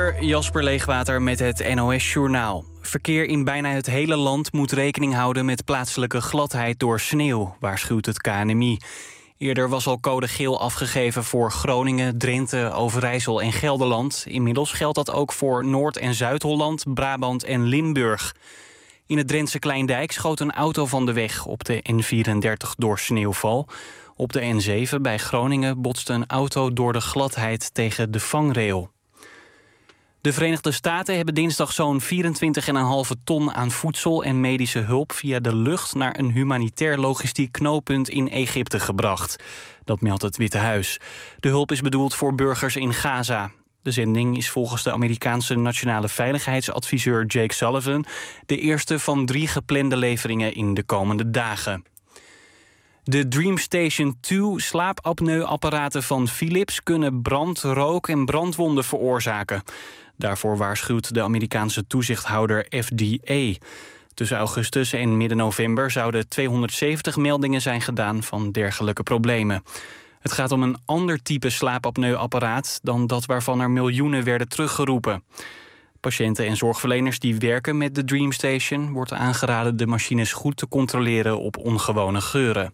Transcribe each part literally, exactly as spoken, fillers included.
uur, Jasper Leegwater met het N O S-journaal. Verkeer in bijna het hele land moet rekening houden met plaatselijke gladheid door sneeuw, waarschuwt het K N M I. Eerder was al code geel afgegeven voor Groningen, Drenthe, Overijssel en Gelderland. Inmiddels geldt dat ook voor Noord- en Zuid-Holland, Brabant en Limburg. In het Drentse Kleindijk schoot een auto van de weg op de N vierendertig door sneeuwval. Op de N zeven bij Groningen botste een auto door de gladheid tegen de vangrail. De Verenigde Staten hebben dinsdag zo'n vierentwintig komma vijf ton aan voedsel en medische hulp via de lucht naar een humanitair logistiek knooppunt in Egypte gebracht. Dat meldt het Witte Huis. De hulp is bedoeld voor burgers in Gaza. De zending is volgens de Amerikaanse nationale veiligheidsadviseur Jake Sullivan de eerste van drie geplande leveringen in de komende dagen. De DreamStation twee slaapapneuapparaten van Philips kunnen brand, rook en brandwonden veroorzaken. Daarvoor waarschuwt de Amerikaanse toezichthouder F D A. Tussen augustus en midden november zouden tweehonderdzeventig meldingen zijn gedaan van dergelijke problemen. Het gaat om een ander type slaapapneuapparaat dan dat waarvan er miljoenen werden teruggeroepen. Patiënten en zorgverleners die werken met de DreamStation wordt aangeraden de machines goed te controleren op ongewone geuren.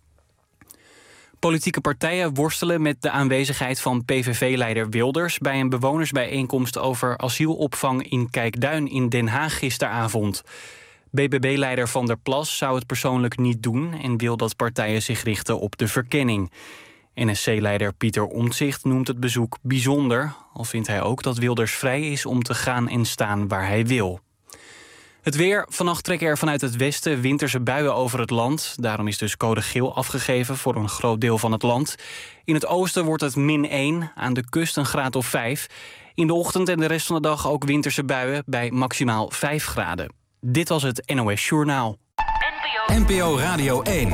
Politieke partijen worstelen met de aanwezigheid van P V V-leider Wilders bij een bewonersbijeenkomst over asielopvang in Kijkduin in Den Haag gisteravond. B B B-leider Van der Plas zou het persoonlijk niet doen en wil dat partijen zich richten op de verkenning. N S C-leider Pieter Omtzigt noemt het bezoek bijzonder, al vindt hij ook dat Wilders vrij is om te gaan en staan waar hij wil. Het weer. Vannacht trekken er vanuit het westen winterse buien over het land. Daarom is dus code geel afgegeven voor een groot deel van het land. In het oosten wordt het min één, aan de kust een graad of vijf. In de ochtend en de rest van de dag ook winterse buien bij maximaal vijf graden. Dit was het N O S-journaal. N P O Radio één.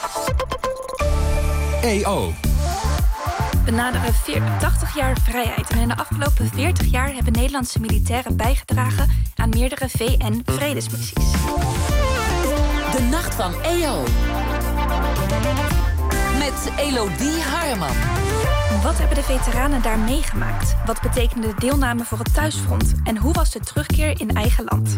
E O. We naderen tachtig jaar vrijheid en in de afgelopen veertig jaar hebben Nederlandse militairen bijgedragen aan meerdere V N-vredesmissies. De Nacht van E O. Met Elodie Harman. Wat hebben de veteranen daar meegemaakt? Wat betekende de deelname voor het thuisfront? En hoe was de terugkeer in eigen land?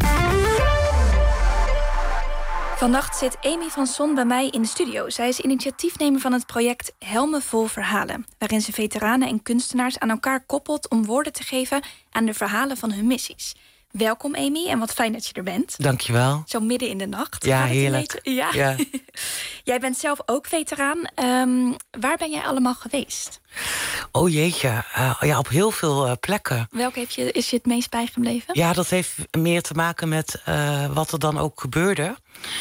Vannacht zit Amy van Son bij mij in de studio. Zij is initiatiefnemer van het project Helmen vol Verhalen, waarin ze veteranen en kunstenaars aan elkaar koppelt om woorden te geven aan de verhalen van hun missies. Welkom Amy en wat fijn dat je er bent. Dankjewel. Zo midden in de nacht. Ja, heerlijk. Ja. ja. Jij bent zelf ook veteraan. Um, waar ben jij allemaal geweest? Oh jeetje, uh, ja, op heel veel uh, plekken. Welke heeft je, is je het meest bijgebleven? Ja, dat heeft meer te maken met uh, wat er dan ook gebeurde.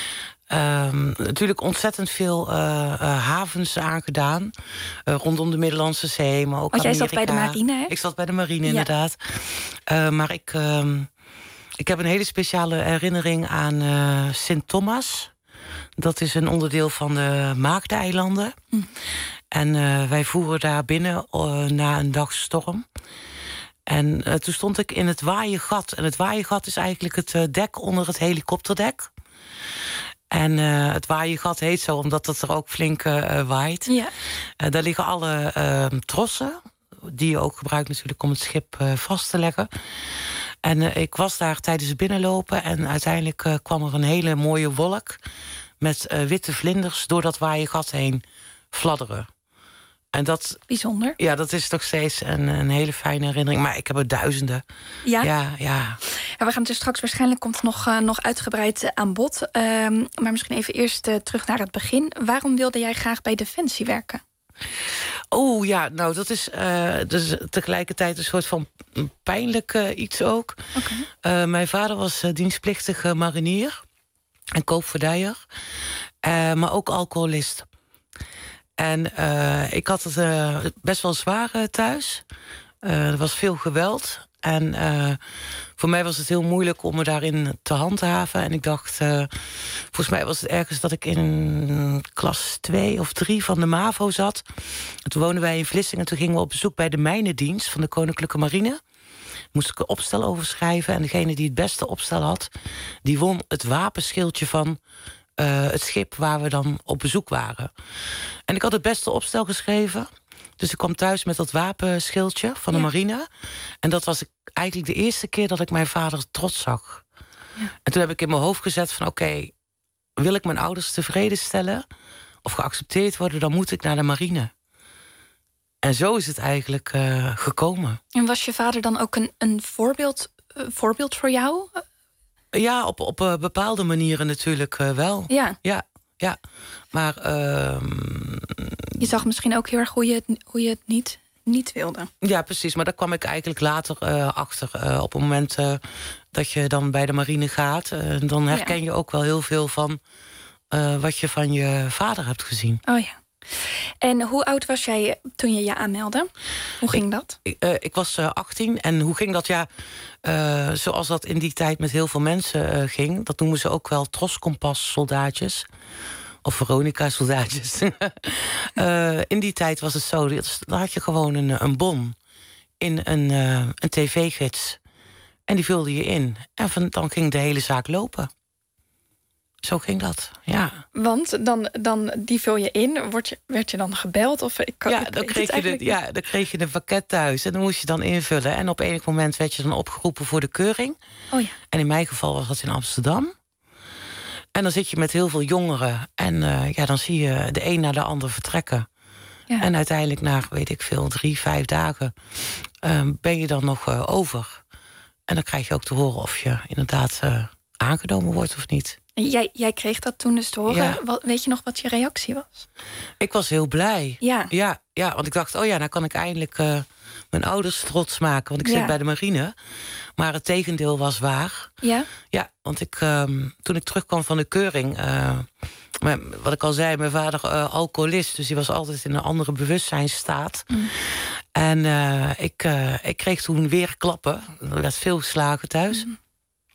Um, natuurlijk ontzettend veel uh, uh, havens aangedaan. Uh, rondom de Middellandse Zee, maar ook Want Amerika. jij zat bij de marine, hè? Ik zat bij de marine, ja. inderdaad. Uh, maar ik, uh, ik heb een hele speciale herinnering aan uh, Sint Thomas. Dat is een onderdeel van de Maagdeneilanden. Hm. En uh, wij voeren daar binnen uh, na een dag storm. En uh, toen stond ik in het Waaiengat. En het Waaiengat is eigenlijk het uh, dek onder het helikopterdek. En uh, het Waaiengat heet zo omdat het er ook flink uh, waait. Ja. Uh, daar liggen alle uh, trossen, die je ook gebruikt natuurlijk om het schip uh, vast te leggen. En uh, ik was daar tijdens het binnenlopen en uiteindelijk uh, kwam er een hele mooie wolk met uh, witte vlinders door dat Waaiengat heen fladderen. En dat, bijzonder. Ja, dat is nog steeds een, een hele fijne herinnering. Maar ik heb er duizenden. Ja? Ja, ja. Ja, we gaan het er straks waarschijnlijk komt het nog, uh, nog uitgebreid uh, aan bod. Um, maar misschien even eerst uh, terug naar het begin. Waarom wilde jij graag bij Defensie werken? Oh ja, nou dat is, uh, dus tegelijkertijd een soort van pijnlijk uh, iets ook. Okay. Uh, mijn vader was uh, dienstplichtig uh, marinier en koopvaardijder. Uh, maar ook alcoholist. En uh, ik had het uh, best wel zwaar uh, thuis. Uh, er was veel geweld. En uh, voor mij was het heel moeilijk om me daarin te handhaven. En ik dacht, uh, volgens mij was het ergens dat ik in klas twee of drie van de MAVO zat. En toen woonden wij in Vlissingen. Toen gingen we op bezoek bij de mijnendienst van de Koninklijke Marine. Moest ik een opstel overschrijven. En degene die het beste opstel had, die won het wapenschildje van Uh, het schip waar we dan op bezoek waren. En ik had het beste opstel geschreven. Dus ik kwam thuis met dat wapenschildje van de Ja. marine. En dat was eigenlijk de eerste keer dat ik mijn vader trots zag. Ja. En toen heb ik in mijn hoofd gezet van oké, okay, wil ik mijn ouders tevreden stellen of geaccepteerd worden, dan moet ik naar de marine. En zo is het eigenlijk uh, gekomen. En was je vader dan ook een, een voorbeeld, uh, voorbeeld voor jou? Ja, op, op uh, bepaalde manieren natuurlijk uh, wel. Ja. Ja, ja. Maar uh, je zag misschien ook heel erg hoe je het, hoe je het niet, niet wilde. Ja, precies. Maar daar kwam ik eigenlijk later uh, achter. Uh, op het moment uh, dat je dan bij de marine gaat, uh, dan herken je ook wel heel veel van uh, wat je van je vader hebt gezien. Oh ja. En hoe oud was jij toen je je aanmeldde? Hoe ging ik, dat? Ik, uh, ik was uh, achttien. En hoe ging dat? Ja, uh, zoals dat in die tijd met heel veel mensen uh, ging. Dat noemen ze ook wel troskompas-soldaatjes. Of Veronica-soldaatjes. uh, in die tijd was het zo. Dan had je gewoon een, een bon in een, uh, een tv-gids. En die vulde je in. En van, dan ging de hele zaak lopen. Zo ging dat, ja. Want dan, dan die vul je in. Word je, werd je dan gebeld? Of ik kan, ja, dan kreeg je de, ja, dan kreeg je een pakket thuis. En dan moest je dan invullen. En op enig moment werd je dan opgeroepen voor de keuring. Oh ja. En in mijn geval was dat in Amsterdam. En dan zit je met heel veel jongeren. En uh, ja, dan zie je de een naar de ander vertrekken. Ja. En uiteindelijk na, weet ik veel, drie, vijf dagen... Uh, ben je dan nog uh, over. En dan krijg je ook te horen of je inderdaad uh, aangenomen wordt of niet. En jij, jij kreeg dat toen dus te horen. Ja. Wat, weet je nog wat je reactie was? Ik was heel blij. Ja. Ja, ja, want ik dacht, oh ja, nou kan ik eindelijk uh, mijn ouders trots maken. Want ik ja. zit bij de marine. Maar het tegendeel was waar. Ja? Ja, want ik, um, toen ik terugkwam van de keuring... Uh, wat ik al zei, mijn vader uh, alcoholist. Dus die was altijd in een andere bewustzijnsstaat. Mm. En uh, ik, uh, ik kreeg toen weer klappen. Er werd veel geslagen thuis. Mm.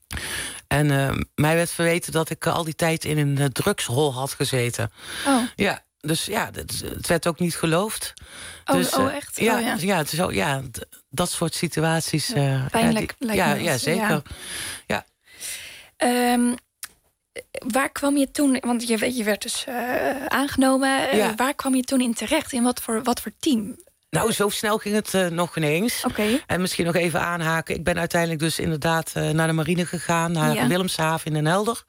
En uh, mij werd verweten dat ik uh, al die tijd in een uh, drugshol had gezeten. Oh. Ja, dus ja, het, het werd ook niet geloofd. Oh, dus, uh, oh echt? Ja, oh, ja. ja, het is ook, ja, dat soort situaties. Uh, Pijnlijk, ja, die, lijkt ja, me ja, dat. zeker. Ja. ja. Um, waar kwam je toen... Want je, je werd dus uh, aangenomen. Ja. Uh, waar kwam je toen in terecht? In wat voor, wat voor team? Nou, zo snel ging het uh, nog ineens. Okay. En misschien nog even aanhaken. Ik ben uiteindelijk dus inderdaad uh, naar de marine gegaan. Naar ja. Willemshaven in Den Helder.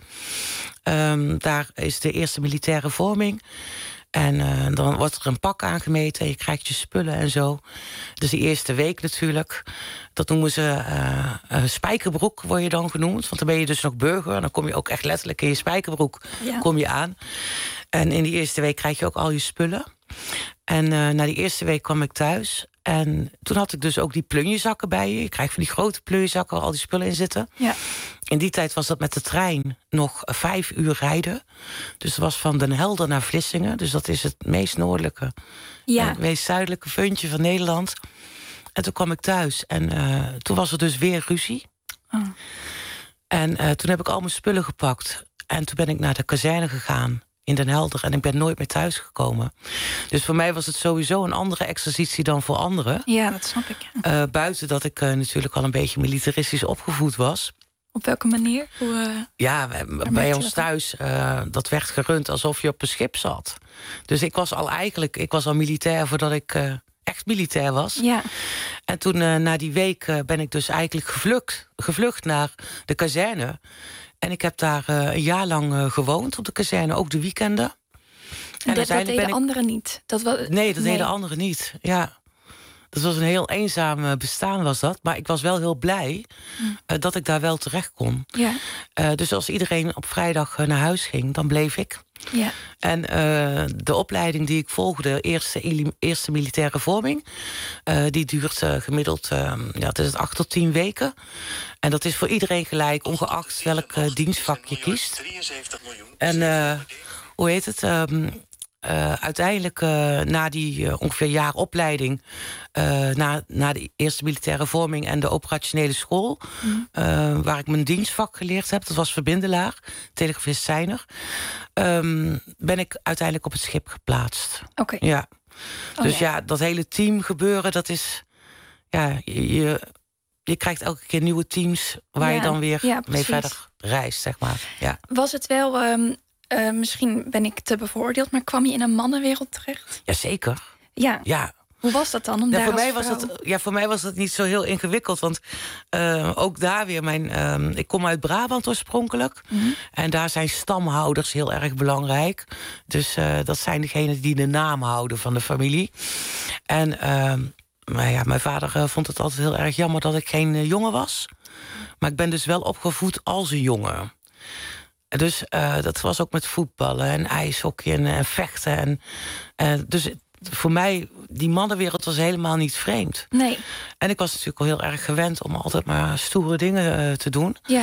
Um, daar is de eerste militaire vorming. En uh, dan wordt er een pak aangemeten. En je krijgt je spullen en zo. Dus die eerste week natuurlijk. Dat noemen ze uh, uh, spijkerbroek, word je dan genoemd. Want dan ben je dus nog burger. En dan kom je ook echt letterlijk in je spijkerbroek ja. kom je aan. En in die eerste week krijg je ook al je spullen. En uh, na die eerste week kwam ik thuis. En toen had ik dus ook die plunjezakken bij je. Je krijgt van die grote plunjezakken waar al die spullen in zitten. Ja. In die tijd was dat met de trein nog vijf uur rijden. Dus het was van Den Helder naar Vlissingen. Dus dat is het meest noordelijke ja. en het meest zuidelijke puntje van Nederland. En toen kwam ik thuis. En uh, toen was er dus weer ruzie. Oh. En uh, toen heb ik al mijn spullen gepakt. En toen ben ik naar de kazerne gegaan in Den Helder. En ik ben nooit meer thuis gekomen. Dus voor mij was het sowieso een andere exercitie dan voor anderen. Ja, dat snap ik. Ja. Uh, buiten dat ik uh, natuurlijk al een beetje militaristisch opgevoed was. Op welke manier? Hoe, uh, ja, bij ons thuis, uh, dat werd gerund alsof je op een schip zat. Dus ik was al eigenlijk, ik was al militair voordat ik uh, echt militair was. Ja. En toen uh, na die week uh, ben ik dus eigenlijk gevlucht, gevlucht naar de kazerne. En ik heb daar uh, een jaar lang uh, gewoond op de kazerne, ook de weekenden. En, en dat, dat deden ik... anderen niet? Dat was... Nee, dat nee. deden anderen niet, ja. Dat was een heel eenzaam bestaan was dat. Maar ik was wel heel blij mm. uh, dat ik daar wel terecht kon. Ja. Uh, dus als iedereen op vrijdag uh, naar huis ging, dan bleef ik. Ja. En uh, de opleiding die ik volgde, eerste, eerste militaire vorming... Uh, die duurt uh, gemiddeld uh, ja, het is acht tot tien weken. En dat is voor iedereen gelijk, ongeacht welk uh, dienstvak je kiest. En uh, hoe heet het... Um, Uh, uiteindelijk, uh, na die uh, ongeveer jaar opleiding... Uh, na, na de eerste militaire vorming en de operationele school... Mm. Uh, waar ik mijn dienstvak geleerd heb, dat was verbindelaar... telegrafist-seiner... Um, ben ik uiteindelijk op het schip geplaatst. Oké. Okay. Ja. Oh, dus ja. ja, dat hele team gebeuren, dat is... Ja, je, je krijgt elke keer nieuwe teams... waar ja. je dan weer ja, mee verder reist, zeg maar. Ja. Was het wel... Um... Uh, misschien ben ik te bevoordeeld, maar kwam je in een mannenwereld terecht? Jazeker. Ja. Ja. Hoe was dat dan? Om Ja, daar voor, als mij was vrouw... dat, ja, voor mij was dat niet zo heel ingewikkeld. Want uh, ook daar weer, mijn, uh, ik kom uit Brabant oorspronkelijk. Mm-hmm. En daar zijn stamhouders heel erg belangrijk. Dus uh, dat zijn degenen die de naam houden van de familie. En uh, maar ja, mijn vader uh, vond het altijd heel erg jammer dat ik geen uh, jongen was. Maar ik ben dus wel opgevoed als een jongen. Dus uh, dat was ook met voetballen en ijshockey en, en vechten. En, uh, dus voor mij, die mannenwereld was helemaal niet vreemd. Nee. En ik was natuurlijk al heel erg gewend om altijd maar stoere dingen uh, te doen. Ja.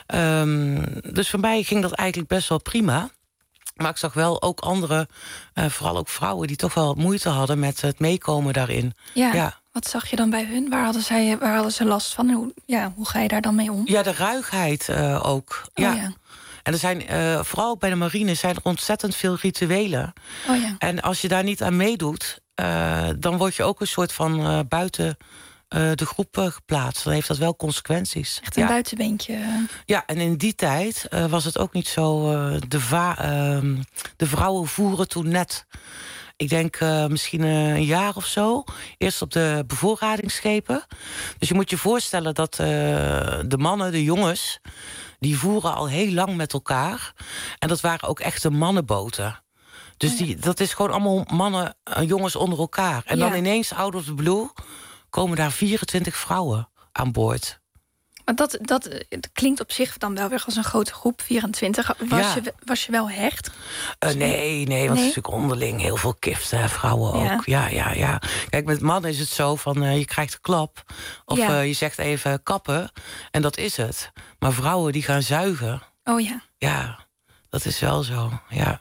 Um, dus voor mij ging dat eigenlijk best wel prima. Maar ik zag wel ook andere, uh, vooral ook vrouwen... die toch wel moeite hadden met het meekomen daarin. Ja. Ja. Wat zag je dan bij hun? Waar hadden, zij, waar hadden ze last van? Hoe, ja, hoe ga je daar dan mee om? Ja, de ruigheid uh, ook. Oh, ja. ja. En er zijn, uh, vooral bij de marine, zijn er ontzettend veel rituelen. Oh, ja. En als je daar niet aan meedoet, uh, dan word je ook een soort van uh, buiten uh, de groep uh, geplaatst. Dan heeft dat wel consequenties. Echt een ja. buitenbeentje. Ja, en in die tijd uh, was het ook niet zo. Uh, de, va- uh, de vrouwen voeren toen net. Ik denk uh, misschien uh, een jaar of zo. Eerst op de bevoorradingsschepen. Dus je moet je voorstellen dat uh, de mannen, de jongens... die voeren al heel lang met elkaar. En dat waren ook echte mannenboten. Dus die, dat is gewoon allemaal mannen en jongens onder elkaar. En dan ja. ineens, out of the blue, komen daar vierentwintig vrouwen aan boord. Maar dat, dat klinkt op zich dan wel weer als een grote groep, vierentwintig. Was, ja. je, was je wel hecht? Uh, nee, nee, want nee? het is natuurlijk onderling heel veel kift, hè, vrouwen ja. ook. Ja, ja, ja. Kijk, met mannen is het zo van, uh, je krijgt een klap. Of ja. uh, je zegt even kappen, en dat is het. Maar vrouwen, die gaan zuigen. Oh ja. Ja, dat is wel zo, ja.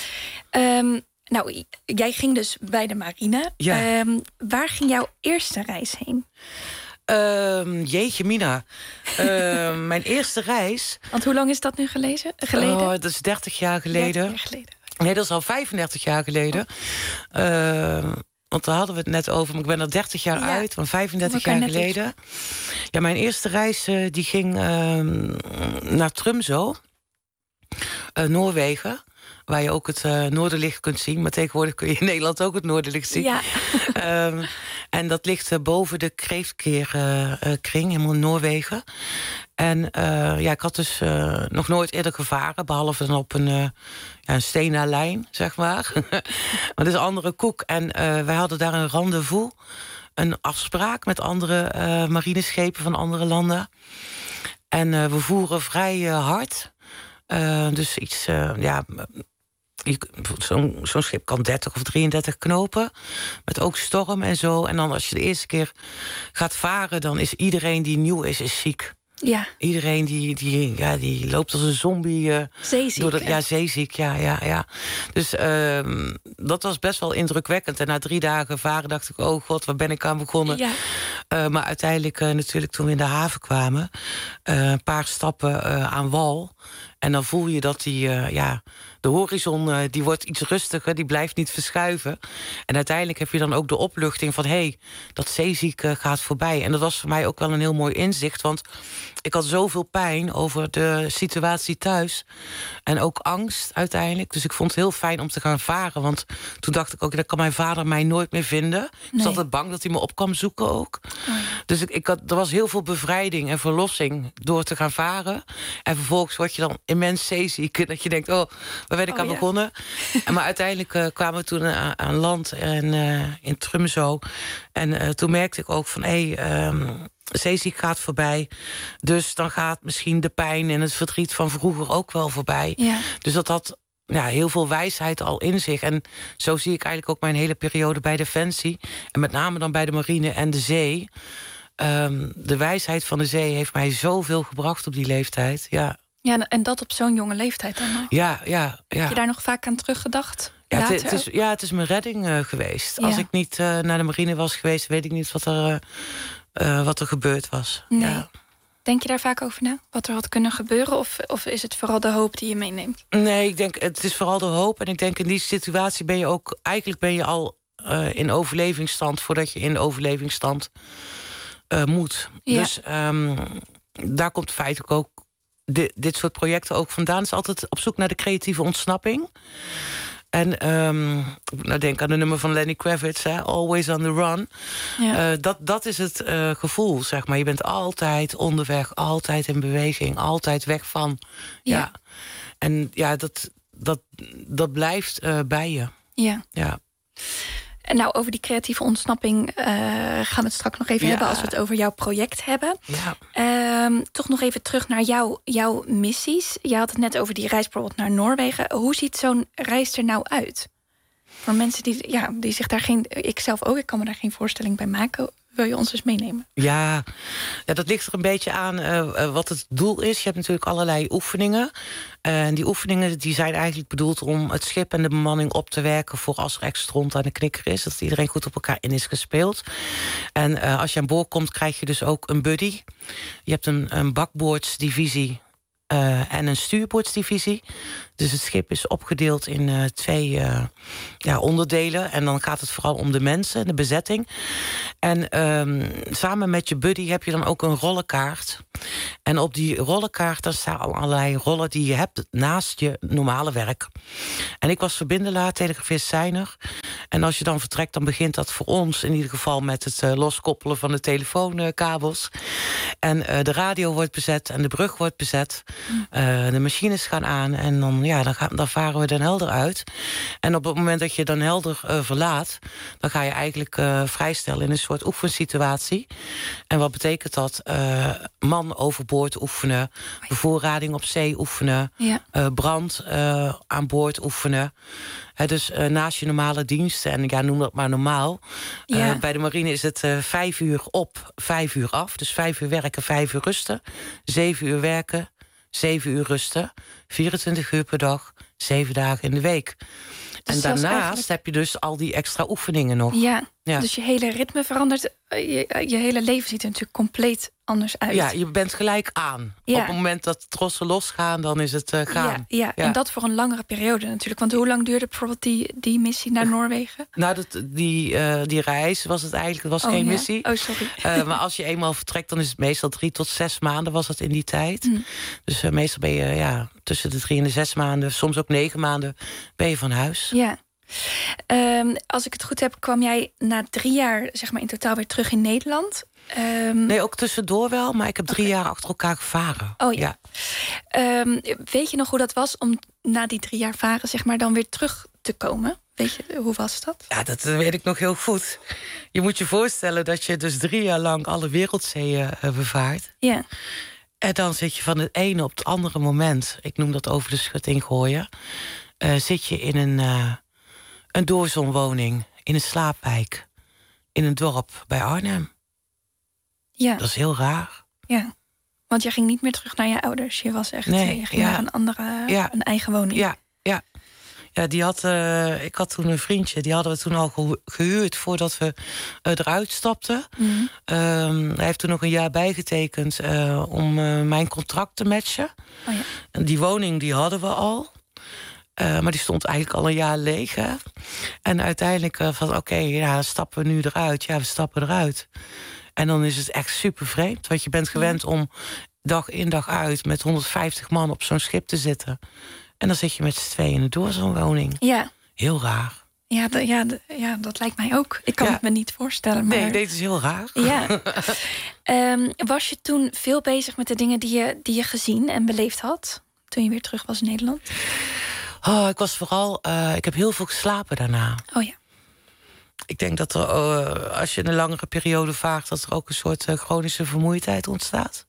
Um, nou, jij ging dus bij de marine. Ja. Um, waar ging jouw eerste reis heen? Um, jeetje, Mina. Uh, mijn eerste reis... Want hoe lang is dat nu gelezen, geleden? Oh, dat is dertig jaar geleden. dertig jaar geleden. Nee, dat is al vijfendertig jaar geleden. Oh. Uh, want daar hadden we het net over. Maar ik ben er dertig jaar ja. uit, maar vijfendertig jaar geleden. Iets. Ja, mijn eerste reis uh, die ging uh, naar Tromsø, uh, Noorwegen. Waar je ook het uh, Noorderlicht kunt zien. Maar tegenwoordig kun je in Nederland ook het Noorderlicht zien. Ja. um, en dat ligt uh, boven de Kreeftkering, uh, helemaal in Noorwegen. En uh, ja, ik had dus uh, nog nooit eerder gevaren. Behalve dan op een, uh, ja, een stenen lijn, zeg maar. Maar dat is een andere koek. En uh, wij hadden daar een rendezvous. Een afspraak met andere uh, marineschepen van andere landen. En uh, we voeren vrij uh, hard. Uh, dus iets, uh, ja... Zo'n zo'n schip kan dertig of drieëndertig knopen. Met ook storm en zo. En dan als je de eerste keer gaat varen... dan is iedereen die nieuw is, is ziek. Ja. Iedereen die, die, ja, die loopt als een zombie. Uh, zeeziek. Door dat, ja, zeeziek, ja, ja, ja. Dus uh, dat was best wel indrukwekkend. En na drie dagen varen dacht ik... oh god, waar ben ik aan begonnen? Ja. Uh, maar uiteindelijk, uh, natuurlijk toen we in de haven kwamen... Uh, een paar stappen uh, aan wal... En dan voel je dat die, uh, ja, de horizon uh, die wordt iets rustiger, die blijft niet verschuiven. En uiteindelijk heb je dan ook de opluchting van... hé, hey, dat zeeziek uh, gaat voorbij. En dat was voor mij ook wel een heel mooi inzicht. Want ik had zoveel pijn over de situatie thuis. En ook angst uiteindelijk. Dus ik vond het heel fijn om te gaan varen. Want toen dacht ik ook, dan kan mijn vader mij nooit meer vinden. Nee. Ik was altijd bang dat hij me op kwam zoeken ook. Oh ja. Dus ik, ik had, er was heel veel bevrijding en verlossing door te gaan varen. En vervolgens word je dan immens zeeziek. Dat je denkt, oh, waar ben ik oh, aan ja. begonnen? En maar uiteindelijk uh, kwamen we toen uh, aan land en, uh, in Tromsø. En uh, toen merkte ik ook van, hé, hey, um, zeeziek gaat voorbij. Dus dan gaat misschien de pijn en het verdriet van vroeger ook wel voorbij. Ja. Dus dat had ja, heel veel wijsheid al in zich. En zo zie ik eigenlijk ook mijn hele periode bij Defensie. En met name dan bij de marine en de zee. Um, de wijsheid van de zee heeft mij zoveel gebracht op die leeftijd, ja. Ja, en dat op zo'n jonge leeftijd dan nog? Ja, ja, ja. Heb je daar nog vaak aan teruggedacht? Ja, het, het is, ja, het is mijn redding uh, geweest. Ja. Als ik niet uh, naar de marine was geweest... weet ik niet wat er, uh, uh, wat er gebeurd was. Nee. Ja. Denk je daar vaak over na? Wat er had kunnen gebeuren? Of, of is het vooral de hoop die je meeneemt? Nee, ik denk het is vooral de hoop. En ik denk in die situatie ben je ook... eigenlijk ben je al uh, in overlevingsstand... voordat je in overlevingsstand uh, moet. Ja. Dus um, daar komt feitelijk ook... Dit, dit soort projecten ook vandaan. Het is altijd op zoek naar de creatieve ontsnapping. En um, nou denk aan de nummer van Lenny Kravitz, hè? Always on the run. Ja. Uh, dat, dat is het uh, gevoel, zeg maar. Je bent altijd onderweg, altijd in beweging, altijd weg van. Ja. ja. En ja, dat, dat, dat blijft uh, bij je. Ja. ja. En nou, over die creatieve ontsnapping uh, gaan we het straks nog even ja. hebben als we het over jouw project hebben. Ja. Um, toch nog even terug naar jou, jouw missies. Je had het net over die reis bijvoorbeeld naar Noorwegen. Hoe ziet zo'n reis er nou uit? Voor mensen die, ja, die zich daar geen... Ik zelf ook, ik kan me daar geen voorstelling bij maken. Wil je ons eens meenemen? Ja, ja dat ligt er een beetje aan uh, wat het doel is. Je hebt natuurlijk allerlei oefeningen. En die oefeningen die zijn eigenlijk bedoeld om het schip en de bemanning op te werken voor als er echt stront aan de knikker is. Dat iedereen goed op elkaar in is gespeeld. En uh, als je aan boord komt, krijg je dus ook een buddy. Je hebt een, een bakboordsdivisie uh, en een stuurboordsdivisie. Dus het schip is opgedeeld in uh, twee uh, ja, onderdelen. En dan gaat het vooral om de mensen, de bezetting. En um, samen met je buddy heb je dan ook een rollenkaart. En op die rollenkaart daar staan allerlei rollen die je hebt naast je normale werk. En ik was verbindelaar, telegrafist, seiner. En als je dan vertrekt, dan begint dat voor ons in ieder geval met het uh, loskoppelen van de telefoonkabels. En uh, de radio wordt bezet en de brug wordt bezet. Uh, de machines gaan aan en dan, ja, dan, gaan, dan varen we Den Helder uit. En op het moment dat je Den Helder uh, verlaat, dan ga je eigenlijk uh, vrijstellen in een soort oefensituatie. En wat betekent dat? Uh, man overboord oefenen, bevoorrading op zee oefenen, ja. uh, brand uh, aan boord oefenen. He, dus uh, naast je normale diensten, en ja, noem dat maar normaal. Ja. Uh, bij de marine is het uh, vijf uur op, vijf uur af. Dus vijf uur werken, vijf uur rusten. Zeven uur werken, zeven uur rusten. vierentwintig uur per dag, zeven dagen in de week. Dus en daarnaast eigenlijk... heb je dus al die extra oefeningen nog. Ja, ja. Dus je hele ritme verandert. Je, je hele leven ziet er natuurlijk compleet anders uit. Ja, je bent gelijk aan. Ja. Op het moment dat de trossen losgaan, dan is het uh, gaan. Ja, ja. ja, en dat voor een langere periode natuurlijk. Want hoe lang duurde bijvoorbeeld die, die missie naar Noorwegen? Nou, dat, die, uh, die reis was het eigenlijk, het was oh, geen ja. missie. Oh, sorry. Uh, maar als je eenmaal vertrekt, dan is het meestal drie tot zes maanden was het in die tijd. Mm. Dus uh, meestal ben je ja, tussen de drie en de zes maanden, soms ook negen maanden, ben je van huis. Ja. Um, als ik het goed heb, kwam jij na drie jaar zeg maar in totaal weer terug in Nederland. Um... Nee, ook tussendoor wel, maar ik heb drie okay. jaar achter elkaar gevaren. Oh ja. ja. Um, weet je nog hoe dat was om na die drie jaar varen zeg maar dan weer terug te komen? Weet je, hoe was dat? Ja, dat weet ik nog heel goed. Je moet je voorstellen dat je dus drie jaar lang alle wereldzeeën uh, bevaart. Ja. En dan zit je van het ene op het andere moment, ik noem dat over de schutting gooien, uh, zit je in een, uh, een doorzonwoning, in een slaapwijk, in een dorp bij Arnhem. Ja. Dat is heel raar. Ja, want je ging niet meer terug naar je ouders. Je was echt, nee, je ging ja. naar een andere, ja. een eigen woning. Ja, ja. Ja, die had, uh, ik had toen een vriendje, die hadden we toen al gehuurd voordat we uh, eruit stapten. Mm-hmm. Um, hij heeft toen nog een jaar bijgetekend uh, om uh, mijn contract te matchen. Oh ja. En die woning die hadden we al. Uh, maar die stond eigenlijk al een jaar leeg. Hè? En uiteindelijk uh, van oké, okay, ja, stappen we nu eruit. Ja, we stappen eruit. En dan is het echt super vreemd. Want je bent gewend ja. om dag in dag uit met honderdvijftig man op zo'n schip te zitten. En dan zit je met z'n tweeën door zo'n woning. Ja. Heel raar. Ja, d- ja, d- ja, dat lijkt mij ook. Ik kan ja. het me niet voorstellen. Maar... Nee, dit is heel raar. Ja. um, was je toen veel bezig met de dingen die je, die je gezien en beleefd had? Toen je weer terug was in Nederland? Oh, ik was vooral... Uh, ik heb heel veel geslapen daarna. Oh ja. Ik denk dat er, uh, als je een langere periode vaart, dat er ook een soort uh, chronische vermoeidheid ontstaat.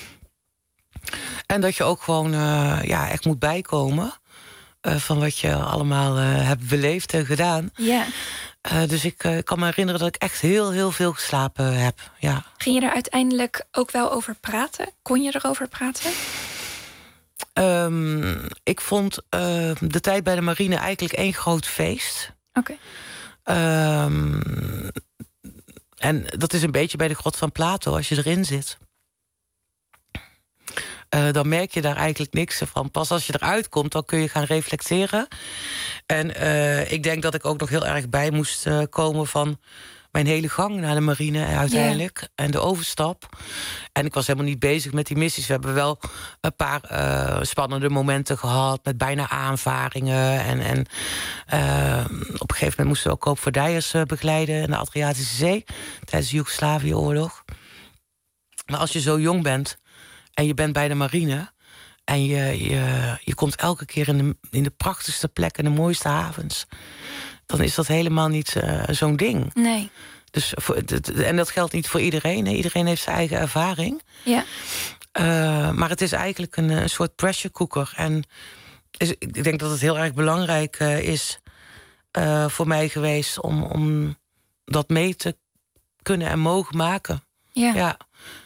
En dat je ook gewoon uh, ja, echt moet bijkomen uh, van wat je allemaal uh, hebt beleefd en gedaan. Ja. Uh, dus ik uh, kan me herinneren dat ik echt heel, heel veel geslapen heb. Ja. Ging je er uiteindelijk ook wel over praten? Kon je erover praten? Um, ik vond uh, de tijd bij de marine eigenlijk één groot feest. Oké. Okay. Um, en dat is een beetje bij de grot van Plato, als je erin zit. Uh, dan merk je daar eigenlijk niks van. Pas als je eruit komt, dan kun je gaan reflecteren. En uh, ik denk dat ik ook nog heel erg bij moest uh, komen van... mijn hele gang naar de marine uiteindelijk. Ja. En de overstap. En ik was helemaal niet bezig met die missies. We hebben wel een paar uh, spannende momenten gehad. Met bijna aanvaringen. En, en uh, op een gegeven moment moesten we ook koopvaardijers uh, begeleiden in de Adriatische Zee. Tijdens de Joegoslavië-oorlog. Maar als je zo jong bent en je bent bij de marine en je, je, je komt elke keer in de, in de prachtigste plekken, de mooiste havens, dan is dat helemaal niet uh, zo'n ding. Nee. Dus voor, en dat geldt niet voor iedereen. Hè? Iedereen heeft zijn eigen ervaring. Ja. Uh, maar het is eigenlijk een, een soort pressure cooker. En is, ik denk dat het heel erg belangrijk uh, is uh, voor mij geweest om, om dat mee te kunnen en mogen maken. Ja. ja.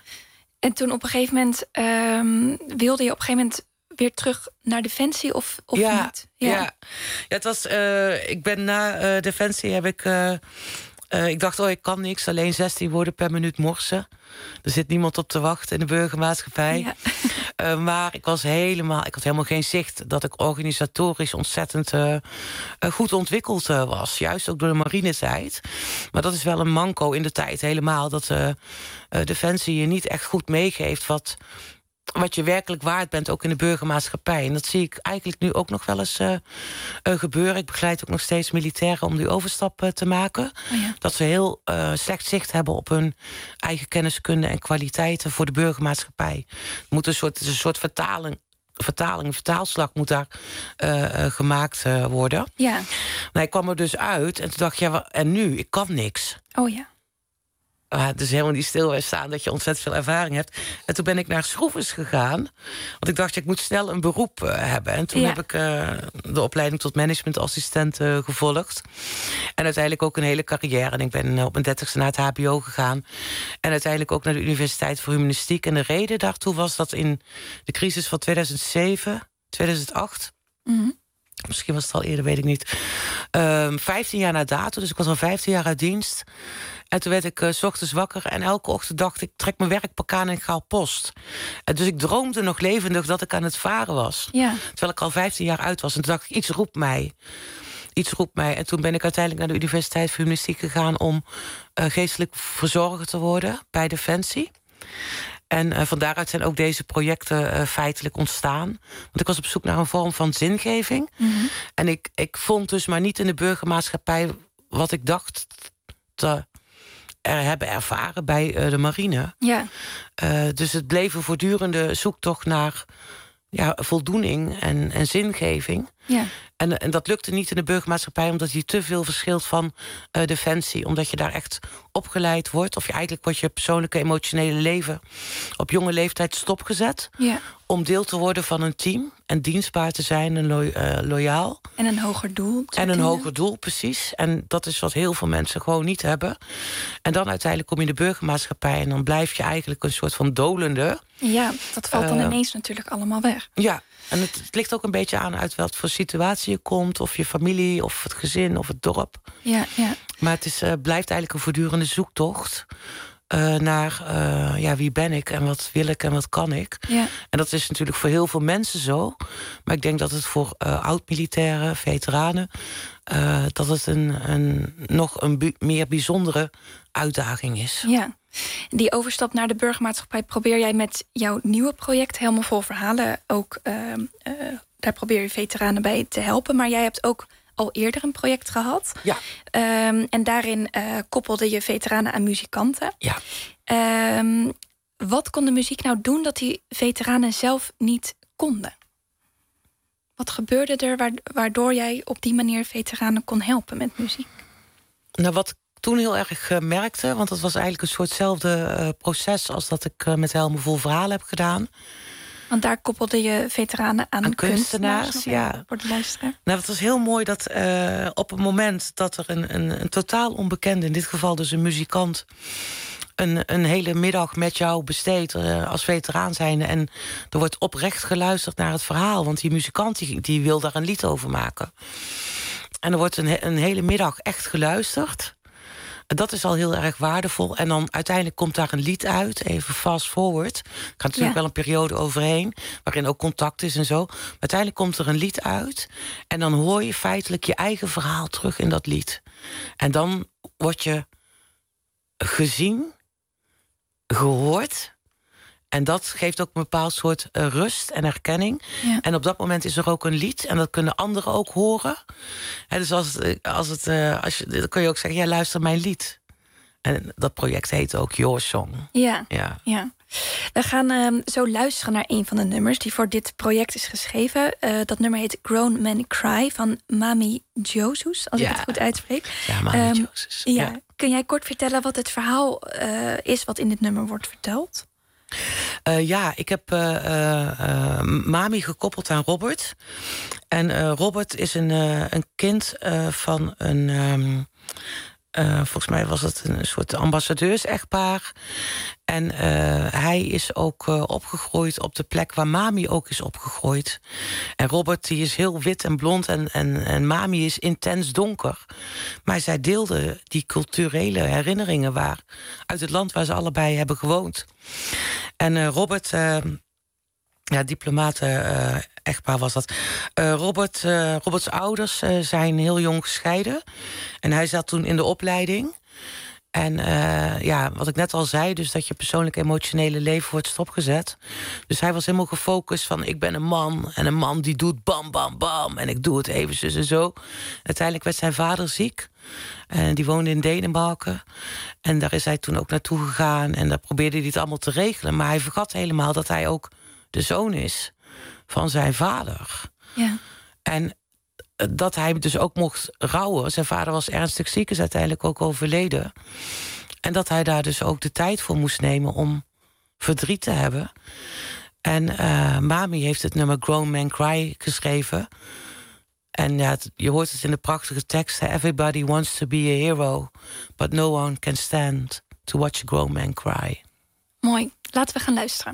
En toen op een gegeven moment um, wilde je op een gegeven moment weer terug naar Defensie of, of ja, niet? Ja. ja, ja, het was. Uh, ik ben na uh, Defensie heb ik. Uh, uh, ik dacht, oh, ik kan niks. Alleen zestien woorden per minuut morsen. Er zit niemand op te wachten in de burgermaatschappij. Ja. Uh, maar ik was helemaal. Ik had helemaal geen zicht dat ik organisatorisch ontzettend uh, uh, goed ontwikkeld uh, was. Juist ook door de marinetijd. Maar dat is wel een manco in de tijd helemaal. Dat uh, uh, Defensie je niet echt goed meegeeft wat. Wat je werkelijk waard bent, ook in de burgermaatschappij. En dat zie ik eigenlijk nu ook nog wel eens uh, uh, gebeuren. Ik begeleid ook nog steeds militairen om die overstap uh, te maken. Oh ja. Dat ze heel uh, slecht zicht hebben op hun eigen kenniskunde en kwaliteiten voor de burgermaatschappij. Het moet een soort, het is een soort vertaling. Vertaling, een vertaalslag moet daar uh, uh, gemaakt uh, worden. Ja. Nou, ik kwam er dus uit en toen dacht ik, ja, en nu? Ik kan niks. Oh ja. Uh, dus helemaal niet stil bij staan dat je ontzettend veel ervaring hebt. En toen ben ik naar Schroevers gegaan. Want ik dacht, ik moet snel een beroep uh, hebben. En toen ja. heb ik uh, de opleiding tot managementassistent uh, gevolgd. En uiteindelijk ook een hele carrière. En ik ben uh, op mijn dertigste naar het H B O gegaan. En uiteindelijk ook naar de Universiteit voor Humanistiek. En de reden daartoe was dat in de crisis van tweeduizend zeven, tweeduizend acht... Mm-hmm. Misschien was het al eerder, weet ik niet. Um, vijftien jaar na dato, dus ik was al vijftien jaar uit dienst. En toen werd ik uh, 's ochtends wakker en elke ochtend dacht ik, trek mijn werkpak aan en ik ga op post. En dus ik droomde nog levendig dat ik aan het varen was. Ja. Terwijl ik al vijftien jaar uit was. En toen dacht ik, iets roept mij. Iets roept mij. En toen ben ik uiteindelijk naar de Universiteit voor Humanistiek gegaan om uh, geestelijk verzorger te worden bij Defensie. En uh, van daaruit zijn ook deze projecten uh, feitelijk ontstaan. Want ik was op zoek naar een vorm van zingeving. Mm-hmm. En ik, ik vond dus maar niet in de burgermaatschappij wat ik dacht te er hebben ervaren bij uh, de marine. Ja. Uh, dus het bleef een voortdurende zoektocht naar ja, voldoening en, en zingeving. Ja. En, en dat lukte niet in de burgermaatschappij omdat die te veel verschilt van uh, Defensie. Omdat je daar echt opgeleid wordt. Of je eigenlijk wordt je persoonlijke emotionele leven op jonge leeftijd stopgezet. Ja. Om deel te worden van een team. En dienstbaar te zijn en lo- uh, loyaal. En een hoger doel. En een hoger doel, precies. En dat is wat heel veel mensen gewoon niet hebben. En dan uiteindelijk kom je in de burgermaatschappij. En dan blijf je eigenlijk een soort van dolende. Ja, dat valt dan uh, ineens natuurlijk allemaal weg. Ja, en het, het ligt ook een beetje aan uit wat voor situatie je komt. Of je familie, of het gezin, of het dorp. Ja, ja. Maar het is, uh, blijft eigenlijk een voortdurende zoektocht. Uh, naar uh, ja, wie ben ik en wat wil ik en wat kan ik. Ja. En dat is natuurlijk voor heel veel mensen zo. Maar ik denk dat het voor uh, oud-militairen, veteranen... Uh, dat het een, een, nog een bu- meer bijzondere uitdaging is. Ja. Die overstap naar de burgermaatschappij probeer jij met jouw nieuwe project Helemaal Vol Verhalen ook... Uh, uh, daar probeer je veteranen bij te helpen. Maar jij hebt ook al eerder een project gehad. Ja. Um, en daarin uh, koppelde je veteranen aan muzikanten. Ja. Um, wat kon de muziek nou doen dat die veteranen zelf niet konden? Wat gebeurde er waardoor jij op die manier veteranen kon helpen met muziek? Nou, wat ik toen heel erg uh, merkte, want dat was eigenlijk een soortzelfde uh, proces als dat ik uh, met Helemaal Vol Verhalen heb gedaan. Want daar koppelde je veteranen aan, aan kunstenaars, kunstenaars ja. Voor de luisteraar. Nou, het was heel mooi dat uh, op het moment dat er een, een, een totaal onbekende, in dit geval dus een muzikant, een, een hele middag met jou besteedt uh, als veteraan zijnde. En er wordt oprecht geluisterd naar het verhaal. Want die muzikant die, die wil daar een lied over maken. En er wordt een, een hele middag echt geluisterd. Dat is al heel erg waardevol. En dan uiteindelijk komt daar een lied uit. Even fast forward. Er gaat natuurlijk ja. wel een periode overheen. Waarin ook contact is en zo. Maar uiteindelijk komt er een lied uit. En dan hoor je feitelijk je eigen verhaal terug in dat lied. En dan word je gezien, gehoord. En dat geeft ook een bepaald soort uh, rust en erkenning. Ja. En op dat moment is er ook een lied. En dat kunnen anderen ook horen. He, dus als het, als het, uh, als je, dan kun je ook zeggen, ja, luister mijn lied. En dat project heet ook Your Song. Ja, ja. ja. We gaan uh, zo luisteren naar een van de nummers die voor dit project is geschreven. Uh, dat nummer heet Grown Men Cry van Mami Jozus, als ja. ik het goed uitspreek. Ja, Mami um, Jozus. Ja. Ja. Kun jij kort vertellen wat het verhaal uh, is wat in dit nummer wordt verteld? Uh, ja, ik heb uh, uh, uh, Mami gekoppeld aan Robert. En uh, Robert is een, uh, een kind uh, van een... Um, Uh, volgens mij was het een soort ambassadeurs-echtpaar. En uh, hij is ook uh, opgegroeid op de plek waar Mami ook is opgegroeid. En Robert die is heel wit en blond en, en, en Mami is intens donker. Maar zij deelden die culturele herinneringen waar, uit het land waar ze allebei hebben gewoond. En uh, Robert... Uh, Ja, diplomaten-echtpaar uh, was dat. Uh, Robert, uh, Roberts ouders uh, zijn heel jong gescheiden. En hij zat toen in de opleiding. En uh, ja, wat ik net al zei, dus dat je persoonlijk emotionele leven wordt stopgezet. Dus hij was helemaal gefocust van, ik ben een man. En een man die doet bam, bam, bam. En ik doe het even zus en zo. Uiteindelijk werd zijn vader ziek. En die woonde in Denemarken. En daar is hij toen ook naartoe gegaan. En daar probeerde hij het allemaal te regelen. Maar hij vergat helemaal dat hij ook de zoon is van zijn vader. Ja. En dat hij dus ook mocht rouwen. Zijn vader was ernstig ziek, is uiteindelijk ook overleden. En dat hij daar dus ook de tijd voor moest nemen om verdriet te hebben. En uh, Mami heeft het nummer Grown Men Cry geschreven. En ja, het, je hoort het in de prachtige tekst. Everybody wants to be a hero, but no one can stand to watch a grown man cry. Mooi, laten we gaan luisteren.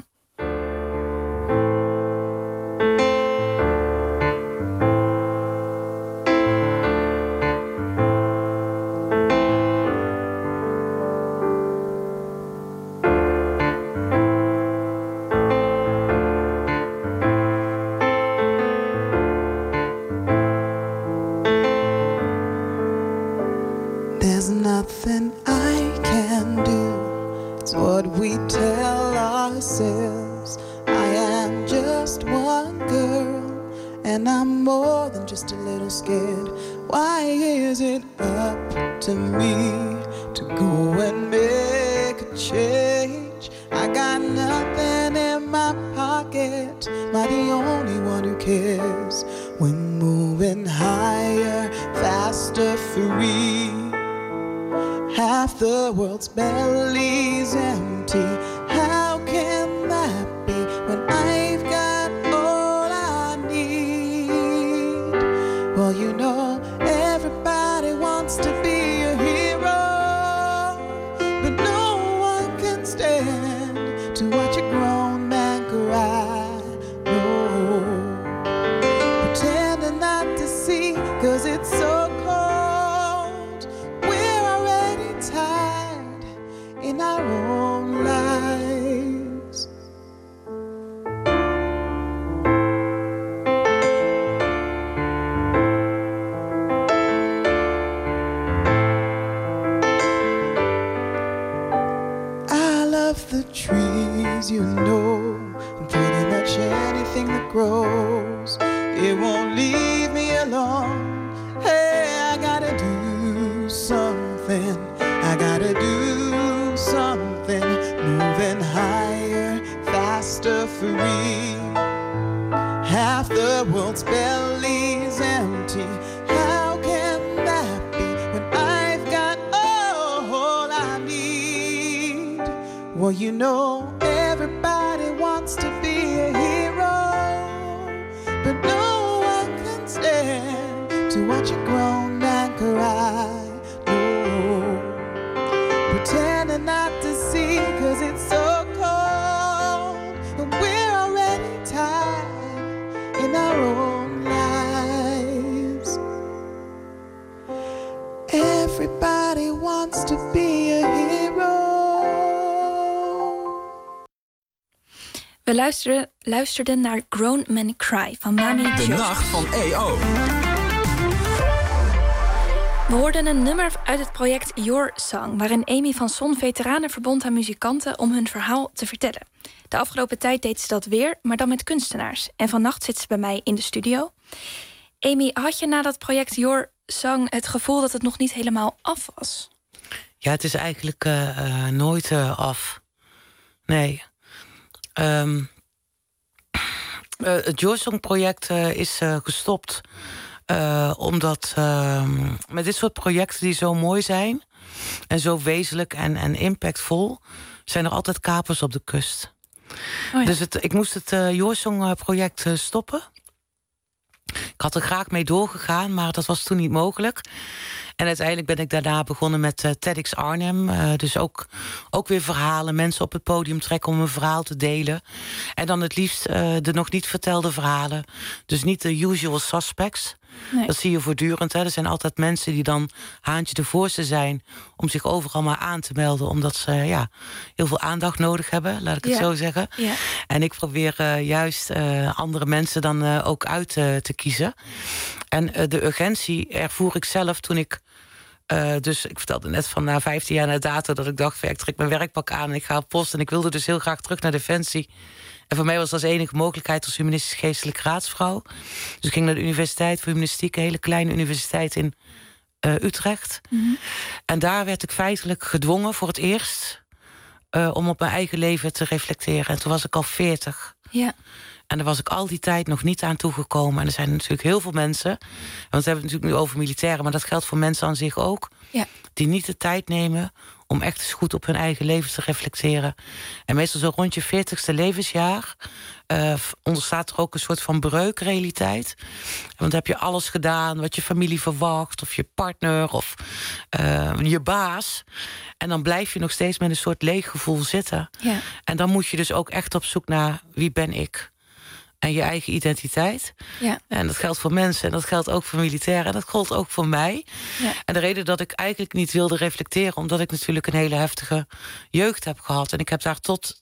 Nothing I can do. It's what we tell ourselves. I am just one girl, and I'm more than just a little scared. Why is it up to me to go and make a change? I got nothing in my pocket. Am I the only one who cares? When moving higher, faster, free. Half the world's belly's empty. How can that be when I've got all I need? Well, you know, everybody wants to be a hero, but no one can stand to watch a grown man cry. No, pretending not to see, 'cause it's so cold. We're already tired in our own lives. I love the trees, you know, and pretty much anything that grows. It won't leave me alone. Hey, I gotta do something. I gotta do something. Moving higher, faster, free. Half the world's belly's empty. How can that be when I've got all I need? Well, you know, everybody wants to be a hero, but no one can stand to watch a grown man cry. No, pretending not to see, 'cause it's so cold, and we're already tired in our own lives. Everybody wants to be a hero. We luisteren, luisterden naar Grown Men Cry van Mami De Jozus. nacht van E O. We hoorden een nummer uit het project Your Song, waarin Amy van Son veteranen verbond aan muzikanten om hun verhaal te vertellen. De afgelopen tijd deed ze dat weer, maar dan met kunstenaars. En vannacht zit ze bij mij in de studio. Amy, had je na dat project Your Song het gevoel dat het nog niet helemaal af was? Ja, het is eigenlijk uh, uh, nooit uh, af. Nee. Um, uh, het Your Song project uh, is uh, gestopt. Uh, omdat uh, met dit soort projecten die zo mooi zijn en zo wezenlijk en, en impactvol, zijn er altijd kapers op de kust. Oh ja. Dus het, ik moest het uh, Your Song project uh, stoppen. Ik had er graag mee doorgegaan, maar dat was toen niet mogelijk. En uiteindelijk ben ik daarna begonnen met uh, TEDx Arnhem. Uh, dus ook, ook weer verhalen, mensen op het podium trekken om een verhaal te delen. En dan het liefst uh, de nog niet vertelde verhalen. Dus niet de usual suspects. Nee. Dat zie je voortdurend. Hè. Er zijn altijd mensen die dan haantje de voorste zijn om zich overal maar aan te melden, omdat ze ja, heel veel aandacht nodig hebben, laat ik het ja. zo zeggen. Ja. En ik probeer uh, juist uh, andere mensen dan uh, ook uit uh, te kiezen. En uh, de urgentie ervoer ik zelf toen ik Uh, dus ik vertelde net van na vijftien jaar na dato dat ik dacht, ik trek mijn werkpak aan en ik ga op post. En ik wilde dus heel graag terug naar Defensie. En voor mij was dat als enige mogelijkheid als humanistisch geestelijke raadsvrouw. Dus ik ging naar de Universiteit voor Humanistiek, een hele kleine universiteit in uh, Utrecht. Mm-hmm. En daar werd ik feitelijk gedwongen voor het eerst uh, om op mijn eigen leven te reflecteren. En toen was ik al veertig. Ja. En daar was ik al die tijd nog niet aan toegekomen. En er zijn natuurlijk heel veel mensen, want we hebben het natuurlijk nu over militairen, maar dat geldt voor mensen aan zich ook, ja. die niet de tijd nemen om echt eens goed op hun eigen leven te reflecteren. En meestal zo rond je veertigste levensjaar uh, ontstaat er ook een soort van breukrealiteit. Want dan heb je alles gedaan wat je familie verwacht, of je partner, of uh, je baas. En dan blijf je nog steeds met een soort leeg gevoel zitten. Ja. En dan moet je dus ook echt op zoek naar wie ben ik? En je eigen identiteit. Ja. En dat geldt voor mensen en dat geldt ook voor militairen. En dat geldt ook voor mij. Ja. En de reden dat ik eigenlijk niet wilde reflecteren, omdat ik natuurlijk een hele heftige jeugd heb gehad. En ik heb daar tot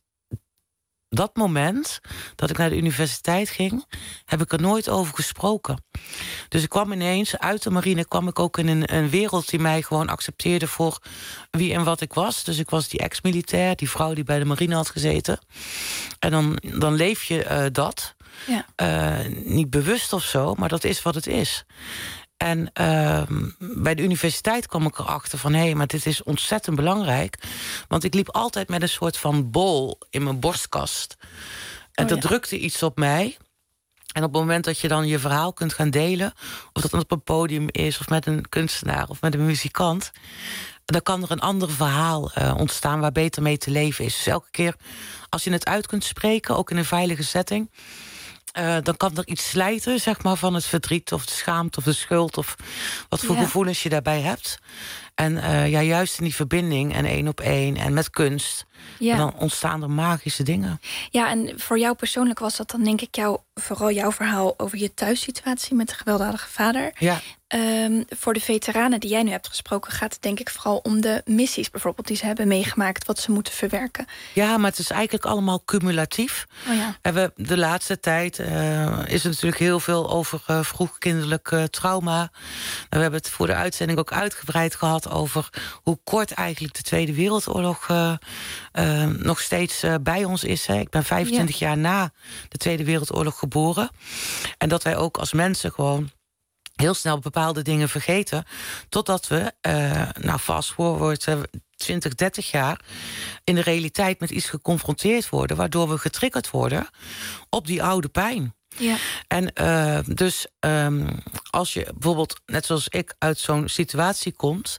dat moment dat ik naar de universiteit ging, heb ik er nooit over gesproken. Dus ik kwam ineens uit de marine, kwam ik ook in een, een wereld die mij gewoon accepteerde voor wie en wat ik was. Dus ik was die ex-militair, die vrouw die bij de marine had gezeten. En dan, dan leef je uh, dat. Ja. Uh, niet bewust of zo, maar dat is wat het is. En uh, bij de universiteit kwam ik erachter van, hé, hey, maar dit is ontzettend belangrijk. Want ik liep altijd met een soort van bol in mijn borstkast. En oh, dat ja. drukte iets op mij. En op het moment dat je dan je verhaal kunt gaan delen, of dat dan op een podium is, of met een kunstenaar, of met een muzikant, dan kan er een ander verhaal uh, ontstaan waar beter mee te leven is. Dus elke keer als je het uit kunt spreken, ook in een veilige setting, Uh, dan kan er iets slijten, zeg maar, van het verdriet of de schaamte of de schuld of wat voor ja. gevoelens je daarbij hebt. En uh, ja, juist in die verbinding en één op één en met kunst, ja. dan ontstaan er magische dingen. Ja, en voor jou persoonlijk was dat dan denk ik jou, vooral jouw verhaal over je thuissituatie met de gewelddadige vader. Ja. Um, voor de veteranen die jij nu hebt gesproken gaat het denk ik vooral om de missies bijvoorbeeld die ze hebben meegemaakt, wat ze moeten verwerken. Ja, maar het is eigenlijk allemaal cumulatief. Oh ja. En we, de laatste tijd uh, is er natuurlijk heel veel over uh, vroegkinderlijk uh, trauma. We hebben het voor de uitzending ook uitgebreid gehad over hoe kort eigenlijk de Tweede Wereldoorlog uh, uh, nog steeds uh, bij ons is. Hè. Ik ben vijfentwintig ja. jaar na de Tweede Wereldoorlog geboren. En dat wij ook als mensen gewoon heel snel bepaalde dingen vergeten, totdat we, uh, nou fast forward uh, twintig, dertig jaar, in de realiteit met iets geconfronteerd worden, waardoor we getriggerd worden op die oude pijn. Ja. En uh, dus um, als je bijvoorbeeld, net zoals ik, uit zo'n situatie komt,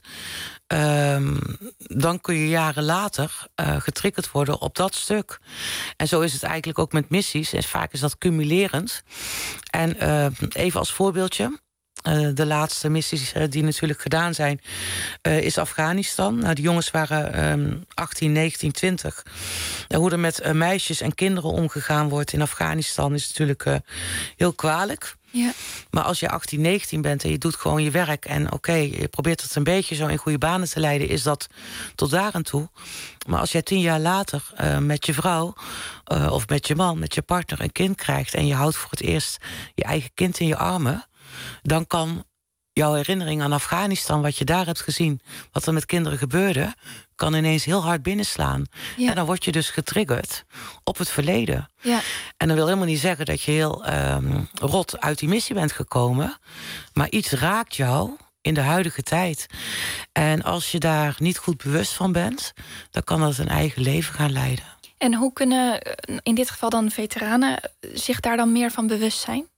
um, dan kun je jaren later uh, getriggerd worden op dat stuk. En zo is het eigenlijk ook met missies. En vaak is dat cumulerend. En uh, even als voorbeeldje. Uh, de laatste missies uh, die natuurlijk gedaan zijn, uh, is Afghanistan. Nou, die jongens waren um, achttien, negentien, twintig. Uh, hoe er met uh, meisjes en kinderen omgegaan wordt in Afghanistan is natuurlijk uh, heel kwalijk. Ja. Maar als je achttien, negentien bent en je doet gewoon je werk en oké, okay, je probeert het een beetje zo in goede banen te leiden, is dat tot daar aan toe. Maar als jij tien jaar later uh, met je vrouw uh, of met je man, met je partner een kind krijgt en je houdt voor het eerst je eigen kind in je armen, dan kan jouw herinnering aan Afghanistan, wat je daar hebt gezien, wat er met kinderen gebeurde, kan ineens heel hard binnenslaan. Ja. En dan word je dus getriggerd op het verleden. Ja. En dat wil helemaal niet zeggen dat je heel um, rot uit die missie bent gekomen. Maar iets raakt jou in de huidige tijd. En als je daar niet goed bewust van bent, dan kan dat een eigen leven gaan leiden. En hoe kunnen in dit geval dan veteranen zich daar dan meer van bewust zijn?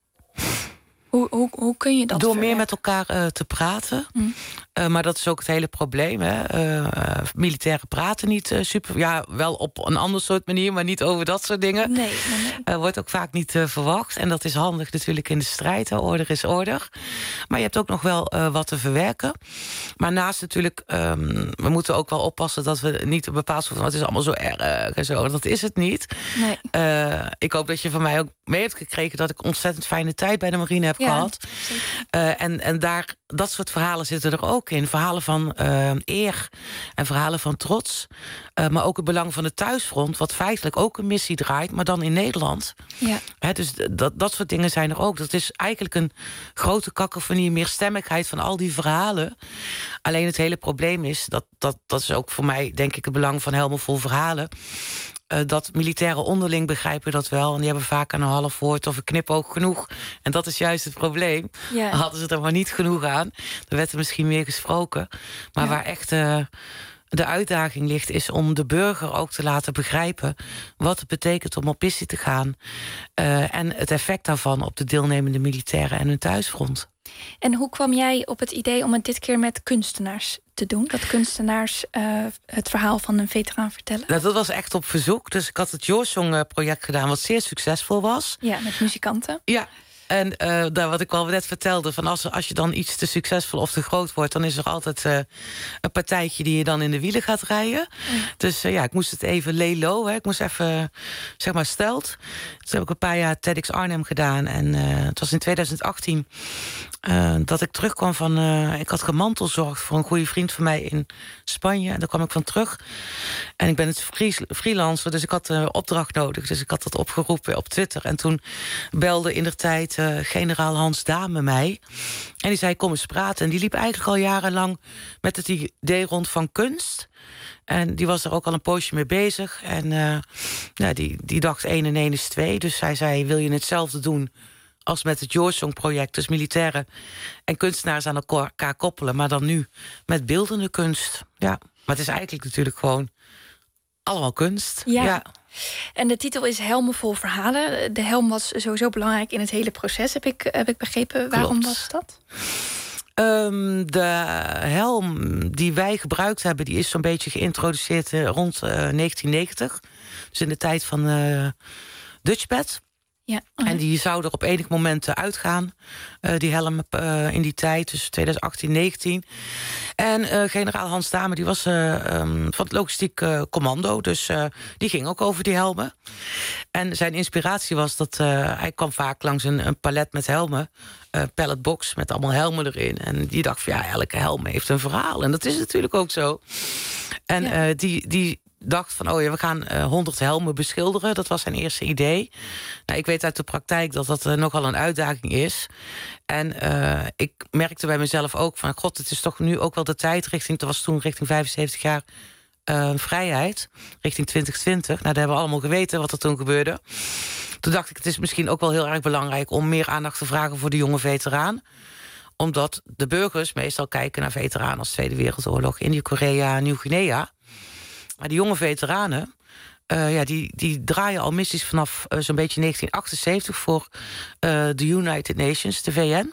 Hoe, hoe, hoe kun je dat Door verwerken? meer met elkaar uh, te praten. Mm. Uh, maar dat is ook het hele probleem. Hè. Uh, militairen praten niet uh, super... Ja, wel op een ander soort manier, maar niet over dat soort dingen. Nee, nee, nee. Uh, wordt ook vaak niet uh, verwacht. En dat is handig natuurlijk in de strijd. Hè. Order is order. Maar je hebt ook nog wel uh, wat te verwerken. Maar naast natuurlijk... Um, we moeten ook wel oppassen dat we niet bepaald van... het is allemaal zo erg en zo. Dat is het niet. Nee. Uh, ik hoop dat je van mij ook mee hebt gekregen... dat ik ontzettend fijne tijd bij de marine heb Ja, gehad. Uh, en, en daar, dat soort verhalen zitten er ook in. Verhalen van uh, eer en verhalen van trots. Uh, maar ook het belang van het thuisfront... wat feitelijk ook een missie draait, maar dan in Nederland. Ja. He, dus dat, dat soort dingen zijn er ook. Dat is eigenlijk een grote kakofonie, meerstemmigheid van al die verhalen. Alleen het hele probleem is... dat, dat, dat is ook voor mij, denk ik, het belang van Helmen Vol Verhalen... Uh, dat militairen onderling begrijpen dat wel. En die hebben vaak een half woord of een knipoog genoeg. En dat is juist het probleem. Ja. Hadden ze er maar niet genoeg aan. Er werd er misschien meer gesproken. Maar ja. waar echt uh, de uitdaging ligt... is om de burger ook te laten begrijpen... wat het betekent om op missie te gaan. Uh, en het effect daarvan op de deelnemende militairen en hun thuisfront. En hoe kwam jij op het idee om het dit keer met kunstenaars te doen? Dat kunstenaars uh, het verhaal van een veteraan vertellen? Nou, dat was echt op verzoek. Dus ik had het Joorsong-project gedaan, wat zeer succesvol was. Ja, met muzikanten. Ja. En uh, daar wat ik al net vertelde... van als, als je dan iets te succesvol of te groot wordt... dan is er altijd uh, een partijtje die je dan in de wielen gaat rijden. Ja. Dus uh, ja, ik moest het even lay low. Hè. Ik moest even, uh, zeg maar, stelt. Dus heb ik een paar jaar TEDx Arnhem gedaan. En uh, het was in tweeduizend achttien uh, dat ik terugkwam van... Uh, ik had gemantelzorgd voor een goede vriend van mij in Spanje. En daar kwam ik van terug. En ik ben het freelancer, dus ik had een uh, opdracht nodig. Dus ik had dat opgeroepen op Twitter. En toen belde indertijd... Uh, generaal Hans Dame mij. En die zei, kom eens praten. En die liep eigenlijk al jarenlang met het idee rond van kunst. En die was er ook al een poosje mee bezig. En uh, nou, die, die dacht één en één is twee. Dus hij zei, wil je hetzelfde doen als met het Joorsong-project? Dus militairen en kunstenaars aan elkaar koppelen. Maar dan nu met beeldende kunst. Ja, maar het is eigenlijk natuurlijk gewoon allemaal kunst. Ja. ja. En de titel is Helmen Vol Verhalen. De helm was sowieso belangrijk in het hele proces, heb ik, heb ik begrepen. Waarom Klopt. was dat? Um, de helm die wij gebruikt hebben... die is zo'n beetje geïntroduceerd uh, rond uh, negentien negentig. Dus in de tijd van uh, Dutchbat. Ja. Okay. En die zou er op enig moment uitgaan, uh, die helm uh, in die tijd, dus tweeduizend achttien negentien. En uh, generaal Hans Dame, die was uh, um, van het logistiek uh, commando, dus uh, die ging ook over die helmen. En zijn inspiratie was dat uh, hij kwam vaak langs een, een palet met helmen, uh, palletbox met allemaal helmen erin. En die dacht van ja, elke helm heeft een verhaal. En dat is natuurlijk ook zo. En ja. uh, die... die dacht van, oh ja, we gaan uh, honderd helmen beschilderen. Dat was zijn eerste idee. Nou, ik weet uit de praktijk dat dat uh, nogal een uitdaging is. En uh, ik merkte bij mezelf ook van... god, het is toch nu ook wel de tijd richting... dat was toen richting vijfenzeventig jaar uh, vrijheid. Richting twintig twintig. Nou, dat hebben we allemaal geweten wat er toen gebeurde. Toen dacht ik, het is misschien ook wel heel erg belangrijk... om meer aandacht te vragen voor de jonge veteraan. Omdat de burgers meestal kijken naar veteranen... als Tweede Wereldoorlog, Indië-Korea, Nieuw-Guinea... Maar die jonge veteranen, uh, ja, die, die draaien al missies vanaf uh, zo'n beetje negentien achtenzeventig... voor uh, de United Nations, de V N.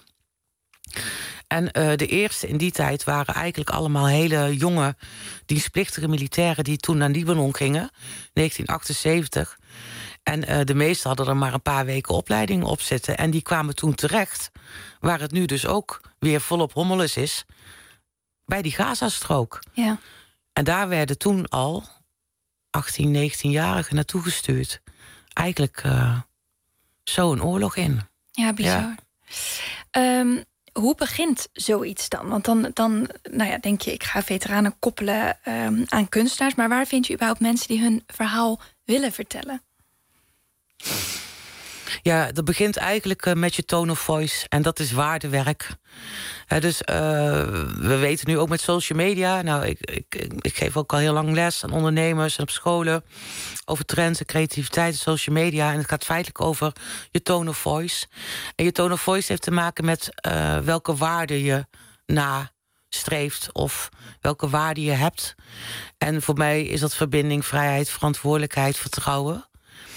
En uh, de eerste in die tijd waren eigenlijk allemaal hele jonge... dienstplichtige militairen die toen naar Libanon gingen, negentien achtenzeventig. En uh, de meesten hadden er maar een paar weken opleiding op zitten. En die kwamen toen terecht, waar het nu dus ook weer volop hommeles is... bij die Gazastrook. Ja. En daar werden toen al achttien, negentienjarigen naartoe gestuurd. Eigenlijk uh, zo een oorlog in. Ja, bizar. Ja. Um, hoe begint zoiets dan? Want dan, dan nou ja, denk je, ik ga veteranen koppelen um, aan kunstenaars. Maar waar vind je überhaupt mensen die hun verhaal willen vertellen? Ja, dat begint eigenlijk uh, met je tone of voice. En dat is waardewerk. Uh, dus uh, we weten nu ook met social media... Nou, ik, ik, ik geef ook al heel lang les aan ondernemers en op scholen... over trends en creativiteit en social media. En het gaat feitelijk over je tone of voice. En je tone of voice heeft te maken met uh, welke waarden je nastreeft... of welke waarden je hebt. En voor mij is dat verbinding, vrijheid, verantwoordelijkheid, vertrouwen...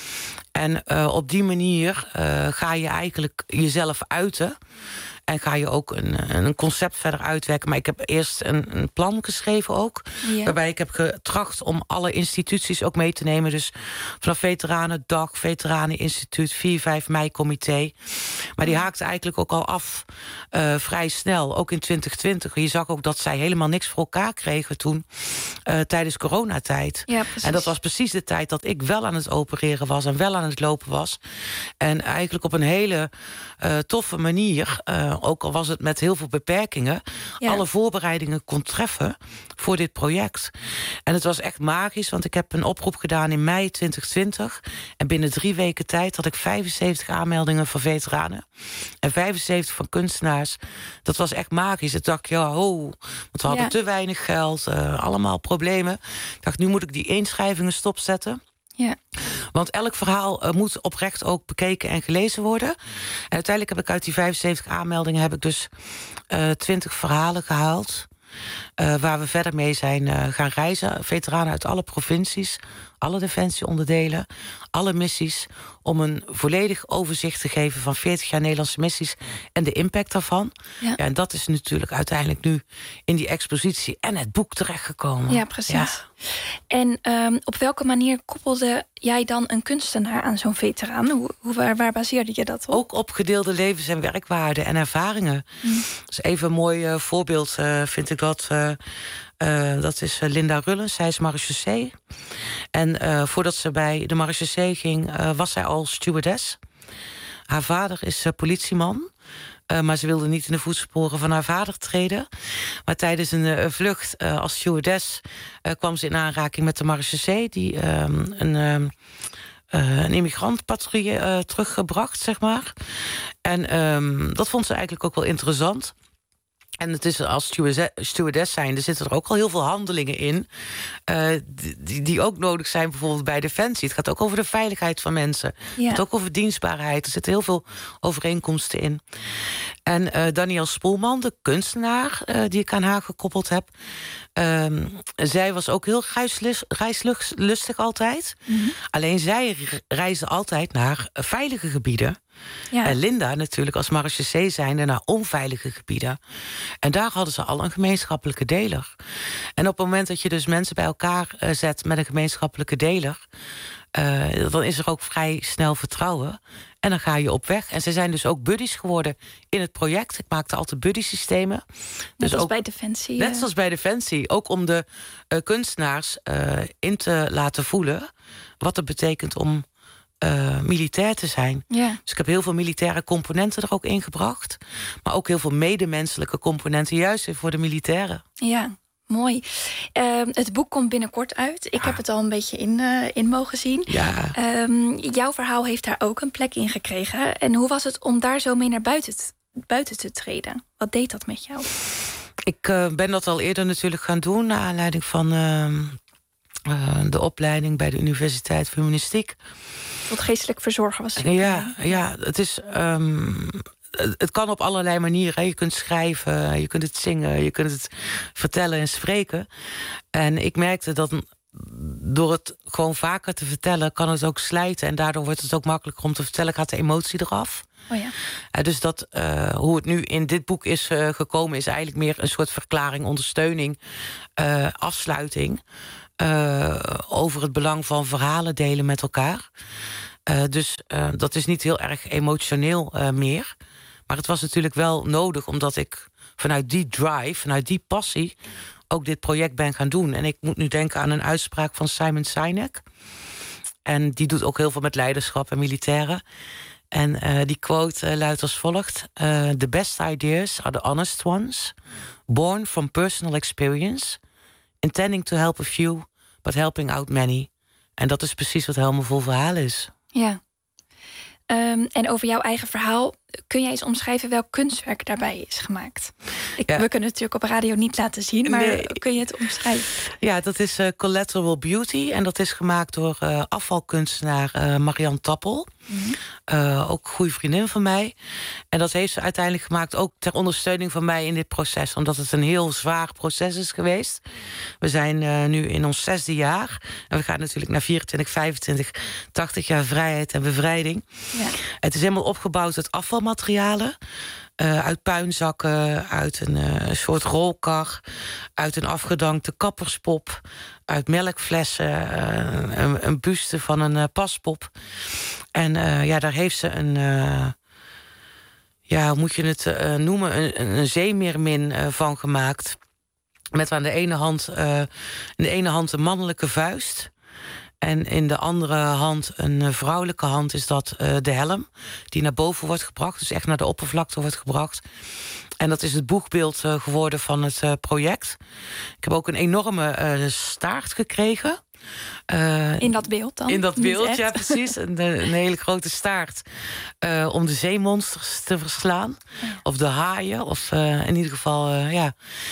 En uh, op die manier uh, ga je eigenlijk jezelf uiten. En ga je ook een, een concept verder uitwerken. Maar ik heb eerst een, een plan geschreven ook. Ja. Waarbij ik heb getracht om alle instituties ook mee te nemen. Dus vanaf Veteranendag, Veteraneninstituut, vier vijf mei-comité. Maar die haakte eigenlijk ook al af uh, vrij snel. Ook in twintig twintig. Je zag ook dat zij helemaal niks voor elkaar kregen toen. Uh, tijdens coronatijd. Ja, en dat was precies de tijd dat ik wel aan het opereren was. En wel aan het lopen was. En eigenlijk op een hele uh, toffe manier... Uh, ook al was het met heel veel beperkingen... Ja. alle voorbereidingen kon treffen voor dit project. En het was echt magisch, want ik heb een oproep gedaan in mei twintig twintig... en binnen drie weken tijd had ik vijfenzeventig aanmeldingen van veteranen... en vijfenzeventig van kunstenaars. Dat was echt magisch. Ik dacht, ja, ho, want we hadden ja. te weinig geld, uh, allemaal problemen. Ik dacht, nu moet ik die inschrijvingen stopzetten... Ja. Want elk verhaal uh, moet oprecht ook bekeken en gelezen worden. En uiteindelijk heb ik uit die vijfenzeventig aanmeldingen... heb ik dus uh, twintig verhalen gehaald... Uh, waar we verder mee zijn uh, gaan reizen. Veteranen uit alle provincies, alle defensieonderdelen... alle missies, om een volledig overzicht te geven... van veertig jaar Nederlandse missies en de impact daarvan. Ja. Ja, en dat is natuurlijk uiteindelijk nu in die expositie... en het boek terechtgekomen. Ja, precies. Ja. En um, op welke manier koppelde jij dan een kunstenaar aan zo'n veteraan? Hoe, hoe, waar, waar baseerde je dat op? Ook op gedeelde levens- en werkwaarden en ervaringen. Mm. Dus even een mooi uh, voorbeeld uh, vind ik dat... Uh, Uh, dat is uh, Linda Rullens, zij is marechaussee. En uh, voordat ze bij de marechaussee ging, uh, was zij al stewardess. Haar vader is uh, politieman. Uh, maar ze wilde niet in de voetsporen van haar vader treden. Maar tijdens een uh, vlucht uh, als stewardess... Uh, kwam ze in aanraking met de marechaussee... die uh, een... Uh, Uh, een immigrantpatrouille uh, teruggebracht, zeg maar. En um, dat vond ze eigenlijk ook wel interessant. En het is als stewardess zijn, er zitten er ook al heel veel handelingen in... Uh, die, die ook nodig zijn bijvoorbeeld bij Defensie. Het gaat ook over de veiligheid van mensen. Ja. Het gaat ook over dienstbaarheid. Er zitten heel veel overeenkomsten in. En uh, Daniel Spoelman, de kunstenaar uh, die ik aan haar gekoppeld heb... Uh, zij was ook heel reislustig altijd. Mm-hmm. Alleen zij reisde altijd naar veilige gebieden. Ja. En Linda natuurlijk als marechaussee zijnde naar onveilige gebieden. En daar hadden ze al een gemeenschappelijke deler. En op het moment dat je dus mensen bij elkaar uh, zet met een gemeenschappelijke deler... Uh, dan is er ook vrij snel vertrouwen. En dan ga je op weg. En ze zijn dus ook buddies geworden in het project. Ik maakte altijd buddy-systemen. Net dus als ook, bij Defensie. Net zoals bij Defensie. Ook om de uh, kunstenaars uh, in te laten voelen... wat het betekent om uh, militair te zijn. Ja. Dus ik heb heel veel militaire componenten er ook ingebracht. Maar ook heel veel medemenselijke componenten... juist voor de militairen. Ja. Mooi. Uh, het boek komt binnenkort uit. Ik ja. heb het al een beetje in, uh, in mogen zien. Ja. Um, jouw verhaal heeft daar ook een plek in gekregen. En hoe was het om daar zo mee naar buiten te, buiten te treden? Wat deed dat met jou? Ik uh, ben dat al eerder natuurlijk gaan doen... naar aanleiding van uh, uh, de opleiding bij de Universiteit voor Humanistiek. Tot geestelijk verzorger was het. Ja, ja, het is... Um, Het kan op allerlei manieren. Je kunt schrijven, je kunt het zingen... je kunt het vertellen en spreken. En ik merkte dat door het gewoon vaker te vertellen... kan het ook slijten en daardoor wordt het ook makkelijker om te vertellen... gaat de emotie eraf. Oh ja. Uh, dus dat, uh, hoe het nu in dit boek is uh, gekomen... is eigenlijk meer een soort verklaring, ondersteuning... Uh, afsluiting... Uh, over het belang van verhalen delen met elkaar. Uh, dus uh, dat is niet heel erg emotioneel uh, meer... Maar het was natuurlijk wel nodig, omdat ik vanuit die drive, vanuit die passie... ook dit project ben gaan doen. En ik moet nu denken aan een uitspraak van Simon Sinek. En die doet ook heel veel met leiderschap en militairen. En uh, die quote uh, luidt als volgt. Uh, The best ideas are the honest ones. Born from personal experience. Intending to help a few, but helping out many. En dat is precies wat Helmen vol verhalen is. Ja. Um, en over jouw eigen verhaal, kun jij eens omschrijven welk kunstwerk daarbij is gemaakt? Ik, ja. We kunnen het natuurlijk op radio niet laten zien, maar nee. kun je het omschrijven? Ja, dat is uh, Collateral Beauty. En dat is gemaakt door uh, afvalkunstenaar uh, Marianne Tappel. Mm-hmm. Uh, ook een goede vriendin van mij. En dat heeft ze uiteindelijk gemaakt ook ter ondersteuning van mij in dit proces. Omdat het een heel zwaar proces is geweest. We zijn uh, nu in ons zesde jaar. En we gaan natuurlijk naar vierentwintig, vijfentwintig, tachtig jaar vrijheid en bevrijding. Ja. Het is helemaal opgebouwd uit afvalmaterialen. Uh, uit puinzakken, uit een uh, soort rolkar, uit een afgedankte kapperspop, uit melkflessen, uh, een, een buste van een uh, paspop. En uh, ja, daar heeft ze een, uh, ja, hoe moet je het uh, noemen, een, een zeemeermin uh, van gemaakt. Met aan de ene hand, uh, in de ene hand een mannelijke vuist. En in de andere hand, een vrouwelijke hand, is dat uh, de helm. Die naar boven wordt gebracht, dus echt naar de oppervlakte wordt gebracht. En dat is het boegbeeld uh, geworden van het uh, project. Ik heb ook een enorme uh, staart gekregen. Uh, in dat beeld dan? In dat beeld, ja, precies. Een, een hele grote staart. Uh, om de zeemonsters te verslaan. Ja. Of de haaien. Of uh, in ieder geval, uh, ja...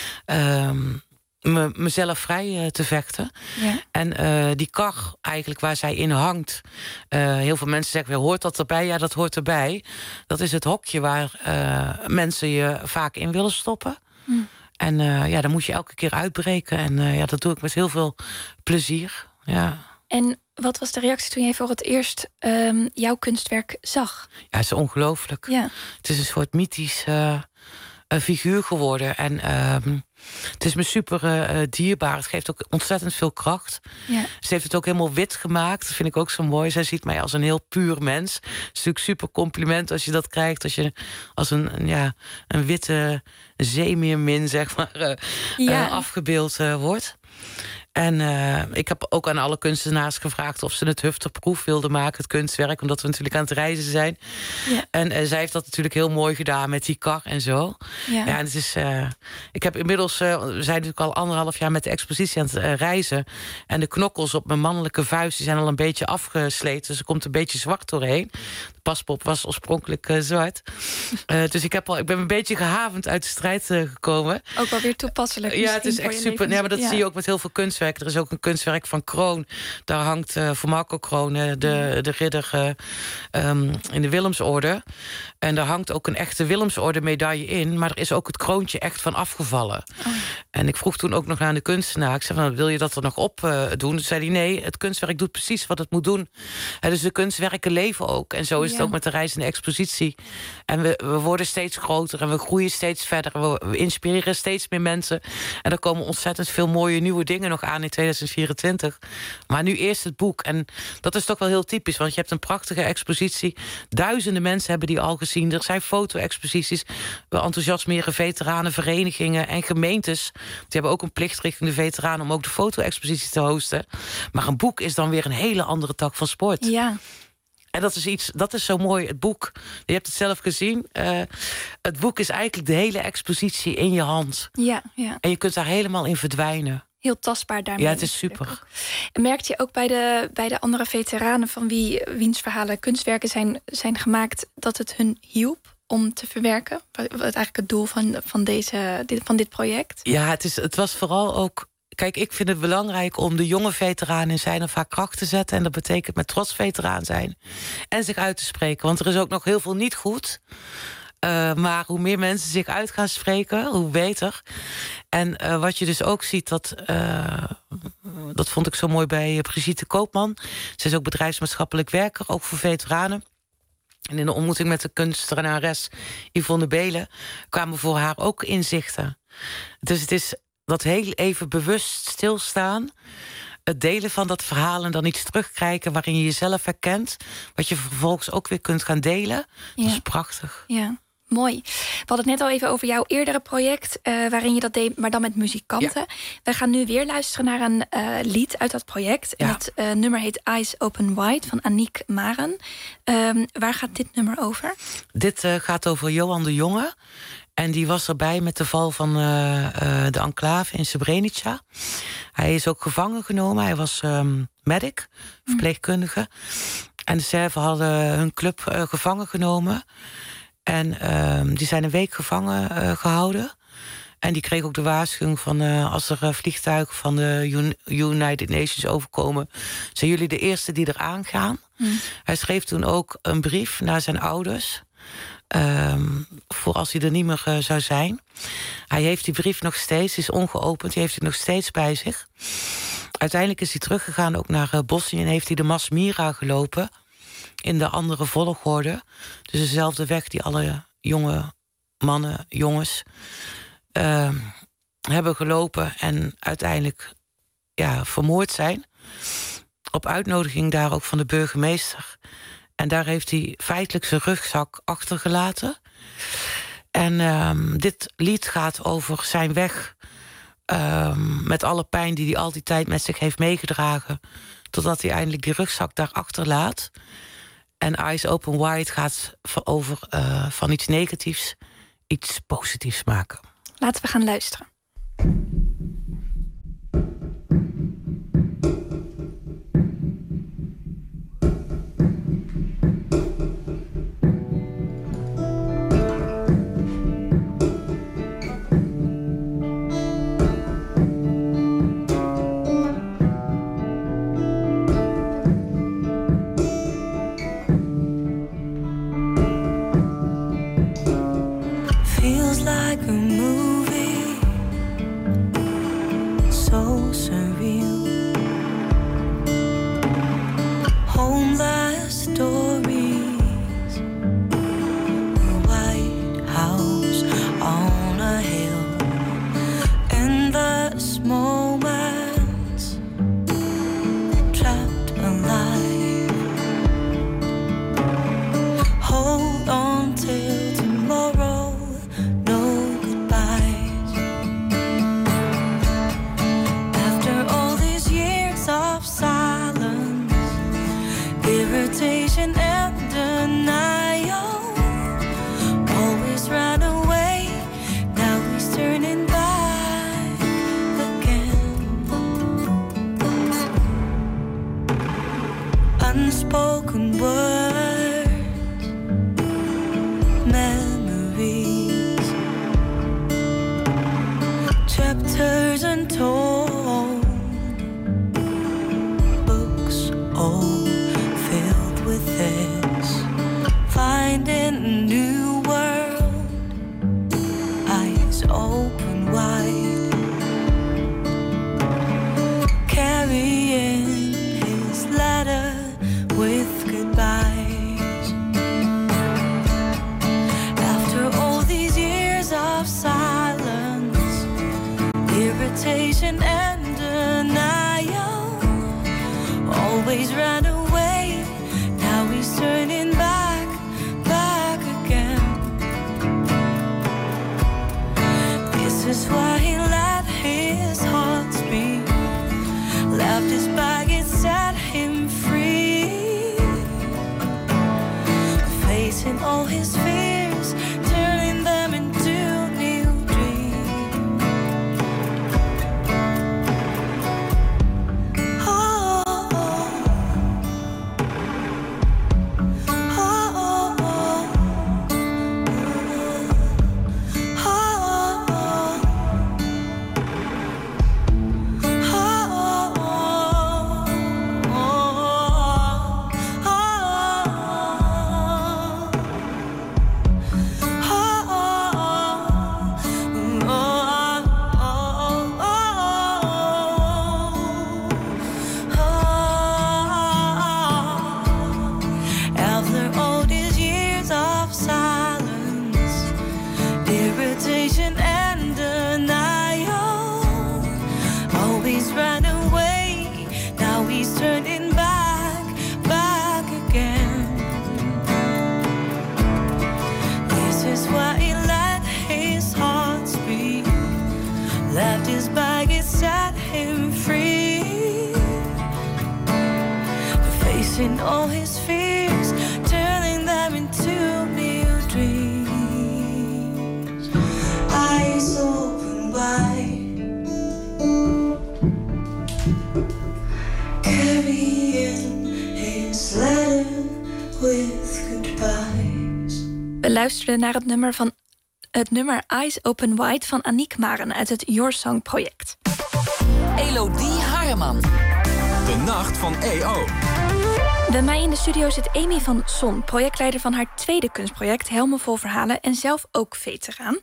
Um, Me, mezelf vrij uh, te vechten. Ja. En uh, die kar eigenlijk waar zij in hangt... Uh, heel veel mensen zeggen, hoort dat erbij? Ja, dat hoort erbij. Dat is het hokje waar uh, mensen je vaak in willen stoppen. Mm. En uh, ja, dan moet je elke keer uitbreken. En uh, ja, dat doe ik met heel veel plezier. Ja. En wat was de reactie toen jij voor het eerst um, jouw kunstwerk zag? Ja, het is ongelooflijk. Ja. Het is een soort mythisch uh, uh, figuur geworden. En... Uh, Het is me super uh, dierbaar. Het geeft ook ontzettend veel kracht. Ja. Ze heeft het ook helemaal wit gemaakt. Dat vind ik ook zo mooi. Zij ziet mij als een heel puur mens. Het is natuurlijk super compliment als je dat krijgt. Als je als een, een, ja, een witte zeemeermin, zeg maar, uh, ja. uh, afgebeeld uh, wordt. En uh, ik heb ook aan alle kunstenaars gevraagd of ze het hufterproef wilden maken, het kunstwerk, omdat we natuurlijk aan het reizen zijn. Ja. En uh, zij heeft dat natuurlijk heel mooi gedaan met die kar en zo. Ja, ja en het is. Uh, ik heb inmiddels, uh, we zijn natuurlijk al anderhalf jaar met de expositie aan het uh, reizen. En de knokkels op mijn mannelijke vuist die zijn al een beetje afgesleten. Dus er komt een beetje zwart doorheen. De paspop was oorspronkelijk uh, zwart. Uh, dus ik, heb al, ik ben een beetje gehavend uit de strijd uh, gekomen. Ook wel weer toepasselijk. Ja, het is echt super. Ja, maar dat ja. zie je ook met heel veel kunstwerk. Er is ook een kunstwerk van Kroon. Daar hangt uh, voor Marco Kroon, uh, de, de ridder uh, um, in de Willemsorde. En daar hangt ook een echte Willemsorde medaille in. Maar er is ook het kroontje echt van afgevallen. Oh. En ik vroeg toen ook nog aan de kunstenaar. Ik zei, van, wil je dat er nog op uh, doen? Toen zei hij, nee, het kunstwerk doet precies wat het moet doen. En dus de kunstwerken leven ook. En zo is ja. het ook met de reizende expositie. En we, we worden steeds groter en we groeien steeds verder. We, we inspireren steeds meer mensen. En er komen ontzettend veel mooie nieuwe dingen nog aan in tweeduizend vierentwintig. Maar nu eerst het boek. En dat is toch wel heel typisch, want je hebt een prachtige expositie. Duizenden mensen hebben die al gezien. Er zijn foto-exposities. We enthousiasmeren veteranen, verenigingen en gemeentes. Die hebben ook een plicht richting de veteranen om ook de foto-expositie te hosten. Maar een boek is dan weer een hele andere tak van sport. Ja. En dat is iets, dat is zo mooi, het boek. Je hebt het zelf gezien. Uh, het boek is eigenlijk de hele expositie in je hand. Ja, ja. En je kunt daar helemaal in verdwijnen. Heel tastbaar daarmee. Ja, het is super. Merkte je ook bij de, bij de andere veteranen van wie wiens verhalen kunstwerken zijn, zijn gemaakt, dat het hun hielp om te verwerken? Wat eigenlijk het doel van, van, deze, dit, van dit project? Ja, het, is, het was vooral ook. Kijk, ik vind het belangrijk om de jonge veteraan in zijn of haar kracht te zetten. En dat betekent met trots veteraan zijn. En zich uit te spreken. Want er is ook nog heel veel niet goed. Uh, maar hoe meer mensen zich uit gaan spreken, hoe beter. En uh, wat je dus ook ziet, dat, uh, dat vond ik zo mooi bij Brigitte Koopman. Ze is ook bedrijfsmaatschappelijk werker, ook voor veteranen. En in de ontmoeting met de kunstenares Yvonne Belen kwamen voor haar ook inzichten. Dus het is dat heel even bewust stilstaan, het delen van dat verhaal en dan iets terugkijken waarin je jezelf herkent, wat je vervolgens ook weer kunt gaan delen. Ja. Dat is prachtig. Ja. Mooi. We hadden het net al even over jouw eerdere project, uh, waarin je dat deed, maar dan met muzikanten. Ja. We gaan nu weer luisteren naar een uh, lied uit dat project. Ja. En dat uh, nummer heet Eyes Open Wide van Aniek Maren. Um, waar gaat dit nummer over? Dit uh, gaat over Johan de Jonge. En die was erbij met de val van uh, uh, de enclave in Srebrenica. Hij is ook gevangen genomen. Hij was um, medic, verpleegkundige. En de Serven hadden hun club uh, gevangen genomen. En uh, die zijn een week gevangen uh, gehouden. En die kregen ook de waarschuwing van... Uh, als er uh, vliegtuigen van de Un- United Nations overkomen... zijn jullie de eerste die eraan gaan. Mm. Hij schreef toen ook een brief naar zijn ouders... Um, voor als hij er niet meer uh, zou zijn. Hij heeft die brief nog steeds, die is ongeopend... die heeft hij nog steeds bij zich. Uiteindelijk is hij teruggegaan ook naar uh, Bosnië... en heeft hij de Mas Mira gelopen... in de andere volgorde. Dus dezelfde weg die alle jonge mannen, jongens... Uh, hebben gelopen en uiteindelijk ja, vermoord zijn. Op uitnodiging daar ook van de burgemeester. En daar heeft hij feitelijk zijn rugzak achtergelaten. En um, dit lied gaat over zijn weg... Um, met alle pijn die hij al die tijd met zich heeft meegedragen... totdat hij eindelijk die rugzak daar achterlaat. En Eyes Open Wide gaat over uh, van iets negatiefs... iets positiefs maken. Laten we gaan luisteren. Feels like a movie, so surreal. Homeless stories, a White House on a hill, in the moments trapped alive. Hold on till tomorrow. Irritation and denial. Always ran away, now he's turning back again. Unspoken words, memories, chapters untold, books old. With this, finding a new world, eyes open wide, carrying his letter with goodbyes. After all these years of silence, irritation and denial, always ran away. He's turning back, back again. This is why he let his heart speak. Left his bag, it set him free. Facing all his fears, turning them into new dreams. Oh, oh. Left his bag, it set him free. Facing all his fears, turning them into new dreams. Eyes open wide, carrying his letter goodbyes. We luisterden naar het nummer van het nummer Eyes Open Wide van Aniek Maren uit het Your Song project. Elodie Harman. De nacht van E O. Bij mij in de studio zit Amy van Son, projectleider van haar tweede kunstproject Helmen vol verhalen en zelf ook veteraan.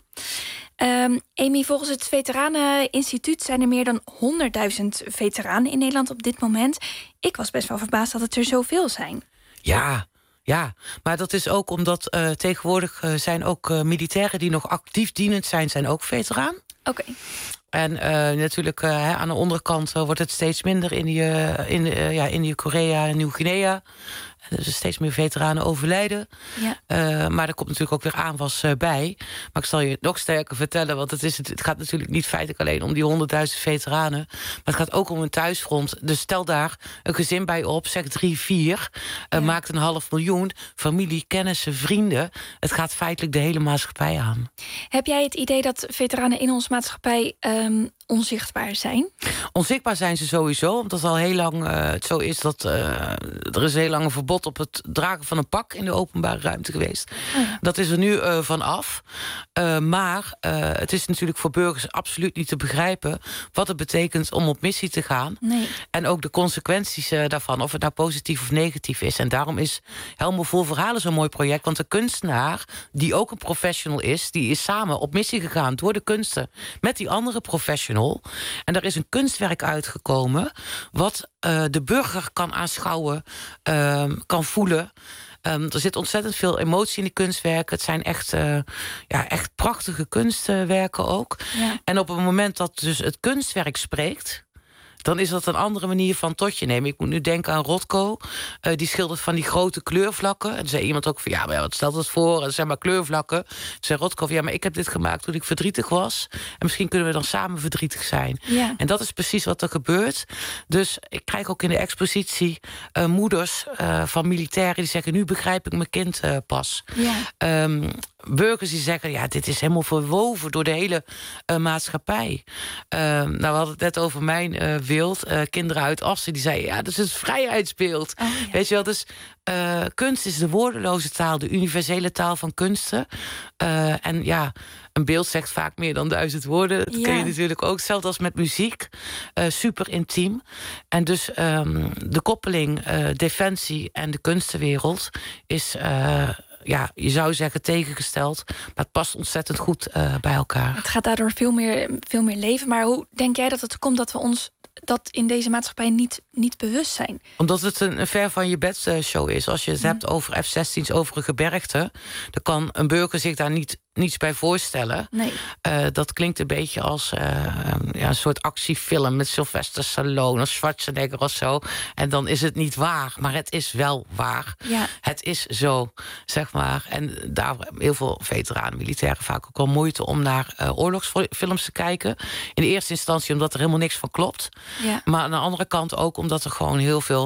Um, Amy, volgens het Veteraneninstituut zijn er meer dan honderdduizend veteranen in Nederland op dit moment. Ik was best wel verbaasd dat het er zoveel zijn. Ja, ja. Maar dat is ook omdat uh, tegenwoordig uh, zijn ook uh, militairen die nog actief dienend zijn, zijn ook veteraan. Oké. Okay. En uh, natuurlijk uh, aan de onderkant uh, wordt het steeds minder. Indië, in, uh, ja, Indië, Korea en Nieuw-Guinea. Dus steeds meer veteranen overlijden. Ja. Uh, maar er komt natuurlijk ook weer aanwas uh, bij. Maar ik zal je het nog sterker vertellen. Want het, is het, het gaat natuurlijk niet feitelijk alleen om die honderdduizend veteranen. Maar het gaat ook om een thuisfront. Dus stel daar een gezin bij op. Zeg drie, vier. Uh, ja. Maakt een half miljoen. Familie, kennissen, vrienden. Het gaat feitelijk de hele maatschappij aan. Heb jij het idee dat veteranen in onze maatschappij um, onzichtbaar zijn? Onzichtbaar zijn ze sowieso. Omdat het al heel lang uh, het zo is dat uh, er is heel lang een verbod op het dragen van een pak in de openbare ruimte geweest. Oh ja. Dat is er nu uh, van af. Uh, maar uh, het is natuurlijk voor burgers absoluut niet te begrijpen wat het betekent om op missie te gaan. Nee. En ook de consequenties uh, daarvan, of het nou positief of negatief is. En daarom is Helmen vol verhalen zo'n mooi project. Want de kunstenaar, die ook een professional is, die is samen op missie gegaan door de kunsten met die andere professional. En daar is een kunstwerk uitgekomen wat uh, de burger kan aanschouwen, uh, kan voelen. Um, er zit ontzettend veel emotie in die kunstwerken. Het zijn echt, uh, ja, echt prachtige kunstwerken ook. Ja. En op het moment dat dus het kunstwerk spreekt, dan is dat een andere manier van tot je nemen. Ik moet nu denken aan Rothko. Uh, die schildert van die grote kleurvlakken. En toen zei iemand ook van, ja, maar wat stelt dat voor? Dat zijn maar kleurvlakken. Toen zei Rothko van, ja, maar ik heb dit gemaakt toen ik verdrietig was. En misschien kunnen we dan samen verdrietig zijn. Ja. En dat is precies wat er gebeurt. Dus ik krijg ook in de expositie uh, moeders uh, van militairen die zeggen, nu begrijp ik mijn kind uh, pas. Ja. Um, burgers die zeggen, ja, dit is helemaal verwoven door de hele uh, maatschappij. Uh, nou, we hadden het net over mijn uh, beeld. Uh, kinderen uit Assen, die zeiden, ja, dat is het vrijheidsbeeld. Oh, ja. Weet je wel, dus uh, kunst is de woordeloze taal, de universele taal van kunsten. Uh, en ja, een beeld zegt vaak meer dan duizend woorden. Dat ja. ken je natuurlijk ook. Hetzelfde als met muziek. Uh, super intiem. En dus um, de koppeling uh, defensie en de kunstenwereld is, Uh, ja, je zou zeggen tegengesteld, maar het past ontzettend goed uh, bij elkaar. Het gaat daardoor veel meer, veel meer leven. Maar hoe denk jij dat het komt dat we ons dat in deze maatschappij niet, niet bewust zijn? Omdat het een, een ver van je bed show is. Als je het mm. hebt over F zestien's over een gebergte, dan kan een burger zich daar niet niets bij voorstellen. Nee. Uh, dat klinkt een beetje als uh, ja, een soort actiefilm met Sylvester Stallone of Schwarzenegger of zo. En dan is het niet waar, maar het is wel waar. Ja. Het is zo, zeg maar. En daar hebben heel veel veteranen, militairen vaak ook wel moeite om naar uh, oorlogsfilms te kijken. In de eerste instantie omdat er helemaal niks van klopt. Ja. Maar aan de andere kant ook omdat er gewoon heel veel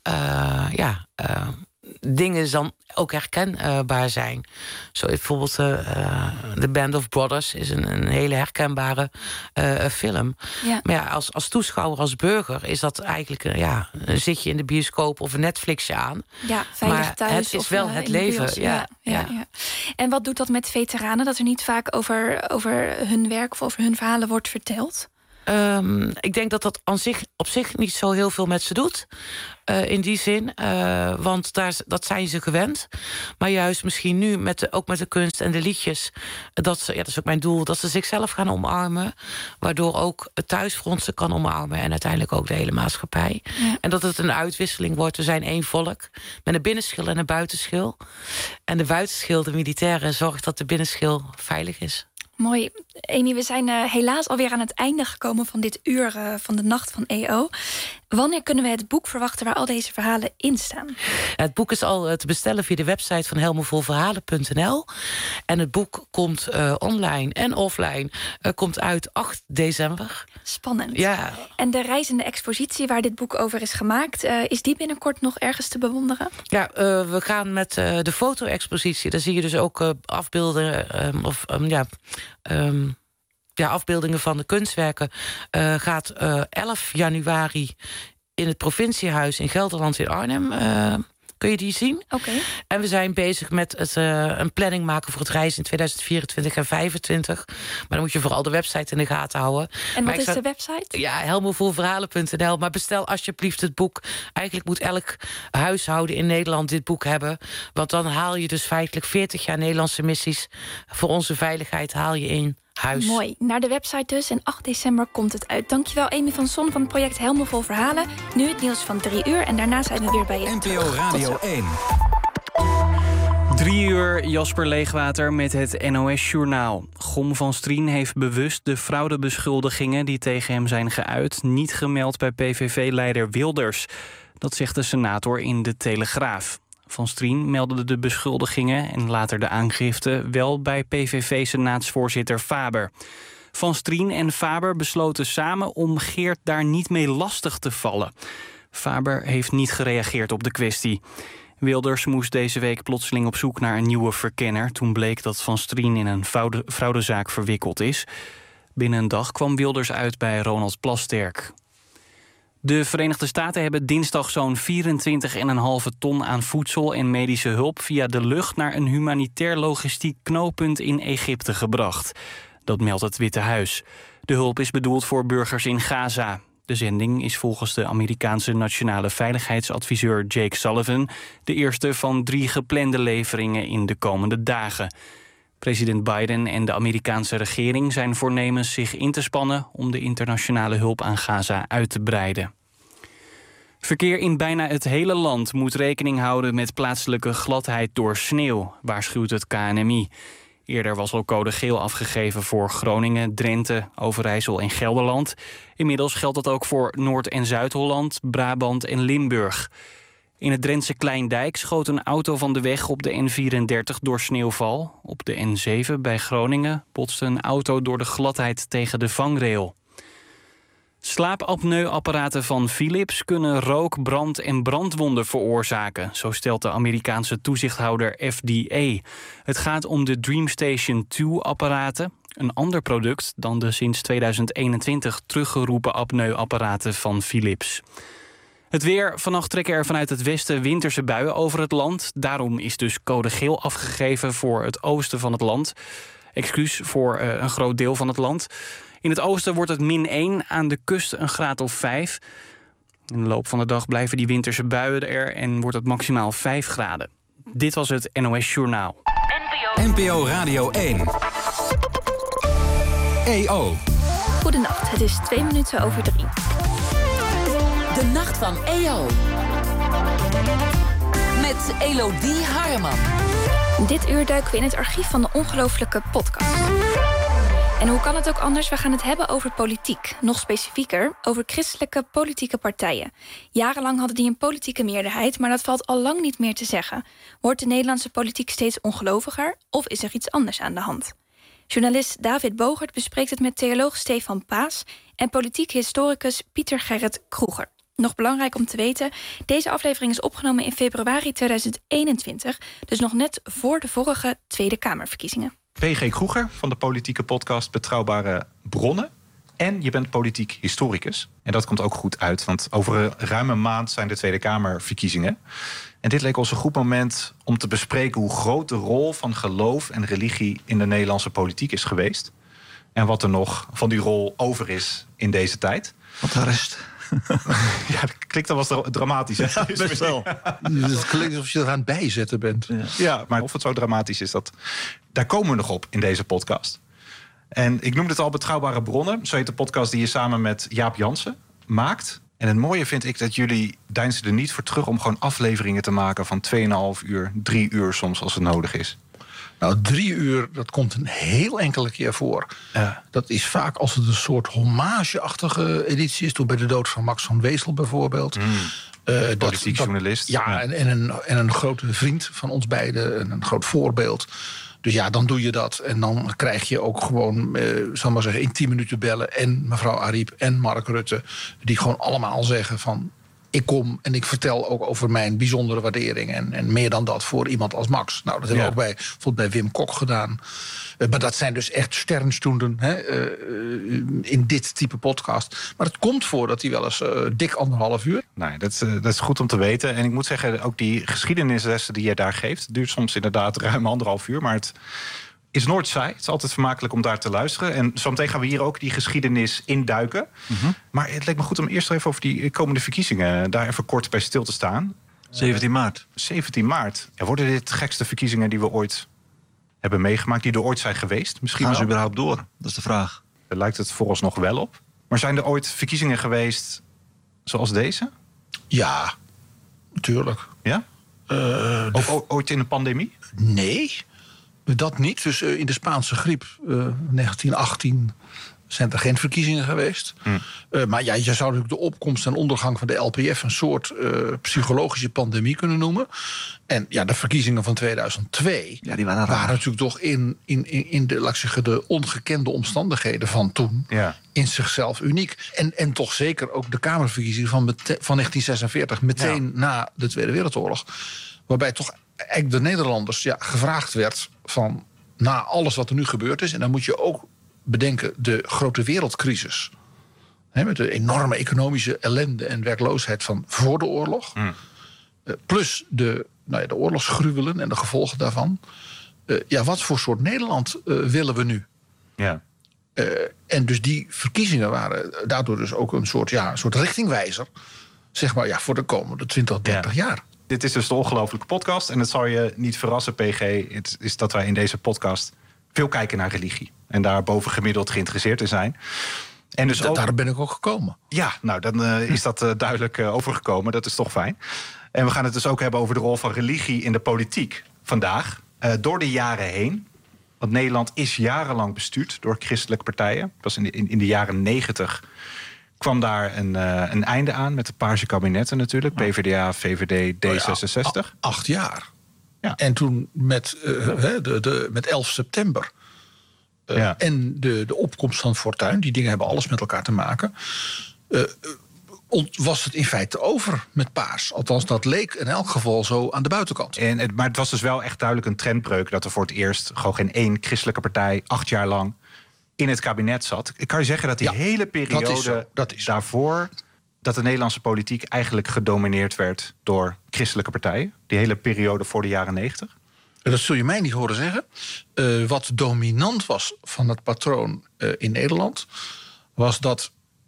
Uh, ja, uh, dingen dan ook herkenbaar zijn. Zo bijvoorbeeld uh, The Band of Brothers is een, een hele herkenbare uh, film. Ja. Maar ja, als, als toeschouwer, als burger is dat eigenlijk uh, ja, een zitje in de bioscoop of een Netflixje aan. Ja, veilig maar thuis. Het is of wel uh, het leven. Ja, ja, ja, ja. Ja. En wat doet dat met veteranen? Dat er niet vaak over, over hun werk of over hun verhalen wordt verteld? Um, ik denk dat dat aan zich, op zich niet zo heel veel met ze doet. Uh, in die zin. Uh, want daar, dat zijn ze gewend. Maar juist misschien nu, met de, ook met de kunst en de liedjes, dat ze, ja, dat is ook mijn doel, dat ze zichzelf gaan omarmen. Waardoor ook het thuisfront ze kan omarmen. En uiteindelijk ook de hele maatschappij. Ja. En dat het een uitwisseling wordt. We zijn één volk. Met een binnenschil en een buitenschil. En de buitenschil, de militairen, zorgt dat de binnenschil veilig is. Mooi. Amy, we zijn uh, helaas alweer aan het einde gekomen van dit uur uh, van de Nacht van E O. Wanneer kunnen we het boek verwachten waar al deze verhalen in staan? Het boek is al te bestellen via de website van helmen vol verhalen punt n l. En het boek komt uh, online en offline. Uh, komt uit acht december. Spannend. Ja. En de reizende expositie waar dit boek over is gemaakt, Uh, is die binnenkort nog ergens te bewonderen? Ja, uh, we gaan met uh, de foto-expositie. Daar zie je dus ook uh, afbeelden um, of um, ja. Um, ja, afbeeldingen van de kunstwerken. Uh, gaat uh, elf januari in het provinciehuis in Gelderland in Arnhem Uh, kun je die zien. Okay. En we zijn bezig met het, uh, een planning maken voor het reizen in tweeduizend vierentwintig en vijfentwintig. Maar dan moet je vooral de website in de gaten houden. En maar wat is zou, de website? Ja, helmevolverhalen punt n l. Maar bestel alsjeblieft het boek. Eigenlijk moet elk huishouden in Nederland dit boek hebben. Want dan haal je dus feitelijk veertig jaar Nederlandse missies voor onze veiligheid haal je in huis. Mooi. Naar de website dus. En acht december komt het uit. Dankjewel Amy van Son van het project Helmen vol Verhalen. Nu het nieuws van drie uur. En daarna zijn we weer bij je. N P O Radio één. Drie uur Jasper Leegwater met het N O S-journaal. Gom van Strien heeft bewust de fraudebeschuldigingen die tegen hem zijn geuit niet gemeld bij P V V-leider Wilders. Dat zegt de senator in De Telegraaf. Van Strien meldde de beschuldigingen en later de aangifte wel bij P V V-senaatsvoorzitter Faber. Van Strien en Faber besloten samen om Geert daar niet mee lastig te vallen. Faber heeft niet gereageerd op de kwestie. Wilders moest deze week plotseling op zoek naar een nieuwe verkenner toen bleek dat Van Strien in een fraude, fraudezaak verwikkeld is. Binnen een dag kwam Wilders uit bij Ronald Plasterk. De Verenigde Staten hebben dinsdag zo'n vierentwintig komma vijf ton aan voedsel en medische hulp via de lucht naar een humanitair logistiek knooppunt in Egypte gebracht. Dat meldt het Witte Huis. De hulp is bedoeld voor burgers in Gaza. De zending is volgens de Amerikaanse nationale veiligheidsadviseur Jake Sullivan de eerste van drie geplande leveringen in de komende dagen. President Biden en de Amerikaanse regering zijn voornemens zich in te spannen om de internationale hulp aan Gaza uit te breiden. Verkeer in bijna het hele land moet rekening houden met plaatselijke gladheid door sneeuw, waarschuwt het K N M I. Eerder was al code geel afgegeven voor Groningen, Drenthe, Overijssel en Gelderland. Inmiddels geldt dat ook voor Noord- en Zuid-Holland, Brabant en Limburg. In het Drentse Kleindijk schoot een auto van de weg op de N vierendertig door sneeuwval. Op de N zeven bij Groningen botste een auto door de gladheid tegen de vangrail. Slaapapneuapparaten van Philips kunnen rook, brand en brandwonden veroorzaken, zo stelt de Amerikaanse toezichthouder F D A. Het gaat om de DreamStation twee-apparaten, een ander product dan de sinds tweeduizend eenentwintig teruggeroepen apneuapparaten van Philips. Het weer. Vannacht trekken er vanuit het westen winterse buien over het land. Daarom is dus code geel afgegeven voor het oosten van het land. Excuus voor uh, een groot deel van het land. In het oosten wordt het min één, aan de kust een graad of vijf. In de loop van de dag blijven die winterse buien er en wordt het maximaal vijf graden. Dit was het N O S-journaal. N P O Radio één. E O. Goedenacht, het is twee minuten over drie. De nacht van E O. Met Elodie Harman. Dit uur duiken we in het archief van de ongelooflijke podcast. En hoe kan het ook anders? We gaan het hebben over politiek. Nog specifieker, over christelijke politieke partijen. Jarenlang hadden die een politieke meerderheid, maar dat valt al lang niet meer te zeggen. Wordt de Nederlandse politiek steeds ongeloviger of is er iets anders aan de hand? Journalist David Bogert bespreekt het met theoloog Stefan Paas en politiek historicus Pieter Gerrit Kroeger. Nog belangrijk om te weten, deze aflevering is opgenomen in februari tweeduizend eenentwintig, dus nog net voor de vorige Tweede Kamerverkiezingen. P G Kroeger van de politieke podcast Betrouwbare Bronnen. En je bent politiek historicus. En dat komt ook goed uit, want over een ruime maand zijn de Tweede Kamerverkiezingen. En dit leek ons een goed moment om te bespreken hoe groot de rol van geloof en religie in de Nederlandse politiek is geweest. En wat er nog van die rol over is in deze tijd. Wat de rest. Ja, dat klinkt dan wel dramatisch. Hè? Ja, best wel. Het klinkt alsof je er aan het bijzetten bent. Ja. ja, maar of het zo dramatisch is, dat, daar komen we nog op in deze podcast. En ik noemde het al Betrouwbare Bronnen. Zo heet de podcast die je samen met Jaap Jansen maakt. En het mooie vind ik dat jullie deinzen er niet voor terug om gewoon afleveringen te maken van tweeënhalf uur, drie uur soms als het nodig is. Nou, drie uur, dat komt een heel enkele keer voor. Ja. Dat is vaak als het een soort hommageachtige editie is. Toen bij de dood van Max van Wezel bijvoorbeeld. Mm. Uh, Politiek dat, journalist. Ja, ja. En, en, een, en een grote vriend van ons beiden. En een groot voorbeeld. Dus ja, dan doe je dat. En dan krijg je ook gewoon, uh, zal maar zeggen, in tien minuten bellen. En mevrouw Ariep en Mark Rutte. Die gewoon allemaal zeggen van, ik kom en ik vertel ook over mijn bijzondere waardering. En, en meer dan dat voor iemand als Max. Nou, dat hebben Ja. we ook bij, bijvoorbeeld bij Wim Kok gedaan. Uh, maar dat zijn dus echt sterrenstunden hè, uh, in dit type podcast. Maar het komt voor dat hij wel eens uh, dik anderhalf uur. Nou, dat, is, uh, dat is goed om te weten. En ik moet zeggen, ook die geschiedenislessen die je daar geeft, duurt soms inderdaad ruim anderhalf uur. Maar het is nooit saai. Het is altijd vermakelijk om daar te luisteren. En zometeen gaan we hier ook die geschiedenis induiken. Mm-hmm. Maar het leek me goed om eerst even over die komende verkiezingen daar even kort bij stil te staan. zeventien maart. zeventien maart. Ja, worden dit de gekste verkiezingen die we ooit hebben meegemaakt, die er ooit zijn geweest? Misschien Gaan ze wel? überhaupt door? Dat is de vraag. Daar lijkt het vooralsnog wel op. Maar zijn er ooit verkiezingen geweest zoals deze? Ja, natuurlijk. Ja? Uh, of o- ooit in een pandemie? Nee, dat niet. Dus uh, in de Spaanse griep uh, negentien achttien zijn er geen verkiezingen geweest. Hm. Uh, maar ja, je zou natuurlijk de opkomst en ondergang van de L P F een soort uh, psychologische pandemie kunnen noemen. En ja, de verkiezingen van tweeduizend twee ja, die waren, waren natuurlijk toch in, in, in de, laat ik zeggen, de ongekende omstandigheden van toen ja. in zichzelf uniek. En, en toch zeker ook de Kamerverkiezingen van, mete- van negentien zesenveertig, meteen ja. na de Tweede Wereldoorlog. Waarbij toch eigenlijk de Nederlanders ja, gevraagd werd van na alles wat er nu gebeurd is. En dan moet je ook bedenken de grote wereldcrisis. He, met de enorme economische ellende en werkloosheid van voor de oorlog. Mm. Uh, plus de, nou ja, de oorlogsgruwelen en de gevolgen daarvan. Uh, ja, wat voor soort Nederland uh, willen we nu? Ja. Uh, en dus die verkiezingen waren daardoor dus ook een soort, ja, een soort richtingwijzer. Zeg maar ja, voor de komende twintig, dertig ja. jaar. Dit is dus de Ongelooflijke Podcast. En het zal je niet verrassen, P G. Het is dat wij in deze podcast veel kijken naar religie. En daar bovengemiddeld geïnteresseerd in zijn. En dus da- ook... Daar ben ik ook gekomen. Ja, nou dan uh, is dat uh, duidelijk uh, overgekomen. Dat is toch fijn. En we gaan het dus ook hebben over de rol van religie in de politiek vandaag. Uh, door de jaren heen. Want Nederland is jarenlang bestuurd door christelijke partijen. Dat was in de, in, in de jaren negentig kwam daar een, uh, een einde aan met de paarse kabinetten natuurlijk. P V D A, V V D, D zesenzestig. Oh ja, a- acht jaar. Ja. En toen met, uh, ja. de, de, met elf september... Uh, ja. En de, de opkomst van Fortuyn, die dingen hebben alles met elkaar te maken... Uh, ont, was het in feite over met paars. Althans, dat leek in elk geval zo aan de buitenkant. En het, maar het was dus wel echt duidelijk een trendbreuk... dat er voor het eerst gewoon geen één christelijke partij... acht jaar lang in het kabinet zat. Ik kan je zeggen dat die ja, hele periode dat is zo, dat is daarvoor... dat de Nederlandse politiek eigenlijk gedomineerd werd... door christelijke partijen. Die hele periode voor de jaren negentig. Dat zul je mij niet horen zeggen. Uh, wat dominant was van het patroon uh, in Nederland... was dat,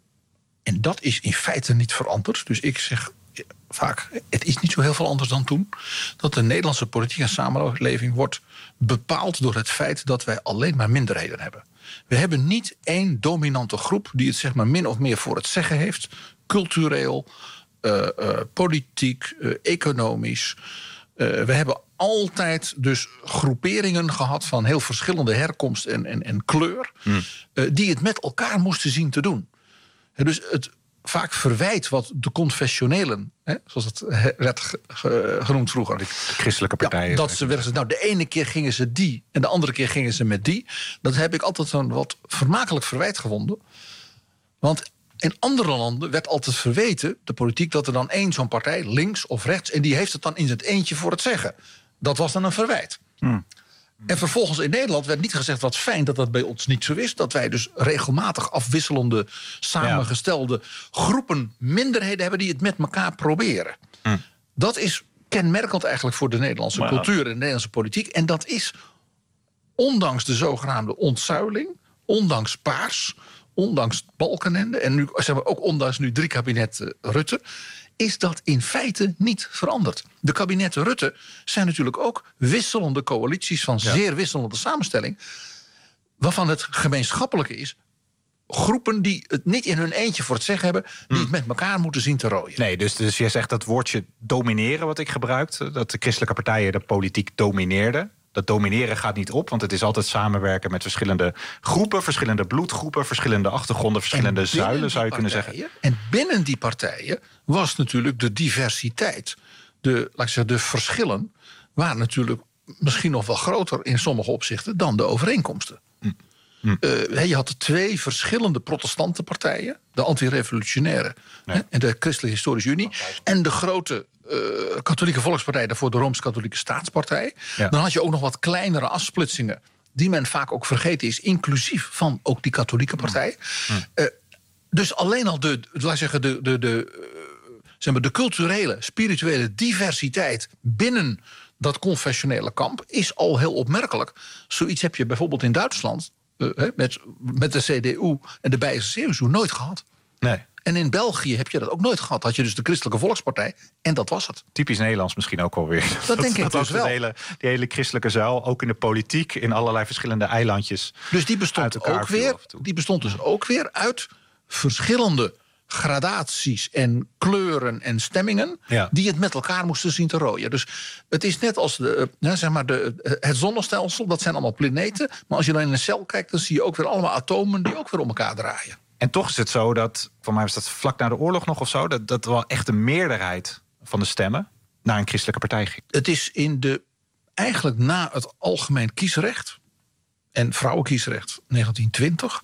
en dat is in feite niet veranderd... dus ik zeg vaak, het is niet zo heel veel anders dan toen... dat de Nederlandse politiek en samenleving wordt bepaald... door het feit dat wij alleen maar minderheden hebben. We hebben niet één dominante groep... die het zeg maar min of meer voor het zeggen heeft... cultureel, uh, uh, politiek, uh, economisch... Uh, we hebben altijd dus groeperingen gehad van heel verschillende herkomst en, en, en kleur... Hmm. Uh, die het met elkaar moesten zien te doen. Uh, dus het vaak verwijt wat de confessionelen... Hè, zoals het werd ge, ge, genoemd vroeger... De christelijke partijen. Ja, dat ze werden, nou, de ene keer gingen ze die en de andere keer gingen ze met die. Dat heb ik altijd zo'n wat vermakelijk verwijt gevonden. Want... in andere landen werd altijd verweten, de politiek... dat er dan één zo'n partij, links of rechts... en die heeft het dan in het eentje voor het zeggen. Dat was dan een verwijt. Hmm. En vervolgens in Nederland werd niet gezegd... wat fijn dat dat bij ons niet zo is... dat wij dus regelmatig afwisselende, samengestelde... Ja. groepen minderheden hebben... die het met elkaar proberen. Hmm. Dat is kenmerkend eigenlijk voor de Nederlandse maar, cultuur... en de Nederlandse politiek. En dat is, ondanks de zogenaamde ontzuiling... ondanks paars... ondanks Balkenende en nu, zeg maar, ook ondanks nu drie kabinetten Rutte... is dat in feite niet veranderd. De kabinetten Rutte zijn natuurlijk ook wisselende coalities... van ja. zeer wisselende samenstelling... waarvan het gemeenschappelijke is... groepen die het niet in hun eentje voor het zeggen hebben... die hmm. het met elkaar moeten zien te rooien. Nee, dus, dus je zegt dat woordje domineren wat ik gebruikte... dat de christelijke partijen de politiek domineerden... Dat domineren gaat niet op, want het is altijd samenwerken met verschillende groepen... verschillende bloedgroepen, verschillende achtergronden... verschillende zuilen, zou je kunnen partijen, zeggen. En binnen die partijen was natuurlijk de diversiteit... de, laat ik zeggen, de verschillen waren natuurlijk misschien nog wel groter... in sommige opzichten dan de overeenkomsten. Mm. Mm. Uh, je had twee verschillende protestante partijen... de anti-revolutionaire Nee. en de Christelijke Historische Unie. En de grote uh, katholieke volkspartij, daarvoor de Rooms-Katholieke Staatspartij. Ja. Dan had je ook nog wat kleinere afsplitsingen, die men vaak ook vergeten is, inclusief van ook die katholieke partij. Hmm. Uh, dus alleen al de, laat ik zeggen, de, de, de, uh, zeg maar, de culturele, spirituele diversiteit binnen dat confessionele kamp is al heel opmerkelijk. Zoiets heb je bijvoorbeeld in Duitsland uh, met, met de C D U en de Bijse C S U nooit gehad. Nee. En in België heb je dat ook nooit gehad. Had je dus de Christelijke Volkspartij en dat was het. Typisch Nederlands misschien ook wel weer. Dat denk ik dat dus was wel. Die hele, die hele christelijke zuil, ook in de politiek, in allerlei verschillende eilandjes. Dus die bestond, ook weer, die bestond dus ook weer uit verschillende gradaties en kleuren en stemmingen, Ja. die het met elkaar moesten zien te rooien. Dus het is net als de, nou, zeg maar de, het zonnestelsel, dat zijn allemaal planeten. Maar als je dan in een cel kijkt, dan zie je ook weer allemaal atomen die ook weer om elkaar draaien. En toch is het zo dat, voor mij was dat vlak na de oorlog nog of zo, dat, dat wel echt de meerderheid van de stemmen naar een christelijke partij ging. Het is in de, eigenlijk na het algemeen kiesrecht en vrouwenkiesrecht negentien twintig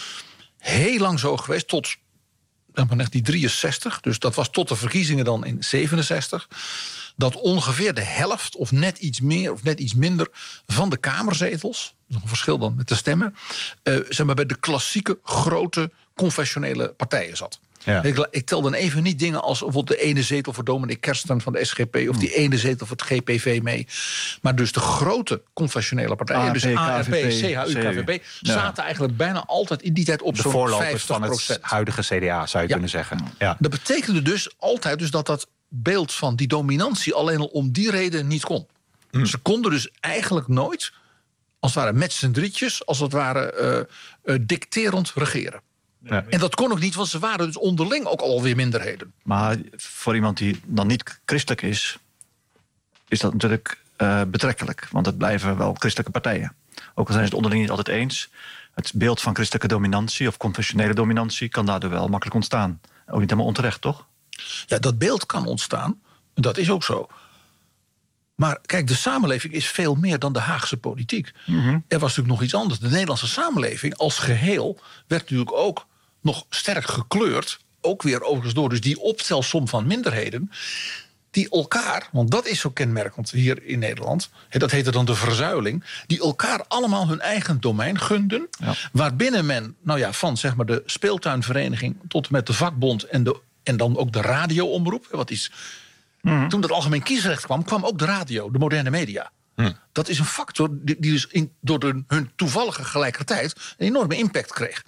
heel lang zo geweest tot negentien drieënzestig, dus dat was tot de verkiezingen dan in zevenenzestig, dat ongeveer de helft of net iets meer of net iets minder van de kamerzetels, nog een verschil dan met de stemmen, uh, zeg maar bij de klassieke grote confessionele partijen zat. Ja. Ik, ik tel dan even niet dingen als bijvoorbeeld de ene zetel voor Dominic Kersten van de S G P of die ene zetel voor het G P V mee. Maar dus de grote confessionele partijen, A R P, dus A R P, K V P, C H U, K V P, Ja. zaten eigenlijk bijna altijd in die tijd op De zo'n voorlopers vijftig van het procent. huidige C D A, zou je Ja. kunnen zeggen. Ja. Dat betekende dus altijd dus dat dat beeld van die dominantie alleen al om die reden niet kon. Mm. Ze konden dus eigenlijk nooit, als het ware met z'n drietjes, als het ware uh, uh, dicterend regeren. Ja. En dat kon ook niet, want ze waren dus onderling ook alweer minderheden. Maar voor iemand die dan niet christelijk is, is dat natuurlijk uh, betrekkelijk. Want het blijven wel christelijke partijen. Ook al zijn ze het onderling niet altijd eens. Het beeld van christelijke dominantie of confessionele dominantie kan daardoor wel makkelijk ontstaan. Ook niet helemaal onterecht, toch? Ja, dat beeld kan ontstaan. Dat is ook zo. Maar kijk, de samenleving is veel meer dan de Haagse politiek. Mm-hmm. Er was natuurlijk nog iets anders. De Nederlandse samenleving als geheel werd natuurlijk ook nog sterk gekleurd. Ook weer overigens door dus die optelsom van minderheden. Die elkaar, want dat is zo kenmerkend hier in Nederland. Dat heette dan de verzuiling. Die elkaar allemaal hun eigen domein gunden. Ja. Waarbinnen men, nou ja, van zeg maar de speeltuinvereniging tot en met de vakbond en, de, en dan ook de radioomroep. Wat is. Mm-hmm. Toen dat algemeen kiesrecht kwam, kwam ook de radio, de moderne media. Mm. Dat is een factor die, die dus in, door de, hun toevallige gelijkertijd een enorme impact kreeg.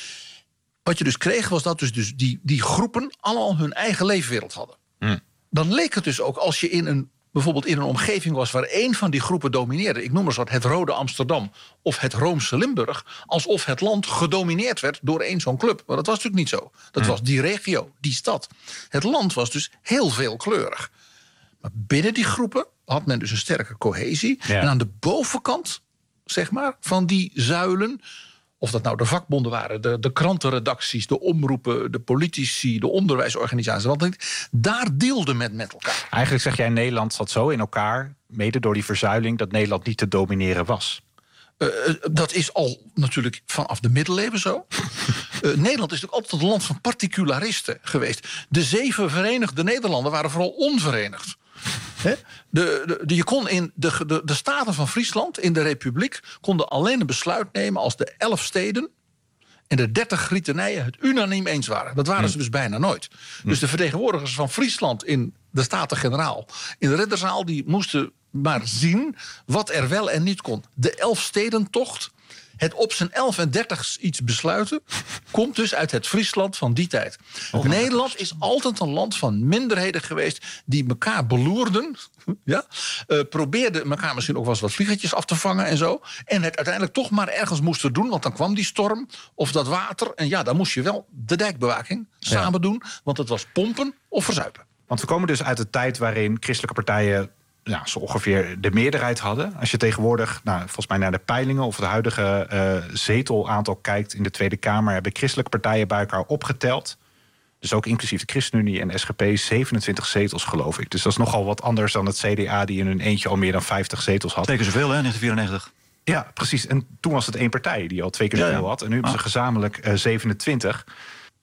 Wat je dus kreeg was dat dus, dus die, die groepen allemaal hun eigen leefwereld hadden. Mm. Dan leek het dus ook als je in een, bijvoorbeeld in een omgeving was waar één van die groepen domineerde. Ik noem eens wat het Rode Amsterdam of het Roomse Limburg. Alsof het land gedomineerd werd door één zo'n club. Maar dat was natuurlijk niet zo. Dat mm. was die regio, die stad. Het land was dus heel veelkleurig. Maar binnen die groepen had men dus een sterke cohesie. Ja. En aan de bovenkant, zeg maar, van die zuilen, of dat nou de vakbonden waren, de, de krantenredacties, de omroepen, de politici, de onderwijsorganisaties, wat niet, daar deelde men met elkaar. Eigenlijk zeg jij, Nederland zat zo in elkaar, mede door die verzuiling, dat Nederland niet te domineren was. Uh, dat is al natuurlijk vanaf de middeleeuwen zo. uh, Nederland is natuurlijk altijd het land van particularisten geweest. De zeven Verenigde Nederlanden waren vooral onverenigd. He? De, de, de, je kon in de, de, de staten van Friesland, in de Republiek, konden alleen een besluit nemen als de elf steden en de dertig grietenijen het unaniem eens waren. Dat waren ze dus bijna nooit. Dus de vertegenwoordigers van Friesland in de Staten-Generaal, in de Ridderzaal, die moesten maar zien wat er wel en niet kon. De elfstedentocht, het op zijn elf en dertig iets besluiten, komt dus uit het Friesland van die tijd. Oh, Nederland is altijd een land van minderheden geweest die elkaar beloerden. Ja? Uh, probeerden elkaar misschien ook wel eens wat vliegertjes af te vangen en zo. En het uiteindelijk toch maar ergens moesten doen, want dan kwam die storm of dat water. En ja, dan moest je wel de dijkbewaking samen ja. doen, want het was pompen of verzuipen. Want we komen dus uit de tijd waarin christelijke partijen ja, zo ongeveer de meerderheid hadden. Als je tegenwoordig, nou, volgens mij naar de peilingen of het huidige uh, zetelaantal kijkt in de Tweede Kamer, hebben christelijke partijen bij elkaar opgeteld. Dus ook inclusief de ChristenUnie en de S G P, zevenentwintig zetels, geloof ik. Dus dat is nogal wat anders dan het C D A, die in hun eentje al meer dan vijftig zetels had. Twee keer zoveel, hè, negentien vierennegentig. Ja, precies. En toen was het één partij die al twee keer zoveel ja, ja. had. En nu hebben ah. ze gezamenlijk uh, zevenentwintig.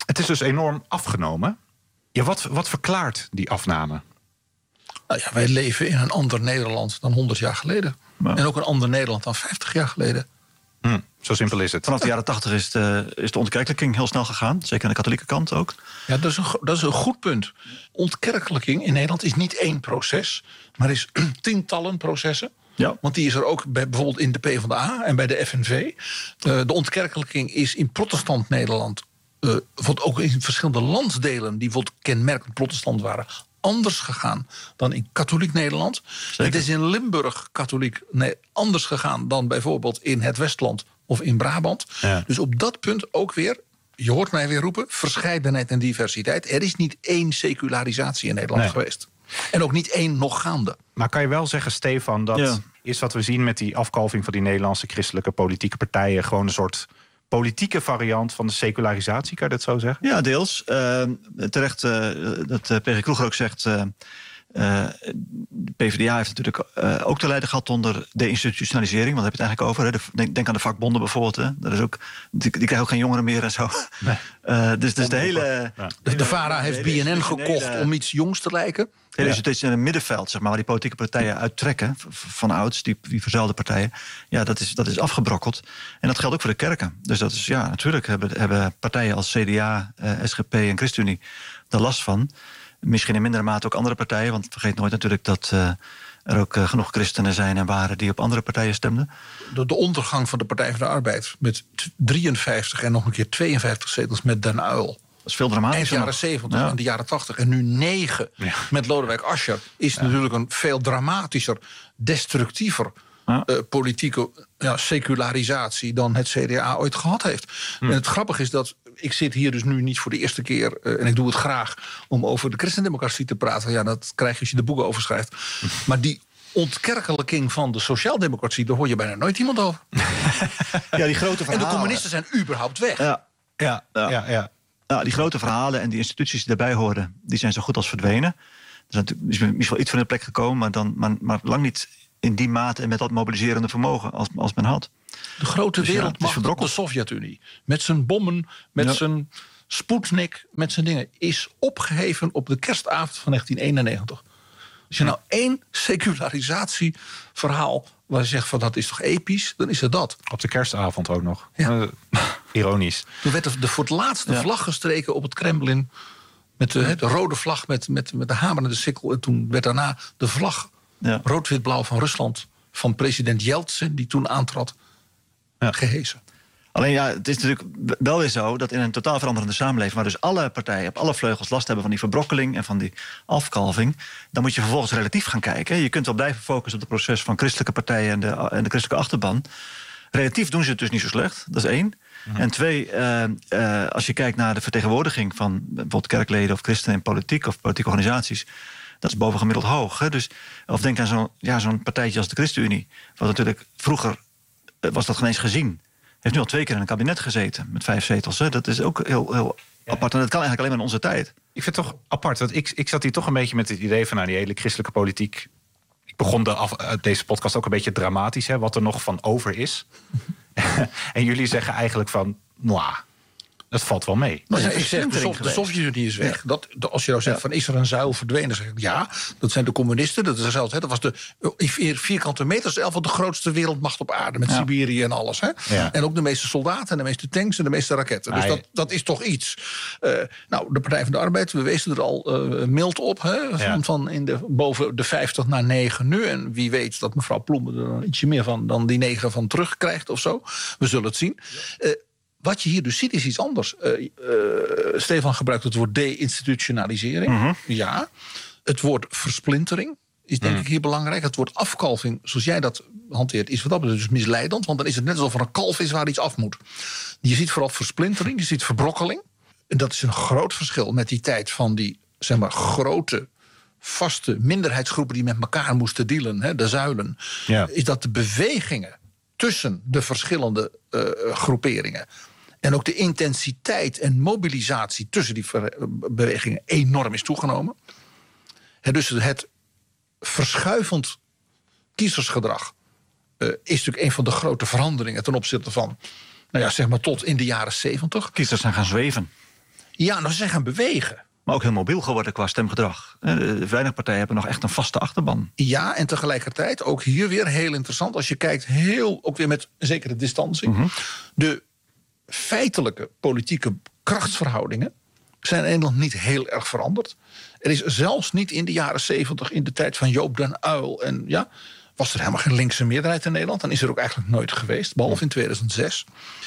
Het is dus enorm afgenomen. Ja, wat, wat verklaart die afname? Nou ja, wij leven in een ander Nederland dan honderd jaar geleden. Ja. En ook een ander Nederland dan vijftig jaar geleden. Hm, zo simpel is het. Vanaf de jaren tachtig is de, is de ontkerkelijking heel snel gegaan. Zeker aan de katholieke kant ook. Ja, dat is een, dat is een goed punt. Ontkerkelijking in Nederland is niet één proces, maar is tientallen processen. Ja. Want die is er ook bij, bijvoorbeeld in de PvdA en bij de F N V. Uh, de ontkerkelijking is in protestant Nederland, uh, ook in verschillende landsdelen die bijvoorbeeld kenmerkend protestant waren, anders gegaan dan in katholiek Nederland. Zeker. Het is in Limburg katholiek nee, anders gegaan dan bijvoorbeeld in het Westland of in Brabant. Ja. Dus op dat punt ook weer, je hoort mij weer roepen, verscheidenheid en diversiteit. Er is niet één secularisatie in Nederland Nee. geweest. En ook niet één nog gaande. Maar kan je wel zeggen, Stefan, dat Ja. is wat we zien met die afkalving van die Nederlandse christelijke politieke partijen gewoon een soort politieke variant van de secularisatie, kan je dat zo zeggen? Ja, deels. Uh, terecht uh, dat uh, P G Kroeger ook zegt, Uh, uh, de PvdA heeft natuurlijk uh, ook te lijden gehad onder de institutionalisering. Want daar heb je het eigenlijk over. Hè. De, denk, denk aan de vakbonden bijvoorbeeld. Hè. Dat is ook, die, die krijgen ook geen jongeren meer en zo. Nee. Uh, dus, dus de hele... Ja. De, de VARA heeft B N N gekocht om iets jongs te lijken. Het hele institutionele middenveld, zeg maar, waar die politieke partijen uittrekken, v- van ouds, die, die verzuilde partijen, ja, dat is, dat is afgebrokkeld. En dat geldt ook voor de kerken. Dus dat is, ja, natuurlijk hebben, hebben partijen als C D A, eh, S G P en ChristenUnie daar last van. Misschien in mindere mate ook andere partijen, want vergeet nooit natuurlijk dat uh, er ook uh, genoeg christenen zijn en waren die op andere partijen stemden. De, de ondergang van de Partij van de Arbeid met drieënvijftig en nog een keer tweeënvijftig zetels met Den Uyl. Dat is veel dramatischer. Eind jaren nog. zeventig Ja. en de jaren tachtig. En nu negen Ja. met Lodewijk Asscher is natuurlijk een veel dramatischer, destructiever Ja. uh, politieke ja, secularisatie dan het C D A ooit gehad heeft. Hm. En het grappige is dat ik zit hier dus nu niet voor de eerste keer, uh, en ik doe het graag, om over de christendemocratie te praten. Ja, dat krijg je als je de boeken overschrijft. Maar die ontkerkelijking van de sociaaldemocratie, daar hoor je bijna nooit iemand over. Ja, die grote En verhalen. de communisten zijn überhaupt weg. Ja. Ja, ja, ja. ja. Nou, die grote verhalen en die instituties die daarbij hoorden, die zijn zo goed als verdwenen. Er is natuurlijk misschien wel iets van in de plek gekomen, maar, dan, maar, maar lang niet in die mate en met dat mobiliserende vermogen als, als men had. De grote Dus ja, het is wereldmacht, verbrokkeld. de Sovjet-Unie, met zijn bommen, met Ja. zijn Sputnik, met zijn dingen, is opgeheven op de kerstavond van negentien eenennegentig. Als je nou één secularisatieverhaal waar je zegt van dat is toch episch, dan is het dat. Op de kerstavond ook nog. Ja. Uh, ironisch. Toen werd er de, voor het laatst de Ja. vlag gestreken op het Kremlin. Met de, hè, de rode vlag met, met, met de hamer en de sikkel. En toen werd daarna de vlag Ja. rood-wit-blauw van Rusland van president Yeltsin, die toen aantrad, Ja. gehezen. Alleen ja, het is natuurlijk wel weer zo dat in een totaal veranderende samenleving, waar dus alle partijen op alle vleugels last hebben van die verbrokkeling en van die afkalving, dan moet je vervolgens relatief gaan kijken. Je kunt wel blijven focussen op het proces van christelijke partijen en de, en de christelijke achterban. Relatief doen ze het dus niet zo slecht, dat is één. Mm-hmm. En twee, uh, uh, als je kijkt naar de vertegenwoordiging van bijvoorbeeld kerkleden of christenen in politiek of politieke organisaties, dat is bovengemiddeld hoog. Hè? Dus, of denk aan zo'n ja, zo'n partijtje als de ChristenUnie, wat natuurlijk vroeger uh, was dat geen eens gezien. Heeft nu al twee keer in een kabinet gezeten met vijf zetels. Hè? Dat is ook heel, heel ja. apart. En dat kan eigenlijk alleen maar in onze tijd. Ik vind het toch apart. Want ik, ik zat hier toch een beetje met het idee van nou, die hele christelijke politiek. Ik begon de af, deze podcast ook een beetje dramatisch, hè, wat er nog van over is. En jullie zeggen eigenlijk van, nou, dat valt wel mee. Nou ja, ik zeg, de, Sov- de Sovjet-Unie is weg. Ja. Dat, de, als je nou zegt, ja. van is er een zuil verdwenen? Dan zeg ik, ja, dat zijn de communisten. Dat, is zelfs, hè, dat was de vier, vierkante meters zelf de grootste wereldmacht op aarde. Met ja. Siberië en alles. Hè? Ja. En ook de meeste soldaten en de meeste tanks en de meeste raketten. Dus ah, dat, dat is toch iets. Uh, nou, de Partij van de Arbeid, we wezen er al uh, mild op. Hè, van, ja. van in de, boven de vijftig naar negen nu. En wie weet dat mevrouw Ploemen er ietsje meer van dan die negen van terugkrijgt of zo. We zullen het zien. Uh, Wat je hier dus ziet is iets anders. Uh, uh, Stefan gebruikt het woord deinstitutionalisering. Mm-hmm. Ja. Het woord versplintering is denk mm. ik hier belangrijk. Het woord afkalving, zoals jij dat hanteert, is wat dat betreft dus misleidend. Want dan is het net alsof er een kalf is waar iets af moet. Je ziet vooral versplintering, je ziet verbrokkeling. En dat is een groot verschil met die tijd van die zeg maar, grote, vaste minderheidsgroepen die met elkaar moesten dealen, hè, de zuilen. Ja. Is dat de bewegingen tussen de verschillende uh, groeperingen en ook de intensiteit en mobilisatie tussen die ver- bewegingen enorm is toegenomen. He, dus het verschuivend kiezersgedrag uh, is natuurlijk een van de grote veranderingen ten opzichte van, nou ja, zeg maar tot in de jaren zeventig. Kiezers zijn gaan zweven. Ja, nou, ze zijn gaan bewegen. Maar ook heel mobiel geworden qua stemgedrag. Uh, weinig partijen hebben nog echt een vaste achterban. Ja, en tegelijkertijd ook hier weer heel interessant. Als je kijkt, heel, ook weer met een zekere distantie. Mm-hmm. De feitelijke politieke krachtsverhoudingen zijn in Nederland niet heel erg veranderd. Er is zelfs niet in de jaren zeventig, in de tijd van Joop den Uyl, en ja, was er helemaal geen linkse meerderheid in Nederland. Dan is er ook eigenlijk nooit geweest, behalve in tweeduizend zes.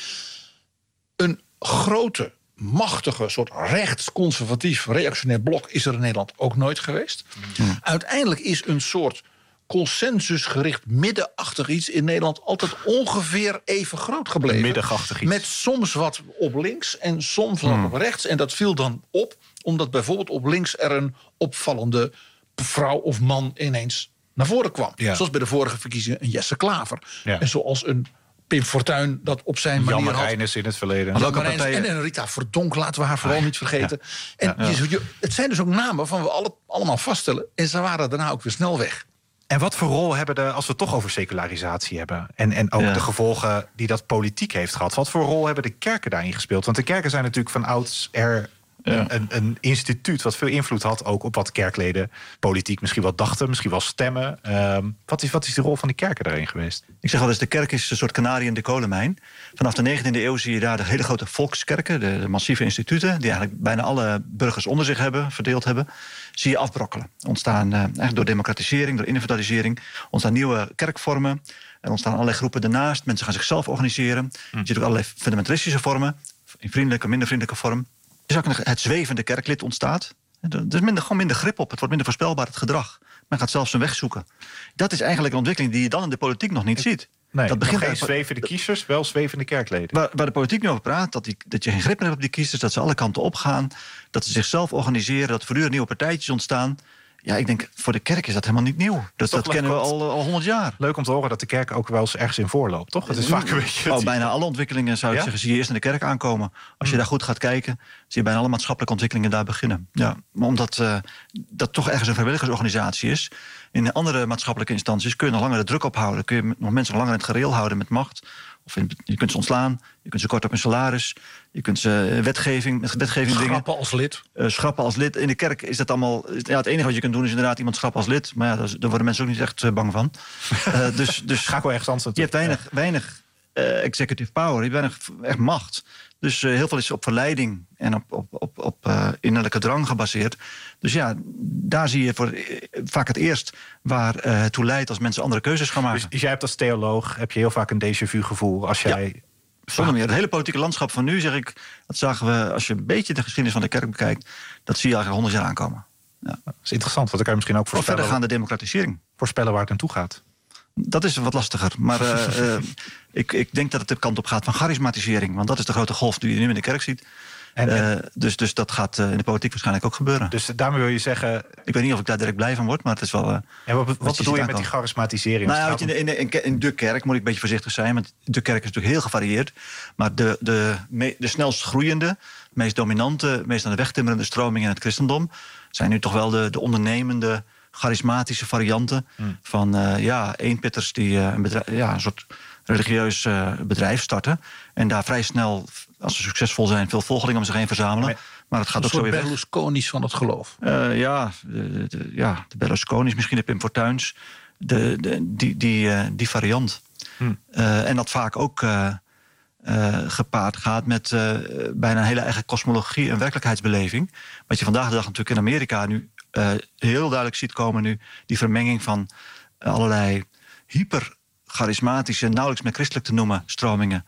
Een grote, machtige, soort rechtsconservatief, reactionair blok is er in Nederland ook nooit geweest. Mm. Uiteindelijk is een soort consensusgericht middenachtig iets in Nederland altijd ongeveer even groot gebleven. Middenachtig iets. Met soms wat op links en soms wat hmm. op rechts. En dat viel dan op, omdat bijvoorbeeld op links er een opvallende vrouw of man ineens naar voren kwam. Ja. Zoals bij de vorige verkiezingen een Jesse Klaver. Ja. En zoals een Pim Fortuyn dat op zijn Jan manier had. Jan Marijnissen in het verleden. Jan Marijnissen en Rita Verdonk, laten we haar vooral ah, niet vergeten. Ja. En ja, ja. Je, het zijn dus ook namen van we alle, allemaal vaststellen. En ze waren daarna ook weer snel weg. En wat voor rol hebben de, als we het toch over secularisatie hebben, en, en ook ja. de gevolgen die dat politiek heeft gehad, wat voor rol hebben de kerken daarin gespeeld? Want de kerken zijn natuurlijk van ouds er ja. een, een instituut wat veel invloed had ook op wat kerkleden politiek misschien wel dachten, misschien wel stemmen. Um, wat, is, wat is de rol van die kerken daarin geweest? Ik zeg wel eens, de kerk is een soort kanarie in de kolenmijn. Vanaf de negentiende eeuw zie je daar de hele grote volkskerken, de, de massieve instituten, die eigenlijk bijna alle burgers onder zich hebben, verdeeld hebben, zie je afbrokkelen. Ontstaan uh, eigenlijk door democratisering, door individualisering, ontstaan nieuwe kerkvormen. Er ontstaan allerlei groepen daarnaast. Mensen gaan zichzelf organiseren. Hm. Je ziet ook allerlei fundamentalistische vormen, in vriendelijke, minder vriendelijke vorm. Er is ook nog het zwevende kerklid ontstaat. Er is minder, gewoon minder grip op. Het wordt minder voorspelbaar, het gedrag. Men gaat zelfs zijn weg zoeken. Dat is eigenlijk een ontwikkeling die je dan in de politiek nog niet ziet. Nee, dat begint geen zwevende kiezers, wel zwevende kerkleden. Waar, waar de politiek nu over praat, dat, die, dat je geen grip meer hebt op die kiezers, dat ze alle kanten opgaan, dat ze zichzelf organiseren, dat er voortdurend nieuwe partijtjes ontstaan. Ja, ik denk, voor de kerk is dat helemaal niet nieuw. Dat, dat kennen we al al honderd jaar. Leuk om te horen dat de kerk ook wel eens ergens in voorloopt, toch? Het is vaak een beetje... Oh, bijna alle ontwikkelingen, zou ik ja? zeggen, zie je eerst in de kerk aankomen. Als je daar goed gaat kijken, zie je bijna alle maatschappelijke ontwikkelingen daar beginnen. Ja, maar omdat uh, dat toch ergens een vrijwilligersorganisatie is. In andere maatschappelijke instanties kun je nog langer de druk ophouden. Kun je nog mensen langer in het gereel houden met macht. Of in, je kunt ze ontslaan, je kunt ze kort op hun salaris, je kunt ze wetgeving, met wetgeving dingen. Schrappen als lid. Uh, schrappen als lid. In de kerk is dat allemaal. Ja, het enige wat je kunt doen is inderdaad iemand schrappen als lid. Maar ja, daar worden mensen ook niet echt uh, bang van. Uh, dus, dus ga ik wel echt anders. Je hebt weinig, weinig uh, executive power, je hebt weinig echt macht. Dus uh, heel veel is op verleiding en op, op, op, op uh, innerlijke drang gebaseerd. Dus ja, daar zie je voor, uh, vaak het eerst waar uh, het toe leidt als mensen andere keuzes gaan maken. Dus, dus jij hebt als theoloog heb je heel vaak een déjà vu gevoel als jij... Ja. Zonder meer. Het hele politieke landschap van nu, zeg ik, dat zagen we, als je een beetje de geschiedenis van de kerk bekijkt, dat zie je eigenlijk honderd jaar aankomen. Ja. Dat is interessant, want dan kan je misschien ook voorspellen. Of verdergaande democratisering. Voorspellen waar het naartoe gaat. Dat is wat lastiger. Maar uh, uh, ik, ik denk dat het de kant op gaat van charismatisering. Want dat is de grote golf die je nu in de kerk ziet. En, en, uh, dus, dus dat gaat uh, in de politiek waarschijnlijk ook gebeuren. Dus daarmee wil je zeggen... Ik weet niet of ik daar direct blij van word, maar het is wel... Uh, en wat, wat, wat bedoel je met die charismatisering? Nou ja, in, de, in, de, in de kerk moet ik een beetje voorzichtig zijn. Want de kerk is natuurlijk heel gevarieerd. Maar de, de, de, de snelst groeiende, meest dominante, meest aan de weg timmerende stromingen in het christendom zijn nu toch wel de, de ondernemende, charismatische varianten hmm. van uh, ja, eenpitters die uh, een, bedrijf, ja, een soort religieus uh, bedrijf starten. En daar vrij snel, als ze succesvol zijn, veel volgelingen om zich heen verzamelen. Maar, maar het gaat ook zo weer weg. Een soort Berlusconi's van het geloof. Uh, ja, de, de, ja, de Berlusconi's, misschien de Pim Fortuyn's. De, de, die, die, uh, die variant. Hmm. Uh, en dat vaak ook uh, uh, gepaard gaat met uh, bijna een hele eigen kosmologie en werkelijkheidsbeleving. Wat je vandaag de dag natuurlijk in Amerika nu uh, heel duidelijk ziet komen nu. Die vermenging van allerlei hyper charismatische, nauwelijks meer christelijk te noemen stromingen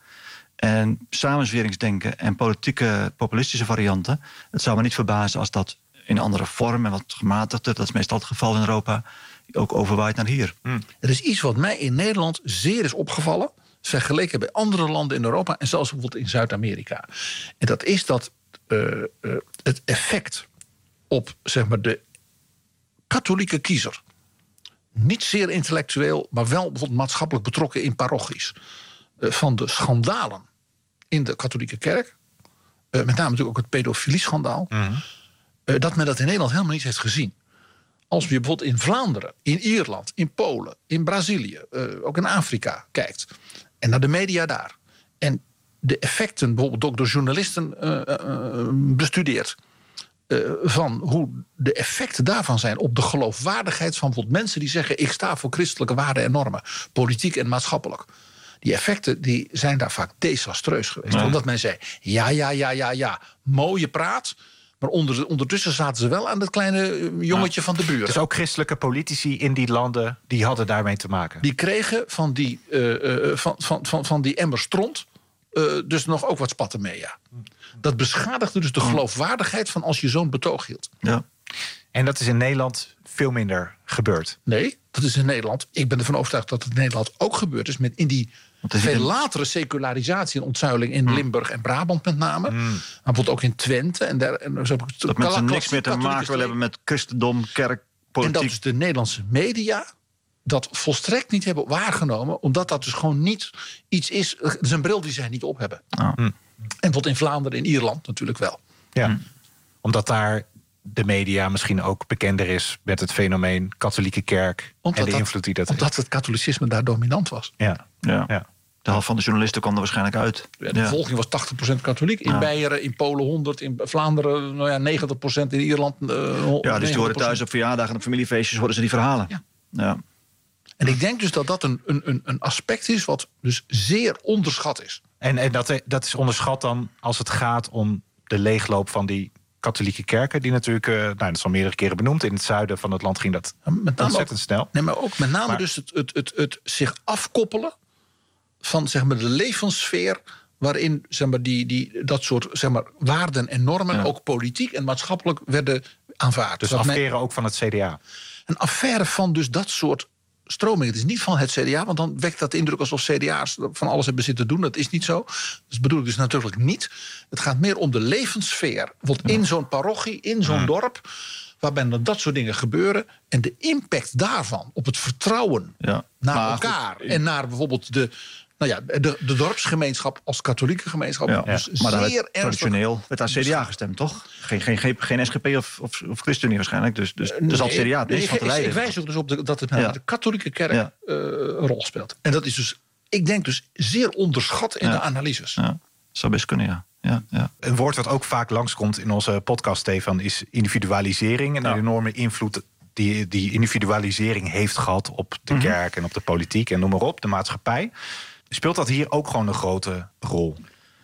en samenzweringsdenken en politieke populistische varianten. Het zou me niet verbazen als dat in andere vorm en wat gematigder, dat is meestal het geval in Europa, ook overwaait naar hier. Hmm. Er is iets wat mij in Nederland zeer is opgevallen, vergeleken bij andere landen in Europa en zelfs bijvoorbeeld in Zuid-Amerika. En dat is dat uh, uh, het effect op, zeg maar, de katholieke kiezer, niet zeer intellectueel, maar wel bijvoorbeeld maatschappelijk betrokken in parochies, uh, van de schandalen in de katholieke kerk, uh, met name natuurlijk ook het pedofilie-schandaal, mm-hmm. uh, dat men dat in Nederland helemaal niet heeft gezien. Als je bijvoorbeeld in Vlaanderen, in Ierland, in Polen, in Brazilië, uh, ook in Afrika kijkt, en naar de media daar, en de effecten, bijvoorbeeld ook door journalisten uh, uh, bestudeerd, Uh, van hoe de effecten daarvan zijn op de geloofwaardigheid van bijvoorbeeld mensen die zeggen: ik sta voor christelijke waarden en normen, politiek en maatschappelijk. Die effecten die zijn daar vaak desastreus geweest. Ja. Omdat men zei: ja, ja, ja, ja, ja, mooie praat. Maar onder, ondertussen zaten ze wel aan dat kleine jongetje ja. van de buren. Dus ook christelijke politici in die landen die hadden daarmee te maken. Die kregen van die, uh, uh, van, van, van, van die emmer stront uh, dus nog ook wat spatten mee, ja. Dat beschadigde dus de geloofwaardigheid van als je zo'n betoog hield. Ja. En dat is in Nederland veel minder gebeurd. Nee, dat is in Nederland. Ik ben ervan overtuigd dat het in Nederland ook gebeurd is met in die veel een... latere secularisatie en ontzuiling in hmm. Limburg en Brabant met name. Hmm. Maar bijvoorbeeld ook in Twente. En daar, en zo, dat mensen niks meer te maken willen hebben met christendom, kerk, politiek. En dat is de Nederlandse media dat volstrekt niet hebben waargenomen, omdat dat dus gewoon niet iets is. Het is een bril die zij niet op hebben. Oh. Hmm. En tot in Vlaanderen en Ierland natuurlijk wel. Ja, hmm. omdat daar de media misschien ook bekender is met het fenomeen katholieke kerk omdat en de invloed die dat omdat heeft. Omdat het katholicisme daar dominant was. Ja, ja. ja. De helft van de journalisten kwam er waarschijnlijk uit. Ja, de bevolking was tachtig procent katholiek. In ja. Beieren, in Polen honderd, in Vlaanderen nou ja, negentig procent, in Ierland uh, ja, dus die horen thuis op verjaardagen en op familiefeestjes horen ze die verhalen. Ja. Ja. En ik denk dus dat dat een, een, een aspect is wat dus zeer onderschat is. En, en dat, dat is onderschat dan als het gaat om de leegloop van die katholieke kerken, die natuurlijk, uh, nou, dat is al meerdere keren benoemd, in het zuiden van het land ging dat ja, met ontzettend ook, snel. Nee, maar ook met name maar, dus het, het, het, het zich afkoppelen van zeg maar, de levenssfeer waarin zeg maar, die, die, dat soort zeg maar, waarden en normen ja. ook politiek en maatschappelijk werden aanvaard. Dus affaire men, ook van het C D A? Een affaire van dus dat soort stroming. Het is niet van het C D A, want dan wekt dat de indruk alsof C D A's van alles hebben zitten doen. Dat is niet zo. Dat bedoel ik dus natuurlijk niet. Het gaat meer om de levenssfeer. Bijvoorbeeld in zo'n parochie, in zo'n ja. dorp, waarbij dan dat soort dingen gebeuren. En de impact daarvan op het vertrouwen ja. naar maar elkaar. Goed. En naar bijvoorbeeld de, nou ja, de, de dorpsgemeenschap als katholieke gemeenschap. Ja. Dus ja. Maar zeer traditioneel werd daar C D A gestemd, toch? Geen, geen, geen, geen S G P of, of, of ChristenUnie waarschijnlijk. Dus, dus, dus nee, al C D A het meest van te leiden. Ik wijs ook dus op de, dat het ja. de katholieke kerk ja. uh, een rol speelt. En dat is dus, ik denk dus, zeer onderschat in ja. de analyses. Ja, zou best kunnen, ja. Ja, ja. Een woord wat ook vaak langskomt in onze podcast, Stefan, is individualisering. En ja. een enorme invloed die, die individualisering heeft gehad op de mm-hmm. kerk en op de politiek en noem maar op, de maatschappij. Speelt dat hier ook gewoon een grote rol?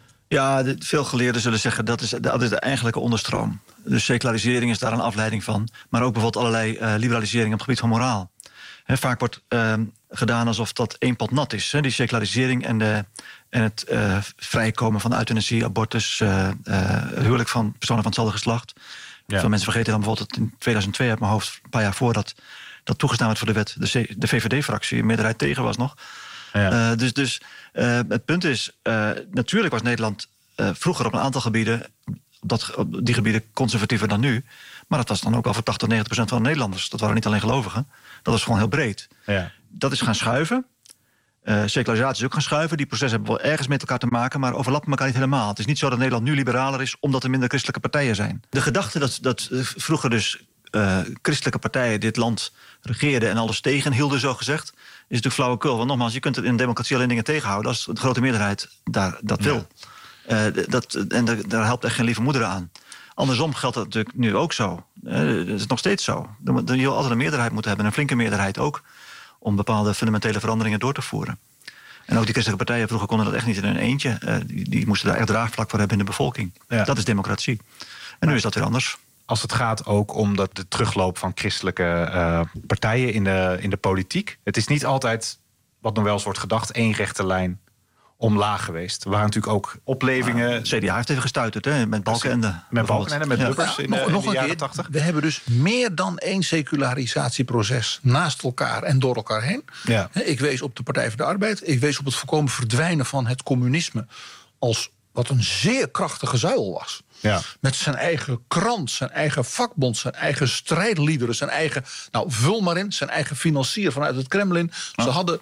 Ja, de, veel geleerden zullen zeggen dat is, dat is de eigenlijke onderstroom. Dus secularisering is daar een afleiding van. Maar ook bijvoorbeeld allerlei uh, liberalisering op het gebied van moraal. He, vaak wordt uh, gedaan alsof dat één pot nat is. He, die secularisering en, de, en het uh, vrijkomen van euthanasie, abortus, uh, uh, huwelijk van personen van hetzelfde geslacht. Ja. Veel mensen vergeten dan bijvoorbeeld dat in tweeduizend twee uit mijn hoofd, een paar jaar voordat dat toegestaan werd voor de wet, de, C, de V V D-fractie, een meerderheid tegen was nog. Ja. Uh, dus dus uh, het punt is, uh, natuurlijk was Nederland uh, vroeger op een aantal gebieden, op, dat, op die gebieden conservatiever dan nu. Maar dat was dan ook wel voor tachtig, negentig procent van de Nederlanders. Dat waren niet alleen gelovigen. Dat was gewoon heel breed. Ja. Dat is gaan schuiven. Uh, secularisatie is ook gaan schuiven. Die processen hebben wel ergens met elkaar te maken, maar overlappen elkaar niet helemaal. Het is niet zo dat Nederland nu liberaler is omdat er minder christelijke partijen zijn. De gedachte dat, dat vroeger dus uh, christelijke partijen dit land regeerden en alles tegenhielden, zo gezegd, is natuurlijk flauwekul. Want nogmaals, je kunt het in een democratie alleen dingen tegenhouden als de grote meerderheid daar, dat wil. Ja. Uh, dat, en daar, daar helpt echt geen lieve moeder aan. Andersom geldt dat natuurlijk nu ook zo. Uh, dat is nog steeds zo. Je wil altijd een meerderheid moeten hebben, een flinke meerderheid ook, om bepaalde fundamentele veranderingen door te voeren. En ook die christelijke partijen vroeger konden dat echt niet in een eentje. Uh, die, die moesten daar echt draagvlak voor hebben in de bevolking. Ja. Dat is democratie. En nu is dat weer anders. Als het gaat ook om dat de terugloop van christelijke uh, partijen in de, in de politiek. Het is niet altijd, wat nog wel eens wordt gedacht, één rechte lijn omlaag geweest. Er waren natuurlijk ook oplevingen. Uh, C D A heeft even gestuiterd, hè, met Balkenende. Met Balkenende, met Lubbers ja. in, nog, de, in nog de een jaren keer, tachtig. We hebben dus meer dan één secularisatieproces naast elkaar en door elkaar heen. Ja. Ik wees op de Partij voor de Arbeid. Ik wees op het voorkomen verdwijnen van het communisme als wat een zeer krachtige zuil was. Ja. Met zijn eigen krant, zijn eigen vakbond, zijn eigen strijdliederen, zijn eigen, nou vul maar in, zijn eigen financier vanuit het Kremlin. Ja. Ze hadden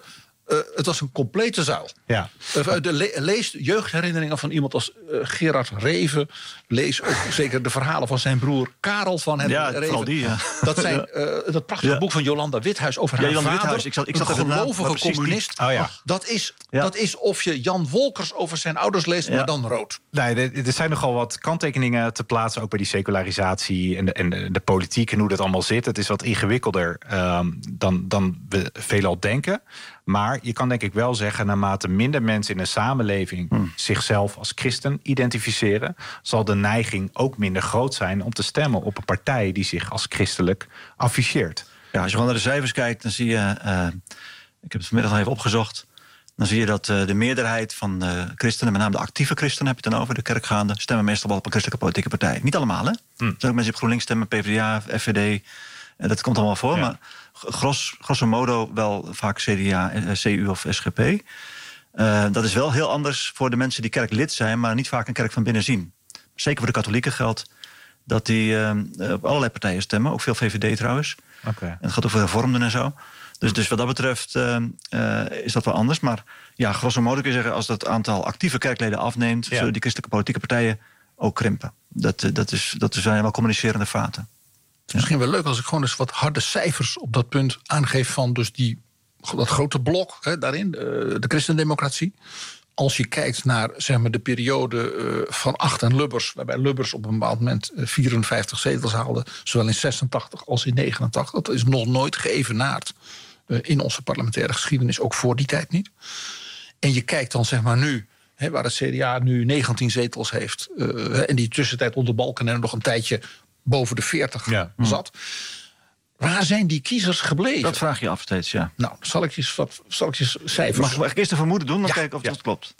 Uh, het was een complete zuil. Ja. Uh, de le- lees jeugdherinneringen van iemand als uh, Gerard Reven. Lees ook zeker de verhalen van zijn broer Karel van Hendrik ja, Reven. Vooral die, ja. Dat zijn uh, dat prachtige ja. boek van Jolanda Withuis over haar ja, Jolanda vader. Withuis. Ik zat, ik zat een gelovige communist. Oh, ja. dat, is, ja. dat is of je Jan Wolkers over zijn ouders leest, ja. maar dan rood. Nee, er, er zijn nogal wat kanttekeningen te plaatsen, ook bij die secularisatie en de, en de, de politiek en hoe dat allemaal zit. Het is wat ingewikkelder um, dan, dan we veelal denken. Maar je kan denk ik wel zeggen, naarmate minder mensen in een samenleving hmm. zichzelf als christen identificeren, zal de neiging ook minder groot zijn om te stemmen op een partij die zich als christelijk afficheert. Ja, als je gewoon naar de cijfers kijkt, dan zie je, uh, ik heb het vanmiddag nog even opgezocht, dan zie je dat uh, de meerderheid van de christenen, met name de actieve christenen heb je het dan over, de kerkgaande, stemmen meestal wel op een christelijke politieke partij. Niet allemaal, hè? Hmm. Er zijn ook mensen die op GroenLinks stemmen, P v d A, F V D, uh, dat komt allemaal voor, ja. maar gros, grosso modo wel vaak C D A, C U of S G P. Uh, dat is wel heel anders voor de mensen die kerklid zijn, maar niet vaak een kerk van binnen zien. Zeker voor de katholieken geldt dat die uh, op allerlei partijen stemmen, ook veel V V D trouwens. Okay. En het gaat over hervormden en zo. Dus, dus wat dat betreft uh, uh, is dat wel anders. Maar ja, grosso modo kun je zeggen, als dat aantal actieve kerkleden afneemt, ja. zullen die christelijke politieke partijen ook krimpen. Dat, uh, dat, is, dat zijn wel communicerende vaten. Het is misschien wel leuk als ik gewoon eens wat harde cijfers op dat punt aangeef van dus die, dat grote blok hè, daarin, de, de christendemocratie. Als je kijkt naar zeg maar, de periode uh, van Acht en Lubbers, waarbij Lubbers op een bepaald moment uh, vierenvijftig zetels haalde, zowel in zesentachtig als in negenentachtig. Dat is nog nooit geëvenaard uh, in onze parlementaire geschiedenis, ook voor die tijd niet. En je kijkt dan zeg maar nu, hè, waar het C D A nu negentien zetels heeft, uh, en die tussentijd onder Balkenende nog een tijdje boven de veertig ja. zat. Waar zijn die kiezers gebleven? Dat vraag je af steeds, ja. Nou, zal ik je, wat, zal ik je cijfers... Mag, mag ik eerst een vermoeden doen, dan ja, kijken of ja. dat klopt.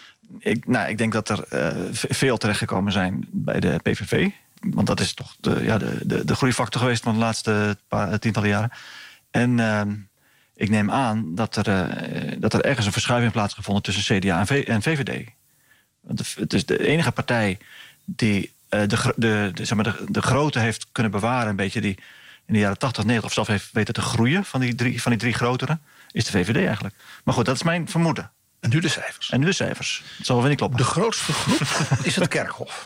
Ik, nou, ik denk dat er uh, veel terechtgekomen zijn bij de P V V. Want dat is toch de, ja, de, de, de groeifactor geweest van de laatste paar, tientallen jaren. En uh, ik neem aan dat er, uh, dat er ergens een verschuiving plaatsgevonden tussen C D A en, v, en V V D. Want het is de enige partij die uh, de, de, de, zeg maar de, de grootte heeft kunnen bewaren, een beetje die in de jaren tachtig, negentig of zelfs heeft weten te groeien van die drie, van die drie grotere, is de V V D eigenlijk. Maar goed, dat is mijn vermoeden. En nu de cijfers. En nu de cijfers. Het zal wel niet kloppen. De grootste groep is het Kerkhof.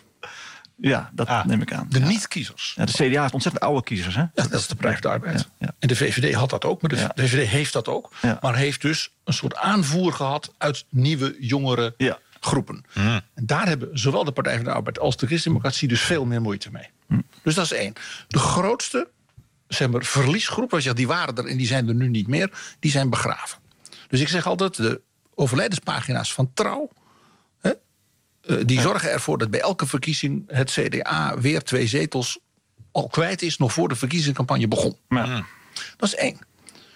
Ja, dat ah, neem ik aan. De ja. niet-kiezers. Ja, de C D A heeft ontzettend oude kiezers. Hè? Ja, dat is de Partij van de Arbeid. Ja, ja. En de V V D had dat ook, maar de ja. V V D heeft dat ook. Ja. Maar heeft dus een soort aanvoer gehad uit nieuwe, jongere ja. groepen. Mm. En daar hebben zowel de Partij van de Arbeid als de Christendemocratie dus veel meer moeite mee. Mm. Dus dat is één. De grootste zeg maar, verliesgroep, als je die waren er en die zijn er nu niet meer, die zijn begraven. Dus ik zeg altijd, de overlijdenspagina's van Trouw, hè, die zorgen ervoor dat bij elke verkiezing het C D A weer twee zetels al kwijt is, nog voor de verkiezingscampagne begon. Ja. Dat is één.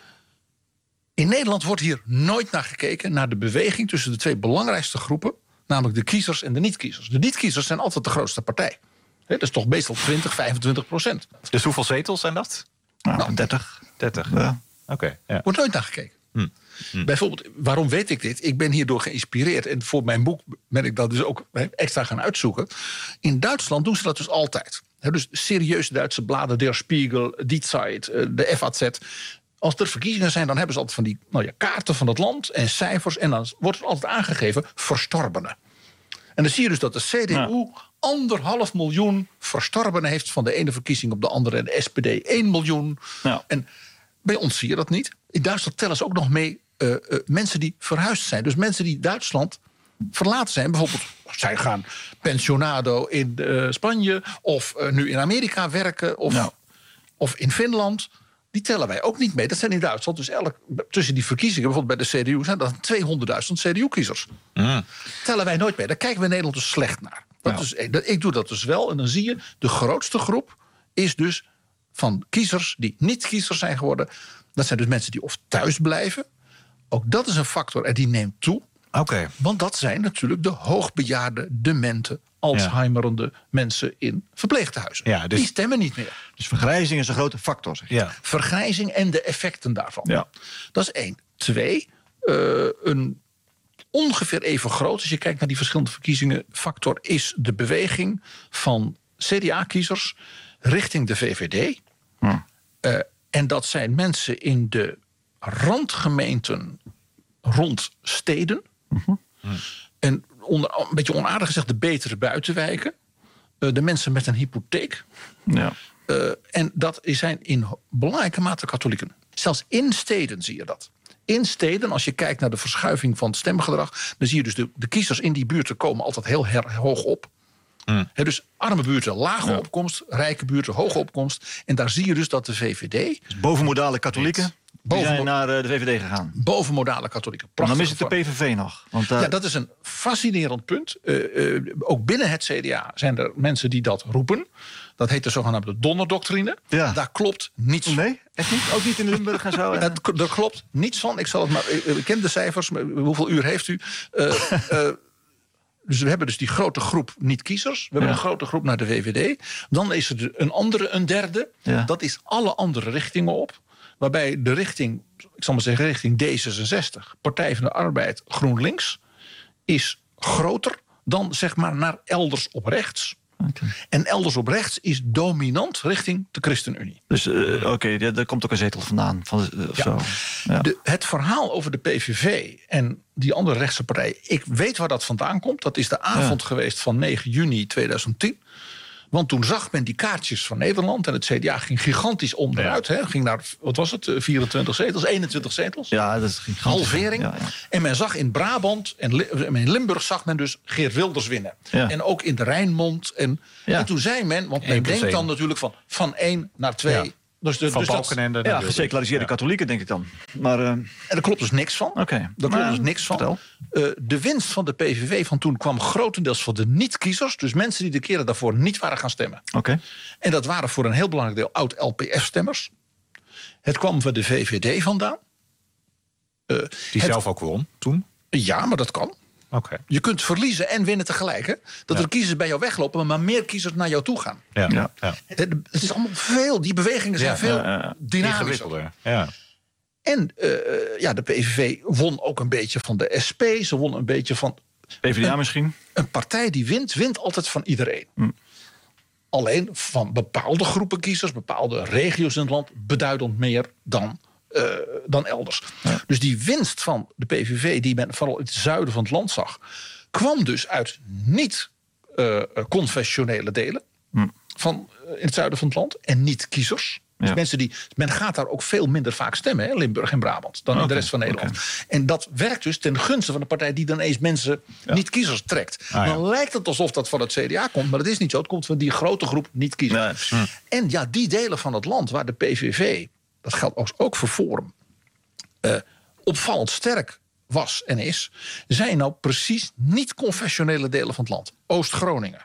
In Nederland wordt hier nooit naar gekeken naar de beweging tussen de twee belangrijkste groepen, namelijk de kiezers en de niet-kiezers. De niet-kiezers zijn altijd de grootste partij. He, dat is toch meestal twintig, vijfentwintig procent. Dus hoeveel zetels zijn dat? Nou, nou dertig. dertig. Ja. Oké. Okay, ja. Wordt nooit naar gekeken. Hm. Hm. Bijvoorbeeld, waarom weet ik dit? Ik ben hierdoor geïnspireerd. En voor mijn boek ben ik dat dus ook extra gaan uitzoeken. In Duitsland doen ze dat dus altijd. He, dus serieuze Duitse bladen, Der Spiegel, Die Zeit, de F A Z. Als er verkiezingen zijn, dan hebben ze altijd van die nou ja, kaarten van het land en cijfers. En dan wordt er altijd aangegeven verstorbenen. En dan zie je dus dat de C D U ja. anderhalf miljoen verstorbenen heeft van de ene verkiezing op de andere. En de S P D één miljoen. Ja. En bij ons zie je dat niet. In Duitsland tellen ze ook nog mee uh, uh, mensen die verhuisd zijn. Dus mensen die Duitsland verlaten zijn. Bijvoorbeeld, zij gaan pensionado in uh, Spanje. Of uh, nu in Amerika werken. Of, ja. of in Finland. Die tellen wij ook niet mee. Dat zijn in Duitsland. Dus elk, tussen die verkiezingen, bijvoorbeeld bij de C D U, zijn dat tweehonderdduizend C D U-kiezers. Mm. Tellen wij nooit mee. Daar kijken we in Nederland dus slecht naar. Dat nou. is, dat, ik doe dat dus wel. En dan zie je, de grootste groep is dus van kiezers die niet kiezers zijn geworden. Dat zijn dus mensen die of thuis blijven. Ook dat is een factor en die neemt toe. Okay. Want dat zijn natuurlijk de hoogbejaarde, demente, Alzheimerende ja. mensen in verpleeghuizen. Ja, dus, die stemmen niet meer. Dus vergrijzing is een grote factor. Zeg je. Ja. Vergrijzing en de effecten daarvan. Ja. Dat is één. Twee, uh, een ongeveer even groot, als je kijkt naar die verschillende verkiezingen, factor is de beweging van C D A-kiezers richting de V V D. Hm. Uh, en dat zijn mensen in de randgemeenten rond steden. Mm-hmm. En onder, een beetje onaardig gezegd de betere buitenwijken. Uh, de mensen met een hypotheek. Ja. Uh, en dat zijn in belangrijke mate katholieken. Zelfs in steden zie je dat. In steden, als je kijkt naar de verschuiving van het stemgedrag... dan zie je dus de, de kiezers in die buurten komen altijd heel her, hoog op. Mm. He, dus arme buurten, lage ja. opkomst. Rijke buurten, hoge opkomst. En daar zie je dus dat de V V D... Dus bovenmodale katholieken... Die Boven, zijn naar de V V D gegaan. Bovenmodale katholieken. Dan is het de P V V nog. Want, uh... Ja, dat is een fascinerend punt. Uh, uh, ook binnen het C D A zijn er mensen die dat roepen. Dat heet de zogenaamde donnerdoctrine. Ja. Daar klopt niets van. Nee, echt niet? Ook niet in Limburg en zo? Het, er klopt niets van. Ik zal het maar. Ik ken de cijfers. Hoeveel uur heeft u? Uh, uh, Dus we hebben dus die grote groep niet-kiezers. We hebben ja. een grote groep naar de V V D. Dan is er een andere, een derde. Ja. Dat is alle andere richtingen op. Waarbij de richting, ik zal maar zeggen, richting D zesenzestig... Partij van de Arbeid, GroenLinks... is groter dan zeg maar naar elders op rechts. Okay. En elders op rechts is dominant richting de ChristenUnie. Dus uh, oké, okay, ja, daar komt ook een zetel vandaan. Van de, uh, ja. zo. Ja. De, het verhaal over de P V V en die andere rechtse partijen... ik weet waar dat vandaan komt. Dat is de avond ja. geweest van negen juni tweeduizend tien... Want toen zag men die kaartjes van Nederland... en het C D A ging gigantisch onderuit. Ja. Hè, ging naar, wat was het, vierentwintig zetels, eenentwintig zetels. Ja, dat is gigantisch. Halvering. Ja, ja. En men zag in Brabant en in Limburg zag men dus Geert Wilders winnen. Ja. En ook in de Rijnmond. En, ja. en toen zei men, want men denkt één. dan natuurlijk van, van één naar twee... Ja. Dus de, van dus Balkenende. Ja, geseculariseerde ja. katholieken, denk ik dan. Maar, uh... En daar klopt dus niks van. Oké. Okay. Daar klopt maar, dus niks van. Uh, de winst van de P V V van toen kwam grotendeels van de niet-kiezers. Dus mensen die de keren daarvoor niet waren gaan stemmen. Oké. Okay. En dat waren voor een heel belangrijk deel oud-L P F-stemmers. Het kwam van de V V D vandaan. Uh, die het... zelf ook won toen? Ja, maar dat kan. Okay. Je kunt verliezen en winnen tegelijk. Hè? Dat ja. er kiezers bij jou weglopen, maar meer kiezers naar jou toe gaan. Ja. Ja. Ja. Het, het is allemaal veel, die bewegingen zijn ja. veel ja, ja. dynamischer. Ja. En uh, ja, de P V V won ook een beetje van de S P. Ze won een beetje van... P v d A misschien? Een partij die wint, wint altijd van iedereen. Hm. Alleen van bepaalde groepen kiezers, bepaalde regio's in het land... beduidend meer dan... Uh, dan elders. Ja. Dus die winst van de P V V, die men vooral in het zuiden van het land zag... kwam dus uit niet-confessionele uh, delen... Hm. van uh, in het zuiden van het land en niet-kiezers. Dus ja. mensen die, men gaat daar ook veel minder vaak stemmen, hè, Limburg en Brabant... dan okay. in de rest van Nederland. Okay. En dat werkt dus ten gunste van de partij... die dan eens mensen ja. niet-kiezers trekt. Ah, dan ja. lijkt het alsof dat van het C D A komt... maar dat is niet zo. Het komt van die grote groep niet-kiezers. Ja. Hm. En ja, die delen van het land waar de P V V... dat geldt ook voor Forum, uh, opvallend sterk was en is... zijn nou precies niet-confessionele delen van het land. Oost-Groningen,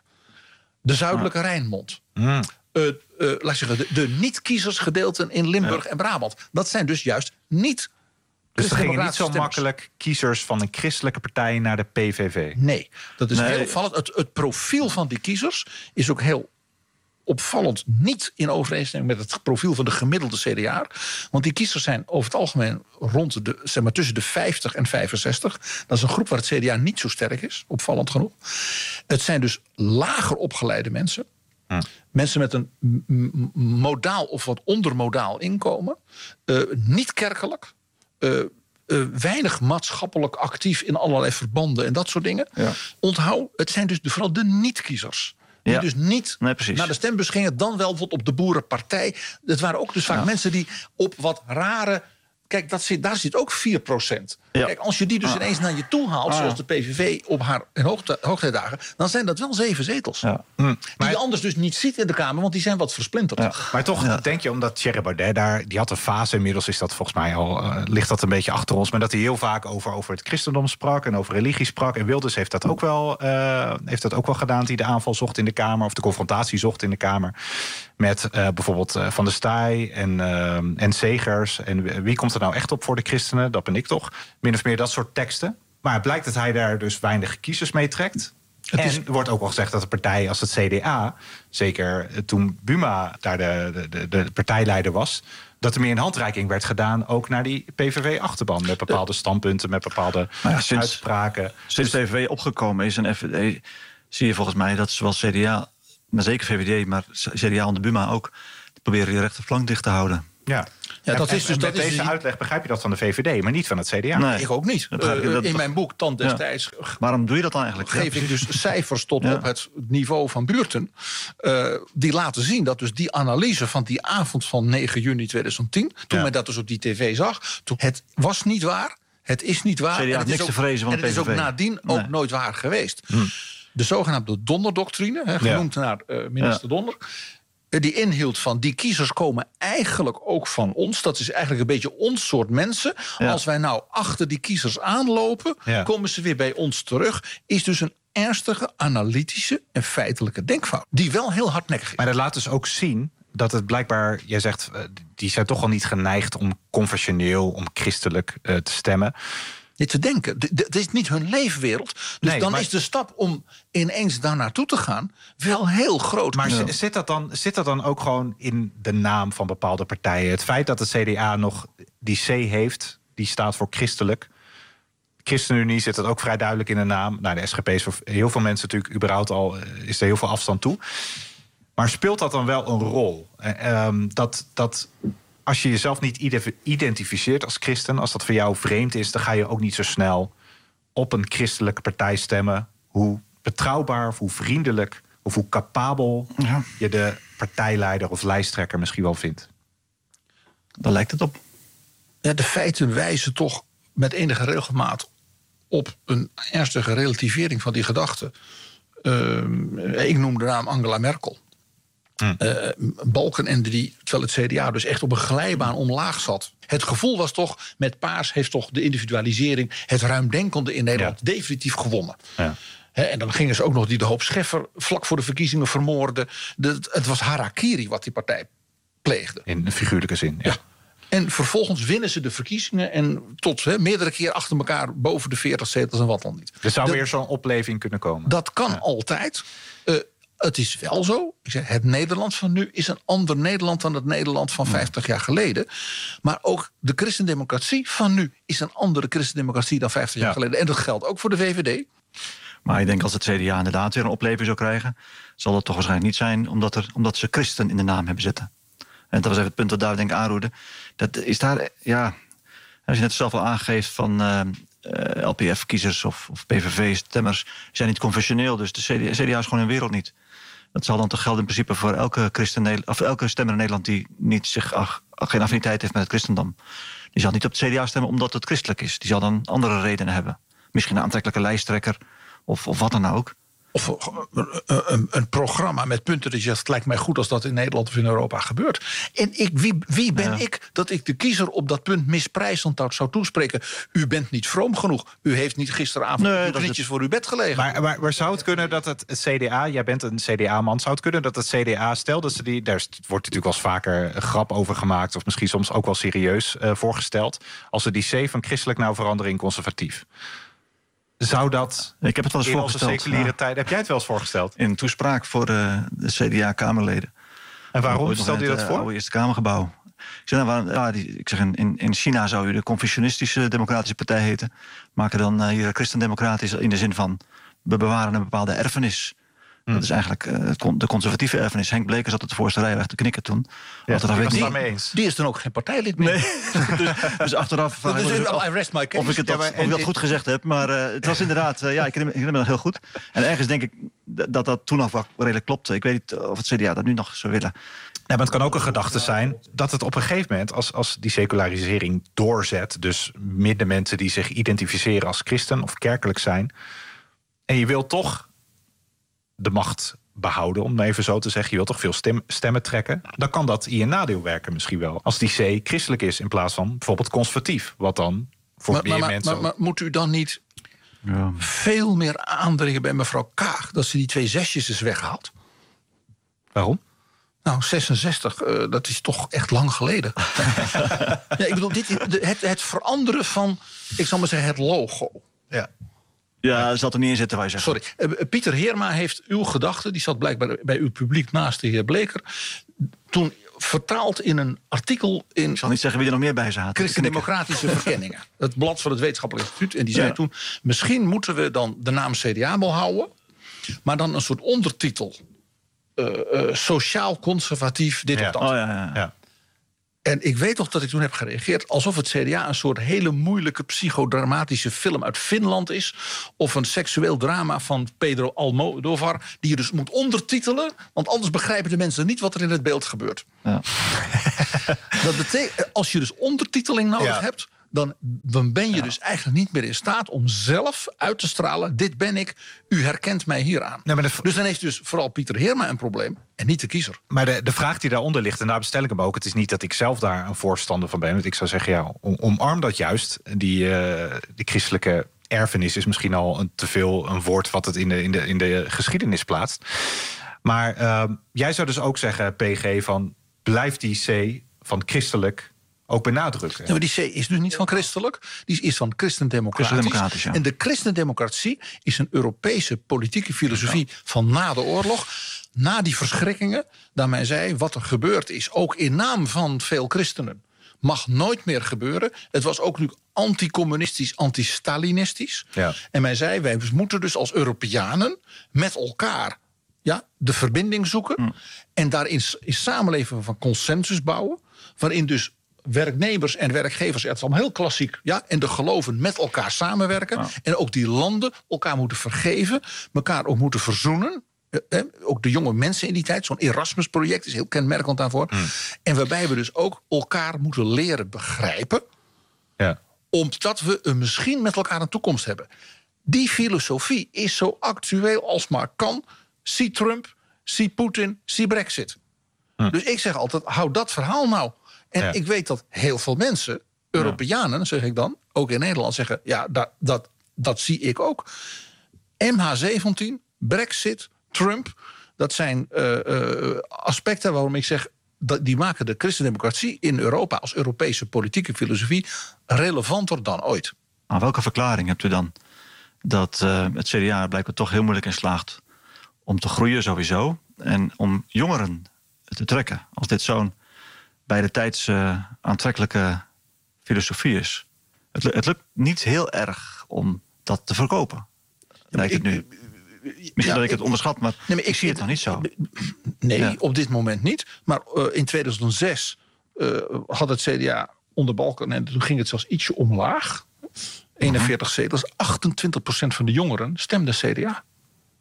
de zuidelijke ah. Rijnmond... Mm. Uh, uh, laat ik zeggen, de, de niet-kiezersgedeelten in Limburg ja. en Brabant. Dat zijn dus juist niet... Dus er gingen niet zo stemmers. makkelijk kiezers van een christelijke partij naar de P V V? Nee, dat is nee. heel opvallend. Het, het profiel van die kiezers is ook heel... opvallend niet in overeenstemming met het profiel van de gemiddelde C D A. Want die kiezers zijn over het algemeen rond de, zeg maar, tussen de vijftig en vijfenzestig. Dat is een groep waar het C D A niet zo sterk is, opvallend genoeg. Het zijn dus lager opgeleide mensen. Hm. Mensen met een m- modaal of wat ondermodaal inkomen. Uh, niet kerkelijk. Uh, Uh, weinig maatschappelijk actief in allerlei verbanden en dat soort dingen. Ja. Onthoud, het zijn dus de, vooral de niet-kiezers. Die ja. dus niet nee, naar de stembus gingen, dan wel bijvoorbeeld op de boerenpartij. Het waren ook dus vaak ja. mensen die op wat rare... Kijk, dat zit, daar zit ook vier procent. Ja. Kijk, als je die dus ah. ineens naar je toe haalt... Ah. zoals de P V V op haar hoogte, hoogtijdagen... dan zijn dat wel zeven zetels. Ja. Hm. Die maar, je anders dus niet ziet in de Kamer... want die zijn wat versplinterd. Ja. Maar toch ja. denk je, omdat Thierry Baudet daar... die had een fase, inmiddels is dat volgens mij al... Uh, ligt dat een beetje achter ons... maar dat hij heel vaak over, over het christendom sprak... en over religie sprak. En Wilders heeft dat ook wel, uh, heeft dat ook wel gedaan... die de aanval zocht in de Kamer... of de confrontatie zocht in de Kamer... met uh, bijvoorbeeld uh, Van der Staaij en, uh, en Segers. En wie komt er nou echt op voor de christenen? Dat ben ik toch. Min of meer dat soort teksten. Maar het blijkt dat hij daar dus weinig kiezers mee trekt. Het en is... er wordt ook wel gezegd dat de partij als het C D A... zeker toen Buma daar de, de, de partijleider was... dat er meer een handreiking werd gedaan... ook naar die P V V-achterban. Met bepaalde standpunten, met bepaalde ja, sinds, uitspraken. Sinds de P V V opgekomen is en F V D... zie je volgens mij dat zowel C D A... maar zeker V V D, maar C D A onder Buma ook... proberen die rechterflank dicht te houden. Ja. Ja, dat en, is dus, en dat met is deze die... uitleg begrijp je dat van de V V D, maar niet van het C D A. Nee. Ik ook niet. Dat begrijp ik, Uh, dat- in mijn boek Tand destijds Ja. Waarom doe je dat dan eigenlijk? geef Ja, ik dus cijfers tot Ja. op het niveau van Buurten. Uh, die laten zien dat dus die analyse van die avond van negen juni tweeduizend tien... toen Ja. men dat dus op die tv zag, toen, het was niet waar. Het is niet waar. C D A en heeft het is niks ook, te vrezen van en de het is ook P V V. nadien ook Nee. nooit waar geweest. De zogenaamde donderdoctrine, hè, genoemd naar uh, minister Ja. Donder... die inhield van die kiezers komen eigenlijk ook van ons. Dat is eigenlijk een beetje ons soort mensen. Ja. Als wij nou achter die kiezers aanlopen, Ja. komen ze weer bij ons terug. Is dus een ernstige analytische en feitelijke denkfout. Die wel heel hardnekkig is. Maar dat laat dus ook zien dat het blijkbaar, jij zegt, uh, die zijn toch al niet geneigd om confessioneel, om christelijk uh, te stemmen. Dit te denken. D- d- Het is niet hun leefwereld. Dus Nee, dan maar- is de stap om ineens daar naartoe te gaan wel heel groot. Maar Ja. z- zit, dat dan, zit dat dan ook gewoon in de naam van bepaalde partijen? Het feit dat het C D A nog die C heeft, die staat voor christelijk. ChristenUnie zit dat ook vrij duidelijk in de naam. Nou, de S G P is voor heel veel mensen natuurlijk überhaupt al, uh, is er heel veel afstand toe. Maar speelt dat dan wel een rol? Uh, um, dat, dat als je jezelf niet ide- identificeert als christen, als dat voor jou vreemd is, dan ga je ook niet zo snel op een christelijke partij stemmen. Hoe betrouwbaar, of hoe vriendelijk of hoe capabel Ja. je de partijleider of lijsttrekker misschien wel vindt. Daar lijkt het op. Ja, de feiten wijzen toch met enige regelmaat op een ernstige relativering van die gedachte. Uh, ik noem de naam Angela Merkel. Hm. Uh, Balkenende, die, terwijl het C D A dus echt op een glijbaan omlaag zat. Het gevoel was toch, met Paars heeft toch de individualisering, het ruimdenkende in Nederland Ja. definitief gewonnen. Ja. He, en dan gingen ze ook nog die de Hoop Scheffer vlak voor de verkiezingen vermoorden. De, het was harakiri wat die partij pleegde. In figuurlijke zin. Ja. Ja. En vervolgens winnen ze de verkiezingen en tot he, meerdere keer achter elkaar boven de veertig zetels en wat dan niet. Er zou Dat- weer zo'n opleving kunnen komen. Dat kan altijd. Uh, het is wel zo. Ik zeg, het Nederland van nu is een ander Nederland dan het Nederland van vijftig jaar geleden. Maar ook de christendemocratie van nu is een andere christendemocratie dan vijftig jaar Ja. geleden. En dat geldt ook voor de V V D. Maar ik denk als het C D A inderdaad weer een opleving zou krijgen, zal dat toch waarschijnlijk niet zijn omdat, er, omdat ze christen in de naam hebben zitten. En dat was even het punt dat David denk ik aanroerde. Dat is daar, ja, als je net zelf al aangeeft van uh, uh, L P F-kiezers of, of P V V-stemmers zijn niet confessioneel, dus de C D A, C D A is gewoon hun wereld niet. Dat zal dan toch gelden in principe voor elke, christen, of elke stemmer in Nederland die niet zich, ach, geen affiniteit heeft met het christendom. Die zal niet op het C D A stemmen omdat het christelijk is. Die zal dan andere redenen hebben. Misschien een aantrekkelijke lijsttrekker of, of wat dan ook. Of een, een, een programma met punten dat je zegt, het lijkt mij goed als dat in Nederland of in Europa gebeurt. En ik, wie, wie ben Ja. ik dat ik de kiezer op dat punt misprijzend zou toespreken? U bent niet vroom genoeg. U heeft niet gisteravond Nee, uw dat is knietjes het. voor uw bed gelegen. Maar, maar, maar zou het kunnen dat het, het C D A, jij bent een C D A-man, zou het kunnen dat het C D A, stel dat ze die, daar wordt natuurlijk wel eens vaker een grap over gemaakt, of misschien soms ook wel serieus uh, voorgesteld, als ze die C van christelijk nou veranderen in conservatief. Zou dat Ik heb het wel eens in onze voorgesteld. seculiere Ja. tijd, heb jij het wel eens voorgesteld? In een toespraak voor de, de C D A-Kamerleden. En waarom Ooit nog stelde in je het, dat uh, voor? oude Eerste Kamergebouw. Ik zeg, nou, waarom- ja, die, ik zeg in, in China zou je de Confucianistische Democratische Partij heten. Maken dan uh, hier christendemocratisch in de zin van we bewaren een bepaalde erfenis. Hmm. Dat is eigenlijk uh, het con- de conservatieve erfenis. Henk Bleker zat op de voorste rij weg te knikken toen. Ja, Achteraf ik weet was ik het niet- daarmee eens. Die is dan ook geen partijlid meer. Nee. dus, dus achteraf vraag ik Dus me I rest my case. of ik het dat, Ja, maar- of ik dat goed gezegd heb. Maar uh, het was inderdaad, uh, ja, ik herinner, ik herinner me dat heel goed. En ergens denk ik d- dat dat toen al wel redelijk klopte. Ik weet niet of het C D A dat nu nog zou willen. Ja, maar het kan ook een gedachte zijn dat het op een gegeven moment, als, als die secularisering doorzet, dus minder mensen die zich identificeren als christen of kerkelijk zijn, en je wilt toch de macht behouden, om het even zo te zeggen, je wilt toch veel stem, stemmen trekken, dan kan dat in je nadeel werken misschien wel. Als die C christelijk is in plaats van bijvoorbeeld conservatief, wat dan voor Maar, meer maar, maar, mensen... maar, maar moet u dan niet Ja. veel meer aandringen bij mevrouw Kaag dat ze die twee zesjes is weghaalt? Waarom? Nou, zesenzestig, uh, dat is toch echt lang geleden. Ja, ik bedoel, dit, de, het, het veranderen van, ik zal maar zeggen, het logo. Ja. Ja, dat zal er niet in zitten, wij zeggen. Sorry, uh, Pieter Heerma heeft uw gedachte, die zat blijkbaar bij uw publiek naast de heer Bleker, toen vertaald in een artikel in Ik zal niet zeggen wie er nog meer bij zaten. Christendemocratische Verkenningen. Het blad van het Wetenschappelijk Instituut. En die zei Ja. toen, misschien moeten we dan de naam C D A behouden, maar dan een soort ondertitel. Uh, uh, sociaal conservatief, dit Ja. of dat. Oh ja, ja. Ja. En ik weet nog dat ik toen heb gereageerd alsof het C D A een soort hele moeilijke psychodramatische film uit Finland is. Of een seksueel drama van Pedro Almodóvar, die je dus moet ondertitelen. Want anders begrijpen de mensen niet wat er in het beeld gebeurt. Ja. Dat betekent, als je dus ondertiteling nodig ja. hebt, Dan, dan ben je ja. dus eigenlijk niet meer in staat om zelf uit te stralen. Dit ben ik, u herkent mij hieraan. Nee, maar de... Dus dan heeft dus vooral Pieter Heerma een probleem en niet de kiezer. Maar de, de vraag die daaronder ligt, en daar bestel ik hem ook. Het is niet dat ik zelf daar een voorstander van ben. Want ik zou zeggen, ja, om, omarm dat juist. Die, uh, die christelijke erfenis is misschien al een, te veel een woord wat het in de, in de, in de geschiedenis plaatst. Maar uh, jij zou dus ook zeggen, P G, van blijf die C van christelijk ook benadrukken. Ja, maar die C is dus niet van christelijk. Die is van christendemocratisch. Ja. En de christendemocratie is een Europese politieke filosofie ja. van na de oorlog. Na die verschrikkingen, daar men zei, wat er gebeurd is, ook in naam van veel christenen, mag nooit meer gebeuren. Het was ook nu anticommunistisch, anti-Stalinistisch. Ja. En men zei, wij moeten dus als Europeanen met elkaar ja, de verbinding zoeken. Mm. En daarin in samenleving van consensus bouwen. Waarin dus werknemers en werkgevers, het is allemaal heel klassiek, ja, en de geloven met elkaar samenwerken. Ja. En ook die landen elkaar moeten vergeven, elkaar ook moeten verzoenen. Eh, ook de jonge mensen in die tijd, zo'n Erasmus-project is heel kenmerkend daarvoor. Mm. En waarbij we dus ook elkaar moeten leren begrijpen, ja. omdat we een, misschien met elkaar een toekomst hebben. Die filosofie is zo actueel als maar kan. Zie Trump, zie Poetin, zie Brexit. Mm. Dus ik zeg altijd, hou dat verhaal nou. En ja. ik weet dat heel veel mensen, Europeanen, zeg ik dan, ook in Nederland zeggen, ja, dat, dat, dat zie ik ook. M H zeventien, Brexit, Trump, dat zijn uh, uh, aspecten waarom ik zeg, dat die maken de christendemocratie in Europa als Europese politieke filosofie relevanter dan ooit. Maar welke verklaring hebt u dan dat uh, het C D A blijkbaar toch heel moeilijk in slaagt om te groeien sowieso en om jongeren te trekken, als dit zo'n bij de tijds uh, aantrekkelijke filosofie is? Het, het lukt niet heel erg om dat te verkopen, ja, lijkt het nu. Misschien ja, dat ik het onderschat, maar, nee, maar ik, ik zie het nog niet zo. Nee, ja. op dit moment niet. Maar uh, in tweeduizend zes uh, had het C D A onder Balken, en toen ging het zelfs ietsje omlaag. eenenveertig uh-huh. zetels, achtentwintig procent van de jongeren stemde C D A.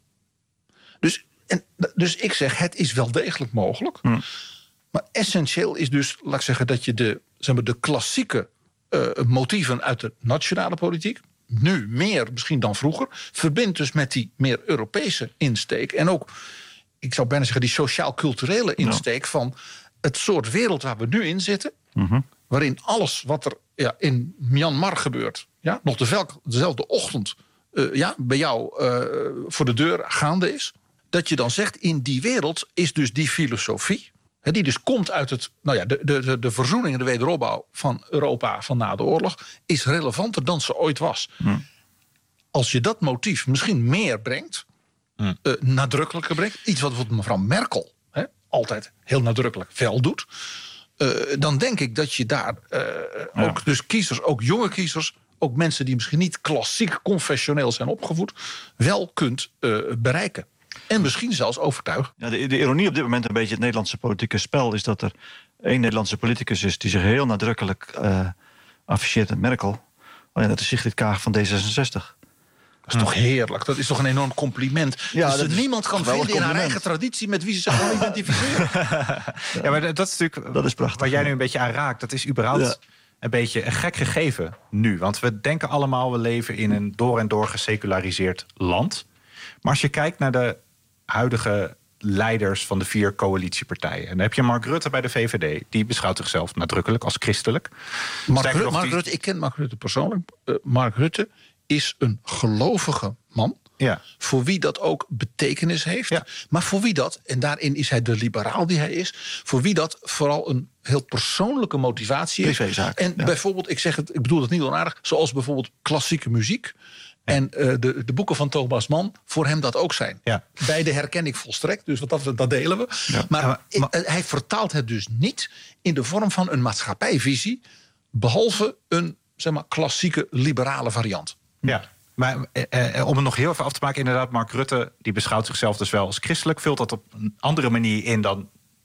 Dus, en, dus ik zeg, het is wel degelijk mogelijk. Uh. Maar essentieel is dus, laat ik zeggen, dat je de, zeg maar, de klassieke uh, motieven uit de nationale politiek, nu meer misschien dan vroeger, verbindt dus met die meer Europese insteek. En ook, ik zou bijna zeggen, die sociaal-culturele insteek ja. van het soort wereld waar we nu in zitten. Uh-huh. Waarin alles wat er ja, in Myanmar gebeurt, ja, nog dezelfde, dezelfde ochtend uh, ja, bij jou uh, voor de deur gaande is. Dat je dan zegt, in die wereld is dus die filosofie, he, die dus komt uit het, nou ja, de, de, de verzoening en de wederopbouw van Europa van na de oorlog, is relevanter dan ze ooit was. Hmm. Als je dat motief misschien meer brengt, hmm. uh, nadrukkelijker brengt, iets wat bijvoorbeeld mevrouw Merkel he, altijd heel nadrukkelijk wel doet, uh, dan denk ik dat je daar uh, ja. ook dus kiezers, ook jonge kiezers, ook mensen die misschien niet klassiek confessioneel zijn opgevoed, wel kunt uh, bereiken. En misschien zelfs overtuigen. Ja, de, de ironie op dit moment een beetje het Nederlandse politieke spel is dat er één Nederlandse politicus is die zich heel nadrukkelijk uh, afficheert met Merkel. Oh ja, dat is Sigrid Kaag van D zesenzestig. Dat is toch heerlijk? Dat is toch een enorm compliment? Ja, dus niemand kan vinden in haar eigen traditie met wie ze zich wel identificeren. Ja, maar dat is natuurlijk dat is prachtig, waar jij nu een beetje aan raakt. Dat is überhaupt ja. een beetje een gek gegeven nu. Want we denken allemaal, we leven in een door en door geseculariseerd land. Maar als je kijkt naar de huidige leiders van de vier coalitiepartijen, en dan heb je Mark Rutte bij de V V D. Die beschouwt zichzelf nadrukkelijk als christelijk. Mark, Ru- Mark die... Rutte, ik ken Mark Rutte persoonlijk. Uh, Mark Rutte is een gelovige man. Ja. Voor wie dat ook betekenis heeft. Ja. Maar voor wie dat, en daarin is hij de liberaal die hij is, voor wie dat vooral een heel persoonlijke motivatie is. Privézaak, en ja. bijvoorbeeld, ik zeg het, ik bedoel het niet onaardig, zoals bijvoorbeeld klassieke muziek. En uh, de, de boeken van Thomas Mann voor hem dat ook zijn. Ja. Beide herken ik volstrekt, dus wat dat, dat delen we. Ja. Maar, maar, maar uh, hij vertaalt het dus niet in de vorm van een maatschappijvisie, behalve een, zeg maar, klassieke liberale variant. Ja, maar uh, uh, om het nog heel even af te maken, inderdaad, Mark Rutte die beschouwt zichzelf dus wel als christelijk, vult dat op een andere manier in dan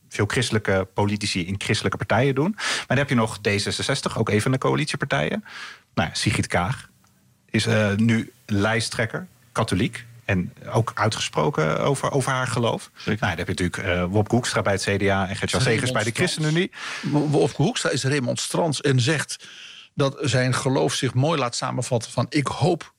veel christelijke politici in christelijke partijen doen. Maar dan heb je nog D zesenzestig, ook een van de coalitiepartijen. Nou ja, Sigrid Kaag is uh, nu lijsttrekker, katholiek. En ook uitgesproken over, over haar geloof. Nou, dan heb je natuurlijk uh, Wopke Hoekstra bij het C D A en Gert-Jan Segers bij de ChristenUnie. Wopke Hoekstra is remonstrant en zegt dat zijn geloof zich mooi laat samenvatten van ik hoop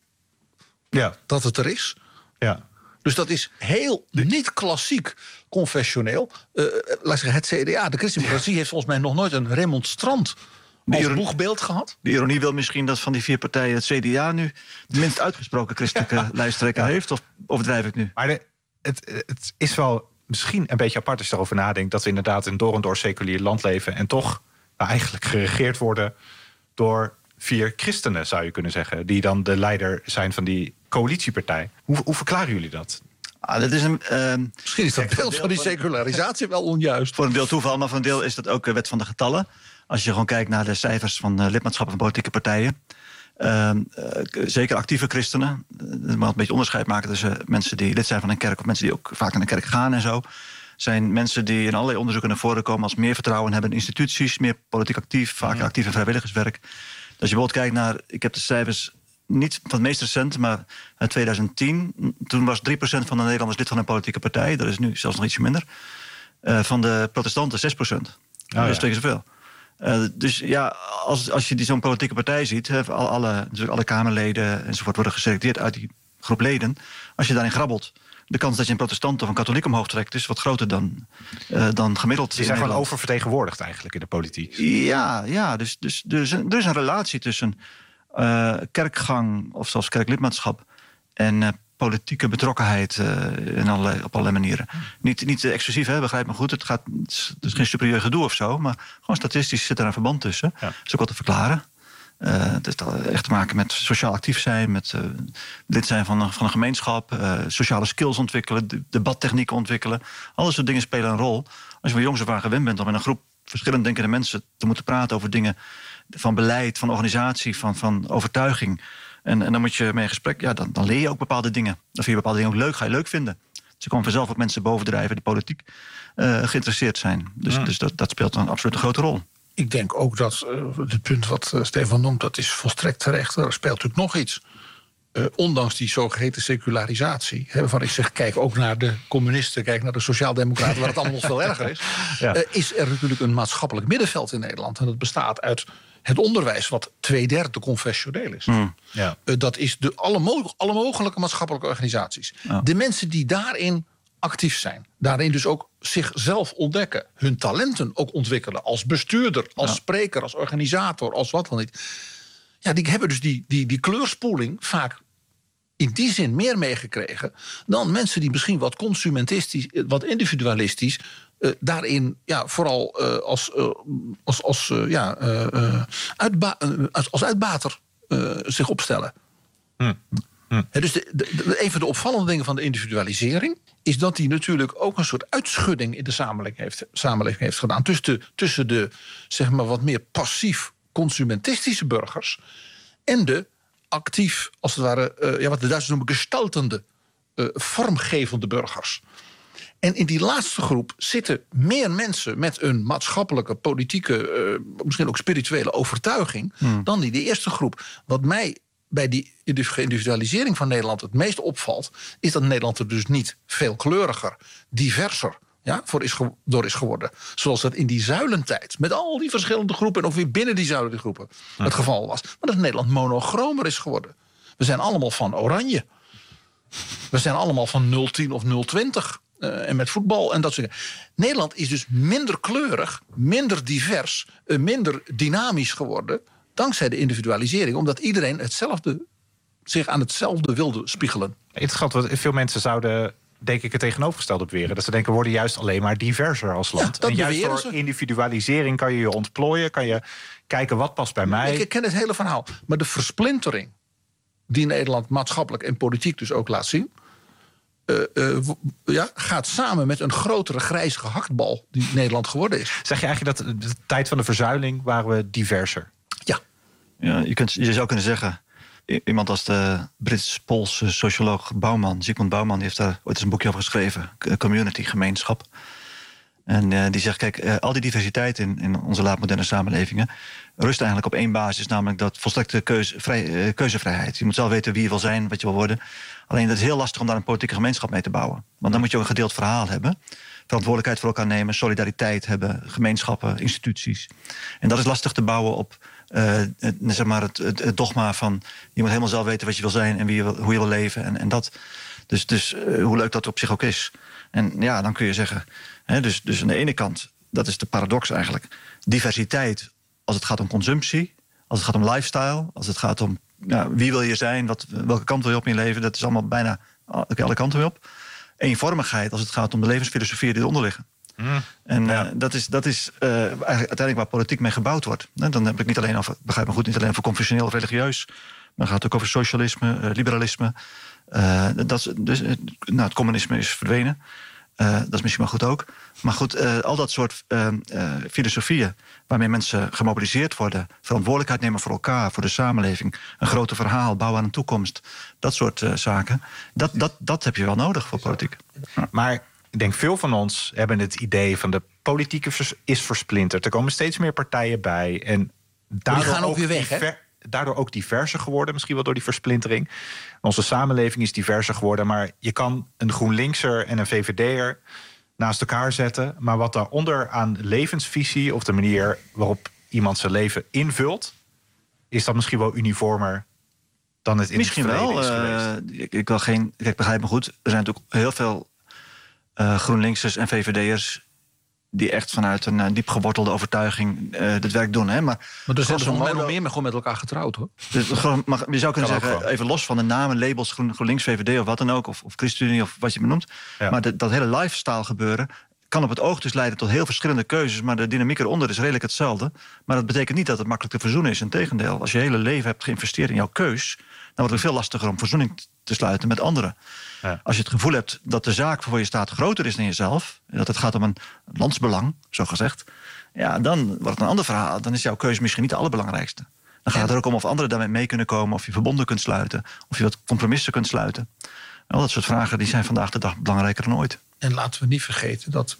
ja. dat het er is. Ja. Dus dat is heel niet klassiek confessioneel. Uh, laat zeggen, het C D A, de Christendemocratie, heeft volgens mij nog nooit een remonstrant als ironie, boegbeeld gehad. De ironie wil misschien dat van die vier partijen het C D A nu de minst uitgesproken christelijke ja. lijsttrekker ja. heeft. Of overdrijf ik nu? Maar de, het, het is wel misschien een beetje apart als je erover nadenkt dat we inderdaad in door en door seculier land leven en toch nou, eigenlijk geregeerd worden door vier christenen, zou je kunnen zeggen, die dan de leider zijn van die coalitiepartij. Hoe, hoe verklaren jullie dat? Ah, dat is een, uh, Misschien is dat beeld van die secularisatie wel onjuist. Voor een deel toeval, maar voor een deel is dat ook de wet van de getallen. Als je gewoon kijkt naar de cijfers van uh, lidmaatschappen van politieke partijen. Uh, uh, zeker actieve christenen. Je moet een beetje onderscheid maken tussen mensen die lid zijn van een kerk of mensen die ook vaak naar de kerk gaan en zo. Zijn mensen die in allerlei onderzoeken naar voren komen als meer vertrouwen hebben in instituties, meer politiek actief, vaak ja. actief in vrijwilligerswerk. Als je bijvoorbeeld kijkt naar, ik heb de cijfers niet van het meest recent, maar in twintig tien, toen was drie procent van de Nederlanders lid van een politieke partij. Dat is nu zelfs nog ietsje minder. Uh, van de protestanten zes procent. Oh, dat is ja. twee keer zoveel. Uh, dus ja, als, als je die zo'n politieke partij ziet, he, alle, alle, natuurlijk alle Kamerleden enzovoort worden geselecteerd uit die groep leden. Als je daarin grabbelt, de kans dat je een protestant of een katholiek omhoog trekt is wat groter dan, uh, dan gemiddeld. Die zijn gewoon oververtegenwoordigd eigenlijk in de politiek. Ja, ja dus, dus, dus er is een relatie tussen uh, kerkgang of zelfs kerklidmaatschap en uh, politieke betrokkenheid uh, in allerlei, op allerlei manieren. Niet, niet exclusief, hè, begrijp me goed. Het, gaat, het is geen superieur gedoe of zo, maar gewoon statistisch zit er een verband tussen. Ja. Dat is ook wel te verklaren. Uh, het heeft echt te maken met sociaal actief zijn, met uh, lid zijn van een, van een gemeenschap, uh, sociale skills ontwikkelen, de, debattechnieken ontwikkelen. Alle soort dingen spelen een rol. Als je van jongs af aan gewend bent om met een groep verschillend denkende mensen te moeten praten over dingen van beleid, van organisatie, van, van overtuiging. En, en dan moet je mee in gesprek, ja, dan, dan leer je ook bepaalde dingen. Dan vind je bepaalde dingen ook leuk, ga je leuk vinden. Dus er komen vanzelf ook mensen bovendrijven die politiek uh, geïnteresseerd zijn. Dus, ja. dus dat, dat speelt dan absoluut een grote rol. Ik denk ook dat uh, het punt wat uh, Stefan noemt, dat is volstrekt terecht. Er speelt natuurlijk nog iets. Uh, ondanks die zogeheten secularisatie. Hè, waarvan ik zeg, kijk ook naar de communisten, kijk naar de sociaaldemocraten, waar het allemaal nog veel erger is. Ja. Uh, is er natuurlijk een maatschappelijk middenveld in Nederland. En dat bestaat uit het onderwijs, wat twee derde confessioneel is. Mm. Ja. Uh, dat is de alle, mo- alle mogelijke maatschappelijke organisaties. Ja. De mensen die daarin actief zijn. Daarin dus ook zichzelf ontdekken. Hun talenten ook ontwikkelen. Als bestuurder, als ja. spreker, als organisator, als wat dan niet. Ja, die hebben dus die, die, die kleurspoeling vaak in die zin meer meegekregen dan mensen die misschien wat consumentistisch, wat individualistisch uh, daarin ja, vooral uh, als, uh, als, als, uh, ja, uh, uh, uitba- uh, als, als uitbater uh, zich opstellen. Hm. Hm. He, dus de, de, de, een van de opvallende dingen van de individualisering is dat die natuurlijk ook een soort uitschudding in de samenleving heeft, samenleving heeft gedaan. Tussen de, tussen de zeg maar wat meer passief consumentistische burgers en de actief, als het ware, uh, ja, wat de Duitsers noemen gestaltende, uh, vormgevende burgers. En in die laatste groep zitten meer mensen met een maatschappelijke, politieke, uh, misschien ook spirituele overtuiging hmm. dan die de eerste groep. Wat mij bij die individualisering van Nederland het meest opvalt, is dat Nederland er dus niet veelkleuriger, diverser ja, voor is ge- door is geworden. Zoals dat in die zuilentijd, met al die verschillende groepen en ook weer binnen die zuilengroepen ja. het geval was. Maar dat Nederland monochromer is geworden. We zijn allemaal van oranje. We zijn allemaal van nul tien of nul twintig. Uh, en met voetbal en dat soort dingen. Nederland is dus minder kleurig, minder divers, uh, minder dynamisch geworden dankzij de individualisering, omdat iedereen hetzelfde, zich aan hetzelfde wilde spiegelen. Interessant, want veel mensen zouden, denk ik, het tegenovergestelde beweren. Dat ze denken, we worden juist alleen maar diverser als land. Ja, en juist door ze. individualisering kan je je ontplooien, kan je kijken wat past bij mij. Ik ken het hele verhaal. Maar de versplintering die Nederland maatschappelijk en politiek dus ook laat zien, Uh, uh, ja, gaat samen met een grotere grijze gehaktbal die Nederland geworden is. Zeg je eigenlijk dat de tijd van de verzuiling waren we diverser? Ja. ja je, kunt, je zou kunnen zeggen, iemand als de Brits-Poolse socioloog Bouwman, Zygmunt Bouwman, die heeft daar ooit eens een boekje over geschreven, Community, gemeenschap. En uh, die zegt, kijk, uh, al die diversiteit in, in onze laatmoderne samenlevingen rust eigenlijk op één basis, namelijk dat volstrekte keuze, vrij, uh, keuzevrijheid. Je moet zelf weten wie je wil zijn, wat je wil worden. Alleen dat is heel lastig om daar een politieke gemeenschap mee te bouwen. Want dan moet je ook een gedeeld verhaal hebben. Verantwoordelijkheid voor elkaar nemen, solidariteit hebben, gemeenschappen, instituties. En dat is lastig te bouwen op uh, het, zeg maar het, het, het dogma van je moet helemaal zelf weten wat je wil zijn en wie je wil, hoe je wil leven. En, en dat, dus dus uh, hoe leuk dat op zich ook is. En ja, dan kun je zeggen, hè, dus, dus aan de ene kant, dat is de paradox eigenlijk, diversiteit als het gaat om consumptie, als het gaat om lifestyle, als het gaat om ja, wie wil je zijn, wat, welke kant wil je op in je leven, dat is allemaal bijna alle kanten weer op. Eenvormigheid als het gaat om de levensfilosofieën die eronder liggen. Mm, en ja. uh, dat is, dat is uh, eigenlijk uiteindelijk waar politiek mee gebouwd wordt. En dan heb ik niet alleen over, begrijp me goed, niet alleen voor confessioneel of religieus, maar het gaat ook over socialisme, uh, liberalisme. Uh, dat is, dus, uh, nou, het communisme is verdwenen. Uh, dat is misschien wel goed ook. Maar goed, uh, al dat soort uh, uh, filosofieën waarmee mensen gemobiliseerd worden, verantwoordelijkheid nemen voor elkaar, voor de samenleving, een groter verhaal, bouwen aan een toekomst, dat soort uh, zaken, dat, dat, dat heb je wel nodig voor politiek. Ja. Maar ik denk veel van ons hebben het idee van de politiek is versplinterd. Er komen steeds meer partijen bij en daardoor die gaan ook, ook weer weg, diver, hè? Daardoor ook diverser geworden, misschien wel door die versplintering. Onze samenleving is diverser geworden, maar je kan een GroenLinkser en een V V D'er naast elkaar zetten, maar wat daaronder aan levensvisie of de manier waarop iemand zijn leven invult, is dat misschien wel uniformer dan het in misschien het verleden wel, is uh, geweest. Ik, ik wil geen, kijk, begrijp me goed. Er zijn natuurlijk heel veel uh, GroenLinksers en V V D'ers die echt vanuit een uh, diep gewortelde overtuiging uh, dit werk doen. Hè? Maar, maar er zijn zo'n nog meer, meer gewoon met elkaar getrouwd, hoor. Dus, maar je zou kunnen kan zeggen, even los van de namen, labels, Groen, GroenLinks, V V D of wat dan ook, of, of ChristenUnie of wat je me noemt. Ja. Maar de, dat hele lifestyle gebeuren kan op het oog dus leiden tot heel verschillende keuzes, maar de dynamiek eronder is redelijk hetzelfde. Maar dat betekent niet dat het makkelijk te verzoenen is. Integendeel, als je hele leven hebt geïnvesteerd in jouw keus, dan wordt het veel lastiger om verzoening te sluiten met anderen. Ja. Als je het gevoel hebt dat de zaak voor je staat groter is dan jezelf, dat het gaat om een landsbelang, zo gezegd, ja, dan wordt het een ander verhaal. Dan is jouw keuze misschien niet de allerbelangrijkste. Dan gaat het er ook om of anderen daarmee mee kunnen komen, of je verbonden kunt sluiten, of je wat compromissen kunt sluiten. En al dat soort vragen die zijn vandaag de dag belangrijker dan ooit. En laten we niet vergeten dat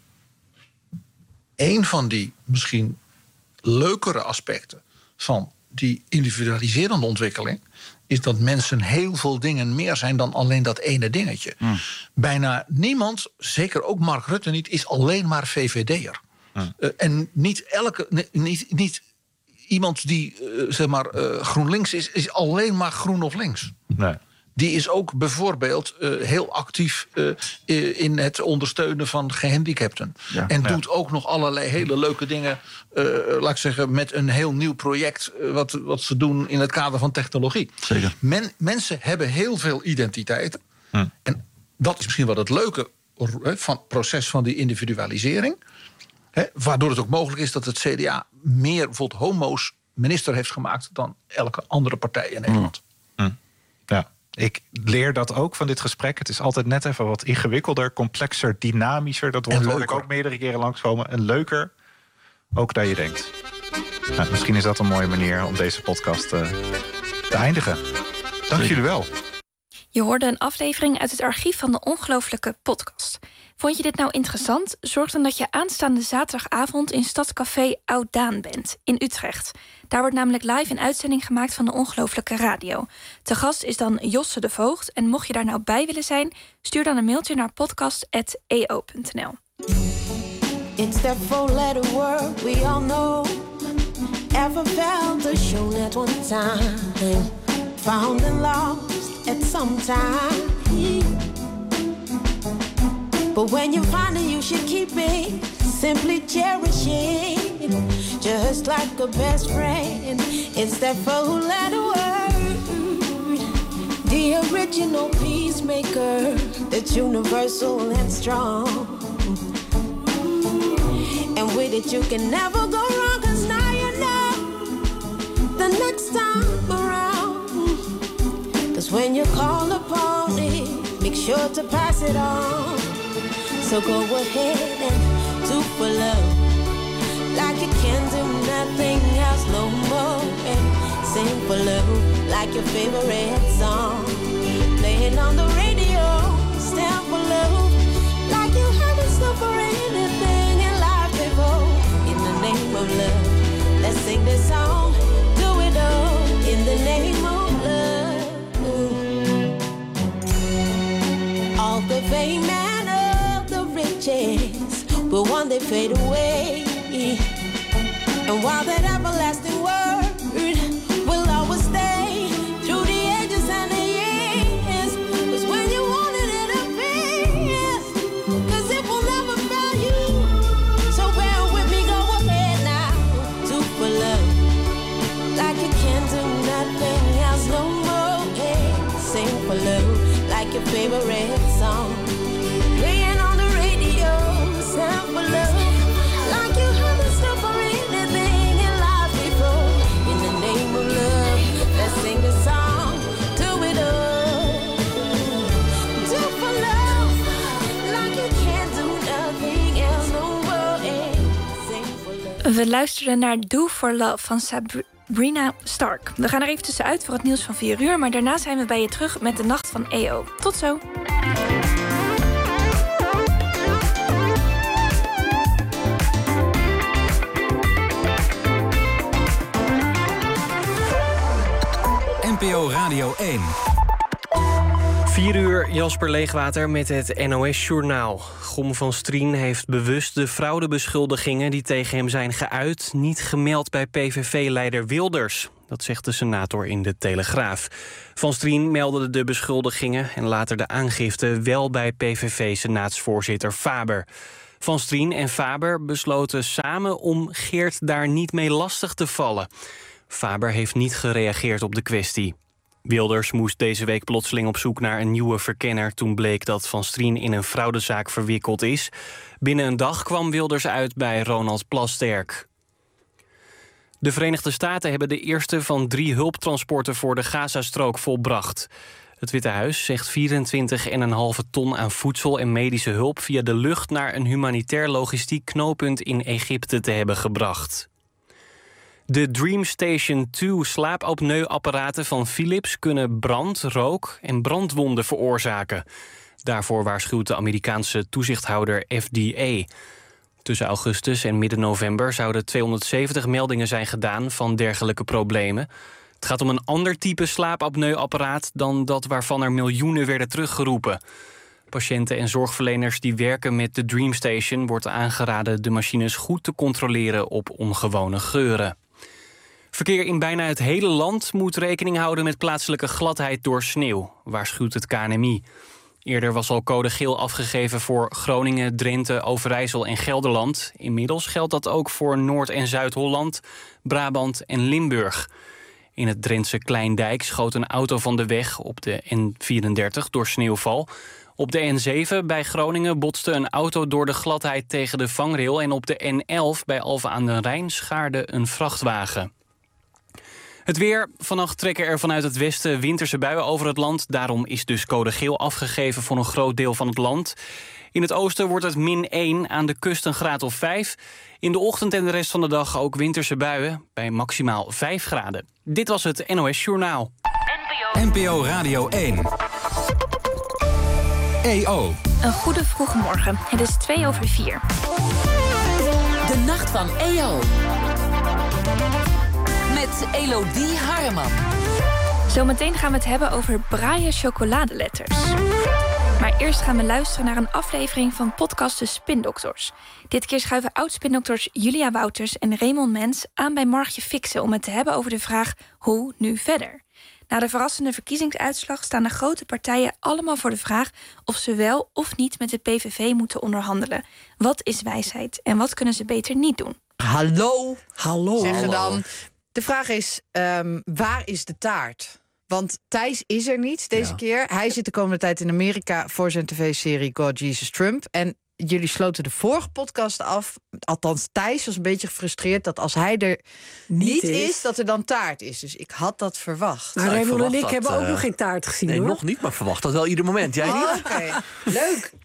een van die misschien leukere aspecten van die individualiserende ontwikkeling is dat mensen heel veel dingen meer zijn dan alleen dat ene dingetje. Mm. Bijna niemand, zeker ook Mark Rutte niet, is alleen maar V V D'er. Mm. Uh, en niet elke, niet, niet iemand die uh, zeg maar uh, GroenLinks is, is alleen maar groen of links. Nee. Die is ook bijvoorbeeld uh, heel actief uh, in het ondersteunen van gehandicapten. Ja, en ja. doet ook nog allerlei hele leuke dingen, uh, laat ik zeggen, met een heel nieuw project uh, wat, wat ze doen in het kader van technologie. Zeker. Men, mensen hebben heel veel identiteiten. Hm. En dat is misschien wel het leuke uh, van het proces van die individualisering. Hè, waardoor het ook mogelijk is dat het C D A meer bijvoorbeeld homo's minister heeft gemaakt dan elke andere partij in Nederland. Hm. Hm. Ja. Ik leer dat ook van dit gesprek. Het is altijd net even wat ingewikkelder, complexer, dynamischer. Dat woord hoor ik ook meerdere keren langskomen. En leuker, ook dan je denkt. Nou, misschien is dat een mooie manier om deze podcast uh, te eindigen. Dank jullie wel. Je hoorde een aflevering uit het archief van de Ongelooflijke Podcast. Vond je dit nou interessant? Zorg dan dat je aanstaande zaterdagavond in Stadscafé Oud-Daan bent, in Utrecht. Daar wordt namelijk live een uitzending gemaakt van de Ongelooflijke Radio. Te gast is dan Josse de Voogd. En mocht je daar nou bij willen zijn, stuur dan een mailtje naar podcast at e o punt n l. It's that four-letter word we all know. Ever felt the shown at one time. Found and lost at some time. But when you find it, you should keep it. Simply cherish it. Just like a best friend. It's that four-letter word. The original peacemaker. That's universal and strong. And with it you can never go wrong. Cause now you know the next time around. Cause when you call upon it, make sure to pass it on. So go ahead and do for love, like you can do nothing else no more. And sing for love, like your favorite song. Play it on the radio, stand for love, like you haven't stopped for anything. All the fame and all the riches will one day fade away. And while that everlasting word will always stay through the ages and the years, was when you wanted it to be. Cause it will never fail you. So bear with me, go ahead now. Do for love like you can't do nothing else no more. Hey, sing for love like your favorite song. Playing on the radio, sound for love like you haven't stopped for anything in life before. In the name of love, let's sing the song, do it all. Do for love like you can't do nothing else no more. Hey, sing for love. We luisteren naar Do for Love van Sabrina Stark. We gaan er even tussenuit voor het nieuws van vier uur, maar daarna zijn we bij je terug met de Nacht van E O. Tot zo. N P O Radio één. vier uur, Jasper Leegwater met het N O S-journaal. Gom van Strien heeft bewust de fraudebeschuldigingen die tegen hem zijn geuit niet gemeld bij P V V-leider Wilders. Dat zegt de senator in de Telegraaf. Van Strien meldde de beschuldigingen en later de aangifte wel bij P V V-senaatsvoorzitter Faber. Van Strien en Faber besloten samen om Geert daar niet mee lastig te vallen. Faber heeft niet gereageerd op de kwestie. Wilders moest deze week plotseling op zoek naar een nieuwe verkenner toen bleek dat Van Strien in een fraudezaak verwikkeld is. Binnen een dag kwam Wilders uit bij Ronald Plasterk. De Verenigde Staten hebben de eerste van drie hulptransporten voor de Gazastrook volbracht. Het Witte Huis zegt vierentwintig komma vijf ton aan voedsel en medische hulp via de lucht naar een humanitair logistiek knooppunt in Egypte te hebben gebracht. De DreamStation twee slaapapneuapparaten van Philips kunnen brand, rook en brandwonden veroorzaken. Daarvoor waarschuwt de Amerikaanse toezichthouder F D A. Tussen augustus en midden november zouden tweehonderdzeventig meldingen zijn gedaan van dergelijke problemen. Het gaat om een ander type slaapapneuapparaat dan dat waarvan er miljoenen werden teruggeroepen. Patiënten en zorgverleners die werken met de DreamStation wordt aangeraden de machines goed te controleren op ongewone geuren. Verkeer in bijna het hele land moet rekening houden met plaatselijke gladheid door sneeuw, waarschuwt het K N M I. Eerder was al code geel afgegeven voor Groningen, Drenthe, Overijssel en Gelderland. Inmiddels geldt dat ook voor Noord- en Zuid-Holland, Brabant en Limburg. In het Drentse Kleindijk schoot een auto van de weg op de N vierendertig door sneeuwval. Op de N zeven bij Groningen botste een auto door de gladheid tegen de vangrail en op de N elf bij Alphen aan den Rijn schaarde een vrachtwagen. Het weer. Vannacht trekken er vanuit het westen winterse buien over het land. Daarom is dus code geel afgegeven voor een groot deel van het land. In het oosten wordt het min één, aan de kust een graad of vijf. In de ochtend en de rest van de dag ook winterse buien bij maximaal vijf graden. Dit was het N O S-journaal. N P O Radio één. E O. Een goede vroege morgen. Het is twee over vier. De Nacht van E O. Met Elodie Harman. Zometeen gaan we het hebben over braille chocoladeletters. Maar eerst gaan we luisteren naar een aflevering van podcast De Spindokters. Dit keer schuiven oud-spindokters Julia Wouters en Raymond Mens aan bij Margje Fixen om het te hebben over de vraag hoe nu verder. Na de verrassende verkiezingsuitslag staan de grote partijen allemaal voor de vraag of ze wel of niet met de P V V moeten onderhandelen. Wat is wijsheid en wat kunnen ze beter niet doen? Hallo, hallo, zeggen hallo. dan. De vraag is, um, waar is de taart? Want Thijs is er niet deze ja. keer. Hij zit de komende tijd in Amerika voor zijn tv-serie God Jesus Trump. En jullie sloten de vorige podcast af. Althans, Thijs was een beetje gefrustreerd dat als hij er niet, niet is, is, dat er dan taart is. Dus ik had dat verwacht. Maar nou, Raymond en ik dat, hebben ook uh, nog geen taart gezien. Nee, hoor. nog niet, maar verwacht dat wel ieder moment. Jij niet? Oh, oké, okay. Leuk.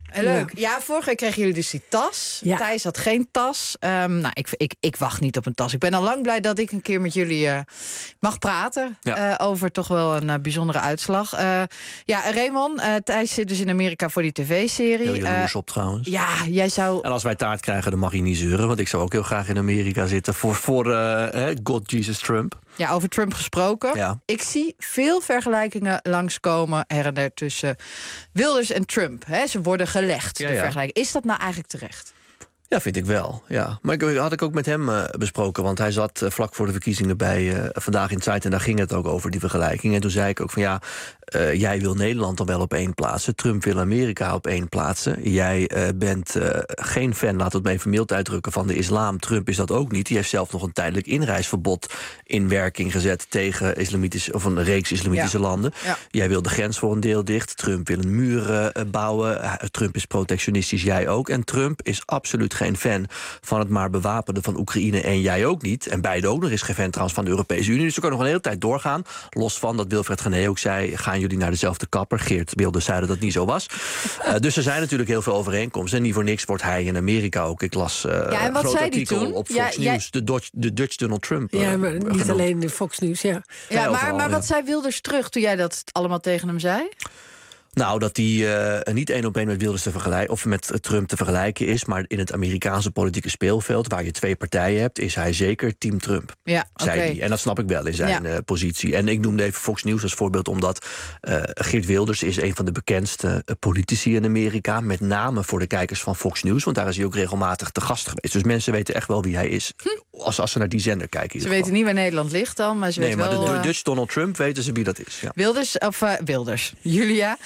Leuk. Ja, vorige week kregen jullie dus die tas. Ja. Thijs had geen tas. Um, nou, ik, ik, ik wacht niet op een tas. Ik ben al lang blij dat ik een keer met jullie uh, mag praten... Ja. Uh, over toch wel een uh, bijzondere uitslag. Uh, ja, Raymond, uh, Thijs zit dus in Amerika voor die tv-serie. Heel jaloers uh, op trouwens. Ja, jij zou... En als wij taart krijgen, dan mag je niet zeuren... want ik zou ook heel graag in Amerika zitten voor, voor uh, God Jesus Trump. Ja, over Trump gesproken. Ja. Ik zie veel vergelijkingen langskomen her en der tussen Wilders en Trump. He, ze worden gelegd, ja, de vergelijking. Is dat nou eigenlijk terecht? Ja, vind ik wel. Ja. Maar ik had ik ook met hem uh, besproken. Want hij zat uh, vlak voor de verkiezingen bij uh, Vandaag in Tijd. En daar ging het ook over, die vergelijking. En toen zei ik ook van ja, uh, jij wil Nederland dan wel op één plaatsen. Trump wil Amerika op één plaatsen. Jij uh, bent uh, geen fan, laat het me even mild uitdrukken, van de islam. Trump is dat ook niet. Die heeft zelf nog een tijdelijk inreisverbod in werking gezet tegen islamitische, of een reeks islamitische ja. landen. Ja. Jij wil de grens voor een deel dicht. Trump wil een muur uh, bouwen. Uh, Trump is protectionistisch, jij ook. En Trump is absoluut geen fan van het maar bewapenen van Oekraïne en jij ook niet. En beide ook nog eens geen fan trouwens van de Europese Unie. Dus we kunnen nog een hele tijd doorgaan. Los van dat Wilfred Genee ook zei, gaan jullie naar dezelfde kapper? Geert Wilders zei dat dat niet zo was. Uh, dus er zijn natuurlijk heel veel overeenkomsten. En niet voor niks wordt hij in Amerika ook. Ik las uh, ja, en wat een groot zei artikel toen? op Fox ja, News. Jij... De, Dutch, de Dutch Donald Trump. Ja, uh, maar niet genoemd. alleen de Fox News, ja. Ja, ja maar, overal, maar wat ja. zei Wilders terug toen jij dat allemaal tegen hem zei? Nou, dat die uh, niet één op één met Wilders te vergelijken of met Trump te vergelijken is, maar in het Amerikaanse politieke speelveld, waar je twee partijen hebt, is hij zeker team Trump. Ja, zei okay. hij. En dat snap ik wel in zijn ja. uh, positie. En ik noemde even Fox News als voorbeeld, omdat uh, Geert Wilders is een van de bekendste uh, politici in Amerika, met name voor de kijkers van Fox News, want daar is hij ook regelmatig te gast geweest. Dus mensen weten echt wel wie hij is, hm. als, als ze naar die zender kijken. Ze weten niet waar Nederland ligt dan, maar ze nee, weten maar wel... de, de uh... Dutch Donald Trump weten ze wie dat is. Ja. Wilders, of uh, Wilders, Julia...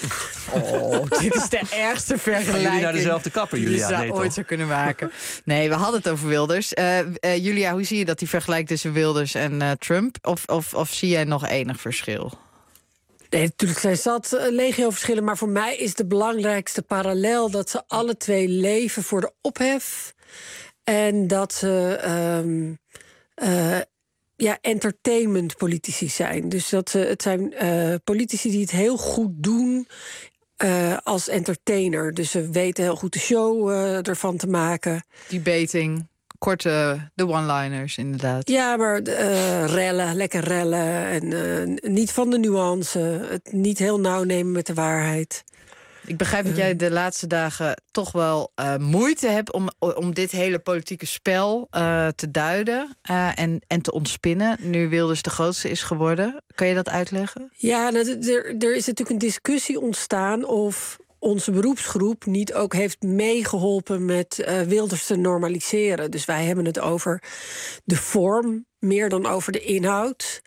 Oh, dit is de ergste vergelijking. Gaan jullie naar dezelfde kapper, Julia? Die zou nee, ooit zou kunnen maken. Nee, we hadden het over Wilders. Uh, uh, Julia, hoe zie je dat die vergelijk tussen Wilders en uh, Trump? Of, of, of zie jij nog enig verschil? Nee, natuurlijk zijn zat uh, legio verschillen. Maar voor mij is de belangrijkste parallel dat ze alle twee leven voor de ophef. En dat ze... Um, uh, Ja, entertainment-politici zijn. Dus dat, uh, het zijn uh, politici die het heel goed doen uh, als entertainer. Dus ze weten heel goed de show uh, ervan te maken. Debating, korte, de one-liners inderdaad. Ja, maar uh, rellen, lekker rellen. En uh, niet van de nuance. Het niet heel nauw nemen met de waarheid. Ik begrijp dat jij de laatste dagen toch wel uh, moeite hebt om, om dit hele politieke spel uh, te duiden uh, en, en te ontspinnen. Nu Wilders de grootste is geworden. Kan je dat uitleggen? Ja, er, er is natuurlijk een discussie ontstaan of onze beroepsgroep niet ook heeft meegeholpen met uh, Wilders te normaliseren. Dus wij hebben het over de vorm meer dan over de inhoud.